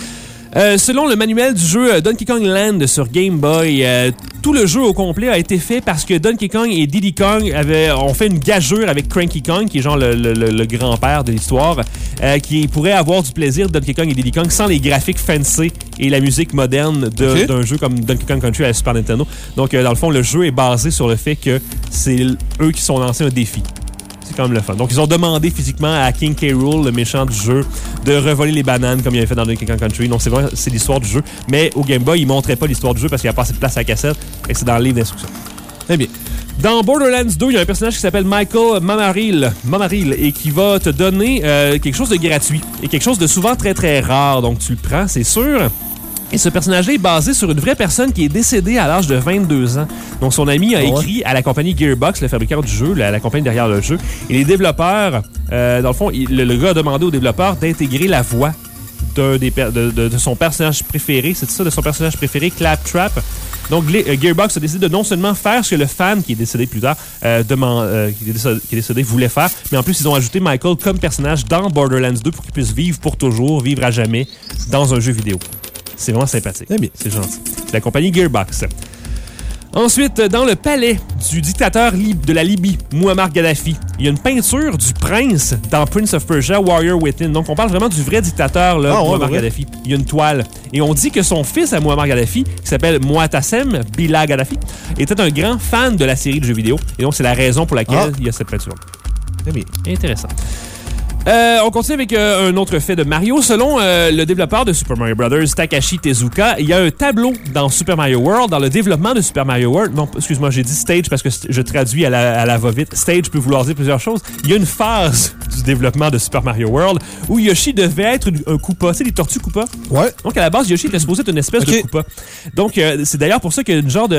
Selon le manuel du jeu Donkey Kong Land sur Game Boy, tout le jeu au complet a été fait parce que Donkey Kong et Diddy Kong ont fait une gageure avec Cranky Kong, qui est genre le grand-père de l'histoire, qui pourrait avoir du plaisir de Donkey Kong et Diddy Kong sans les graphiques fancy et la musique moderne d'un jeu comme Donkey Kong Country à la Super Nintendo. Donc, dans le fond, le jeu est basé sur le fait que c'est eux qui sont lancés un défi. C'est quand même le fun. Donc, ils ont demandé physiquement à King K. Rool, le méchant du jeu, de revoler les bananes comme il avait fait dans Donkey Kong Country. Donc, c'est l'histoire du jeu. Mais au Game Boy, ils ne montraient pas l'histoire du jeu parce qu'il n'y a pas assez de place à la cassette. Et c'est dans le livre d'instruction. Très bien. Dans Borderlands 2, il y a un personnage qui s'appelle Michael Mamaril et qui va te donner quelque chose de gratuit et quelque chose de souvent très, très rare. Donc, tu le prends, c'est sûr. Et ce personnage-là est basé sur une vraie personne qui est décédée à l'âge de 22 ans. Donc, son ami a écrit à la compagnie Gearbox, le fabricant du jeu, la compagnie derrière le jeu. Et les développeurs, dans le fond, le gars a demandé aux développeurs d'intégrer la voix de son personnage préféré. C'est ça, de son personnage préféré, Claptrap. Donc, Gearbox a décidé de non seulement faire ce que le fan, qui est décédé plus tard, qui est décédé, voulait faire, mais en plus, ils ont ajouté Michael comme personnage dans Borderlands 2 pour qu'il puisse vivre pour toujours, vivre à jamais dans un jeu vidéo. C'est vraiment sympathique. C'est gentil. C'est la compagnie Gearbox. Ensuite, dans le palais du dictateur de la Libye, Muammar Kadhafi, il y a une peinture du prince dans Prince of Persia, Warrior Within. Donc, on parle vraiment du vrai dictateur, Muammar Kadhafi. Il y a une toile. Et on dit que son fils à Muammar Kadhafi, qui s'appelle Mu'tasim Bilal Gaddafi, était un grand fan de la série de jeux vidéo. Et donc, c'est la raison pour laquelle il y a cette peinture. Très bien. Intéressant. On continue avec un autre fait de Mario. Selon le développeur de Super Mario Bros., Takashi Tezuka, il y a un tableau dans Super Mario World, dans le développement de Super Mario World. Non, excuse-moi, j'ai dit stage parce que je traduis à la va-vite. Stage peut vouloir dire plusieurs choses. Il y a une phase du développement de Super Mario World où Yoshi devait être un Koopa. Tu sais, les tortues Koopa? Ouais. Donc, à la base, Yoshi était supposé être une espèce de Koopa. Donc, c'est d'ailleurs pour ça que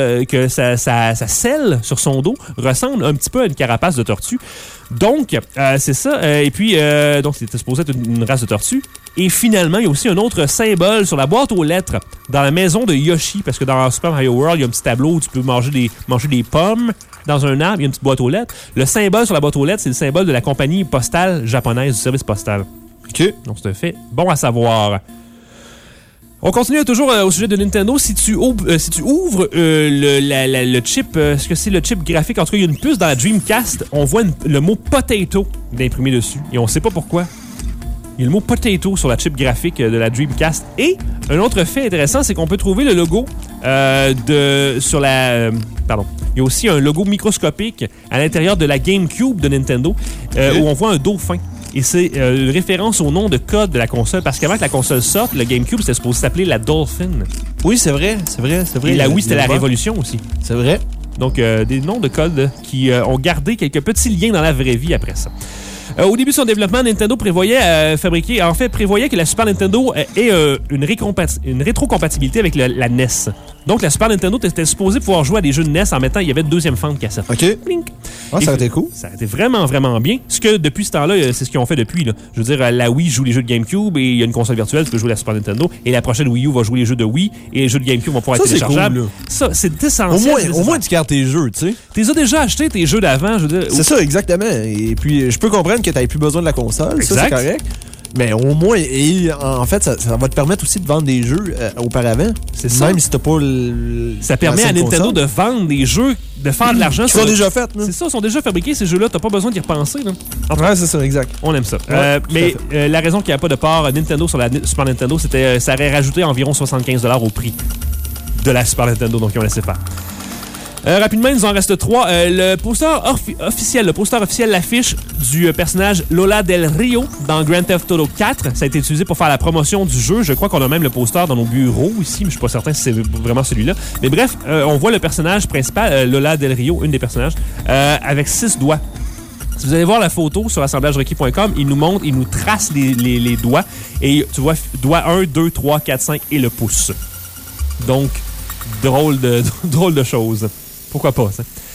sa selle sur son dos ressemble un petit peu à une carapace de tortue. Donc, c'est ça. Et puis, donc, c'était supposé être une race de tortue. Et finalement, il y a aussi un autre symbole sur la boîte aux lettres dans la maison de Yoshi. Parce que dans Super Mario World, il y a un petit tableau où tu peux manger des pommes dans un arbre. Il y a une petite boîte aux lettres. Le symbole sur la boîte aux lettres, c'est le symbole de la compagnie postale japonaise du service postal. OK. Donc, c'est un fait bon à savoir. On continue toujours au sujet de Nintendo. Si tu ouvres le chip, est-ce que c'est le chip graphique? En tout cas, il y a une puce dans la Dreamcast. On voit le mot potato d'imprimé dessus. Et on sait pas pourquoi. Il y a le mot potato sur la chip graphique de la Dreamcast. Et un autre fait intéressant, c'est qu'on peut trouver le logo sur la... pardon. Il y a aussi un logo microscopique à l'intérieur de la GameCube de Nintendo où on voit un dauphin. Et c'est une référence au nom de code de la console. Parce qu'avant que la console sorte, le GameCube, c'était supposé s'appeler la Dolphin. Oui, c'est vrai. Et la Wii, c'était la Révolution aussi. C'est vrai. Donc, des noms de code qui ont gardé quelques petits liens dans la vraie vie après ça. Au début de son développement, Nintendo prévoyait que la Super Nintendo ait une rétrocompatibilité avec la NES. Donc, la Super Nintendo était supposée pouvoir jouer à des jeux de NES en mettant, il y avait une deuxième fente cassette. OK. Blink. Ah, ça a été cool. Ça a été vraiment, vraiment bien. Ce que, depuis ce temps-là, c'est ce qu'ils ont fait depuis. Là. Je veux dire, la Wii joue les jeux de GameCube et il y a une console virtuelle, tu peux jouer la Super Nintendo. Et la prochaine Wii U va jouer les jeux de Wii et les jeux de GameCube vont pouvoir être téléchargeables. Cool, ça, c'est essentiel. Au moins, tu gardes tes jeux, tu sais. Tu les as déjà achetés, tes jeux d'avant, je veux dire. C'est ça, exactement. Et puis, je peux comprendre que tu n'avais plus besoin de la console. Exact. Ça, c'est correct. Mais au moins, et en fait, ça va te permettre aussi de vendre des jeux auparavant. C'est ça. Même si t'as pas ça permet à Nintendo de vendre des jeux, de faire de l'argent. Ils sont déjà faits. C'est ça, ils sont déjà fabriqués, ces jeux-là. T'as pas besoin d'y repenser. Là. Ouais, c'est ça, exact. On aime ça. Ouais, mais la raison qu'il n'y a pas de part Nintendo sur la Super Nintendo, c'était ça aurait rajouté environ 75$ au prix de la Super Nintendo. Donc, ils ont laissé faire. Rapidement, il nous en reste 3. Le poster officiel, l'affiche du personnage Lola Del Rio dans Grand Theft Auto 4. Ça a été utilisé pour faire la promotion du jeu. Je crois qu'on a même le poster dans nos bureaux ici, mais je suis pas certain si c'est vraiment celui-là. Mais bref, on voit le personnage principal, Lola Del Rio, une des personnages, avec 6 doigts. Si vous allez voir la photo sur assemblagerequis.com, il nous montre, il nous trace les doigts. Et tu vois, doigt 1, 2, 3, 4, 5 et le pouce. Donc, drôle de choses. Pourquoi pas,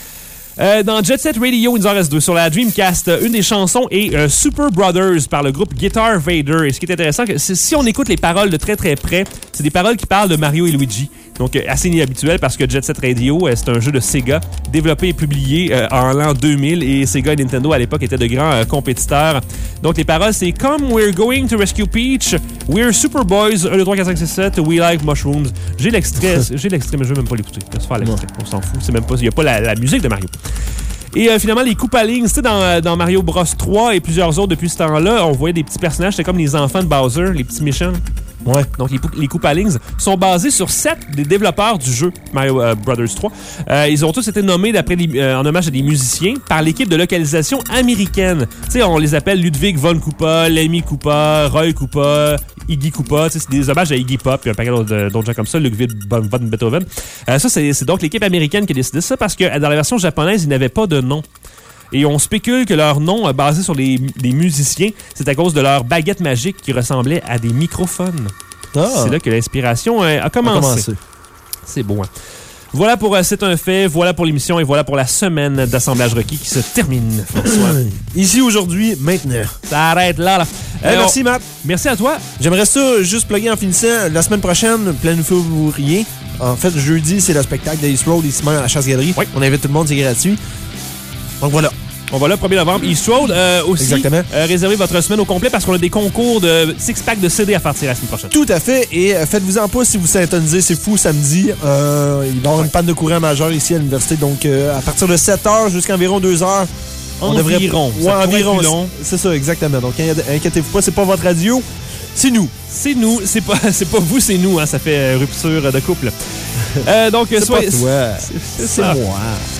ça? Dans Jet Set Radio, il nous en reste 2. Sur la Dreamcast, une des chansons est Super Brothers par le groupe Guitar Vader. Et ce qui est intéressant, c'est si on écoute les paroles de très très près, c'est des paroles qui parlent de Mario et Luigi. Donc, assez inhabituel parce que Jet Set Radio, c'est un jeu de Sega, développé et publié en l'an 2000. Et Sega et Nintendo, à l'époque, étaient de grands compétiteurs. Donc, les paroles, c'est « Come, we're going to rescue Peach. We're super boys. 1, 2, 3, 4, 5, 6, 7. We like mushrooms. » J'ai l'extrait, mais je vais même pas l'écouter. Laisse faire l'extrait. On s'en fout. C'est même pas, il n'y a pas la musique de Mario. Et finalement, les Koopalings, tu sais, dans Mario Bros 3 et plusieurs autres depuis ce temps-là, on voyait des petits personnages, c'était comme les enfants de Bowser, les petits méchants. Ouais. Donc, les Koopalings sont basés sur 7 des développeurs du jeu Mario Brothers 3. Ils ont tous été nommés en hommage à des musiciens par l'équipe de localisation américaine. Tu sais, on les appelle Ludwig von Koopa, Lemmy Koopa, Roy Koopa, Iggy Koopa. Tu sais, c'est des hommages à Iggy Pop et un paquet d'autres gens comme ça, Ludwig von Beethoven. Ça, c'est donc l'équipe américaine qui a décidé ça parce que dans la version japonaise, ils n'avaient pas de nom. Et on spécule que leur nom, basé sur les musiciens, c'est à cause de leur baguette magique qui ressemblait à des microphones. Ah. C'est là que l'inspiration a commencé. C'est beau, hein? Voilà pour C'est un fait, voilà pour l'émission et voilà pour la semaine d'assemblage requis qui se termine, François. Ici, aujourd'hui, maintenant. Ça arrête là. Merci, Matt. Merci à toi. J'aimerais ça juste plugger en finissant. La semaine prochaine, planifiez-vous rien. En fait, jeudi, c'est le spectacle d'East Road, ici même à la Chasse-Galerie. Oui. On invite tout le monde, c'est gratuit. Donc voilà. On va là, 1er novembre, East Road. Aussi, exactement. Réservez votre semaine au complet parce qu'on a des concours de 6-pack de CD à faire tirer la semaine prochaine. Tout à fait. Et faites-vous-en pas si vous syntonisez. C'est fou, samedi. Il va y avoir une panne de courant majeure ici à l'université. Donc, à partir de 7h jusqu'à environ 2h, on devrait... environ. C'est ça, exactement. Donc, inquiétez-vous pas, c'est pas votre radio. C'est nous. C'est nous. C'est pas vous, c'est nous. Hein. Ça fait rupture de couple. Donc, c'est pas toi. C'est moi.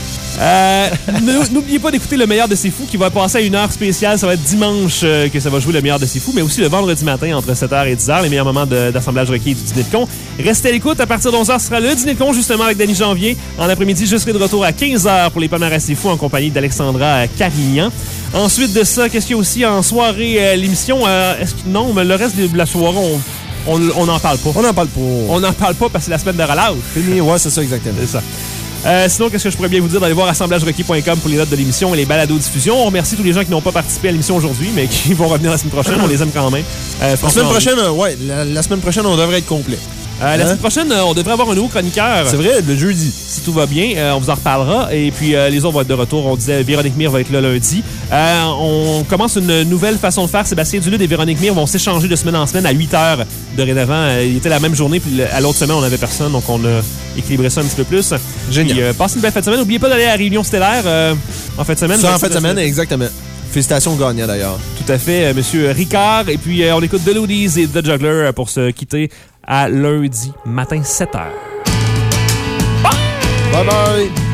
N'oubliez pas d'écouter le meilleur de C'est Fou qui va passer à une heure spéciale. Ça va être dimanche que ça va jouer le meilleur de C'est Fou, mais aussi le vendredi matin entre 7h et 10h, les meilleurs moments d'assemblage requis du dîner de con. Restez à l'écoute. À partir de 11h, ce sera le dîner de con justement avec Danny Janvier. En après-midi, je serai de retour à 15h pour les palmarès C'est Fou en compagnie d'Alexandra Carignan. Ensuite de ça, qu'est-ce qu'il y a aussi en soirée l'émission? Non, mais le reste de la soirée, on n'en parle pas. On n'en parle pas. On n'en parle pas parce que c'est la semaine de relâche. Ouais, c'est ça, exactement. C'est ça. Sinon, qu'est-ce que je pourrais bien vous dire d'aller voir assemblagerequis.com pour les notes de l'émission et les balados-diffusions. On remercie tous les gens qui n'ont pas participé à l'émission aujourd'hui, mais qui vont revenir la semaine prochaine. On les aime quand même. La semaine prochaine, la semaine prochaine, on devrait être complet. La semaine prochaine, on devrait avoir un nouveau chroniqueur. C'est vrai, le jeudi. Si tout va bien, on vous en reparlera. Et puis, les autres vont être de retour. On disait, Véronique Mire va être là lundi. On commence une nouvelle façon de faire. Sébastien Duluth et Véronique Mire vont s'échanger de semaine en semaine à 8h dorénavant. Il était la même journée, puis à l'autre semaine, on n'avait personne. Donc, on a équilibré ça un petit peu plus. Génial. Puis, passez une belle fin de semaine. N'oubliez pas d'aller à la Réunion Stellaire en fin de semaine. Ça, en fin de semaine, exactement. Félicitations au gagnant, d'ailleurs. Tout à fait, Monsieur Ricard. Et puis, on écoute The Loodies et The Juggler pour se quitter à lundi matin 7h. Bye bye!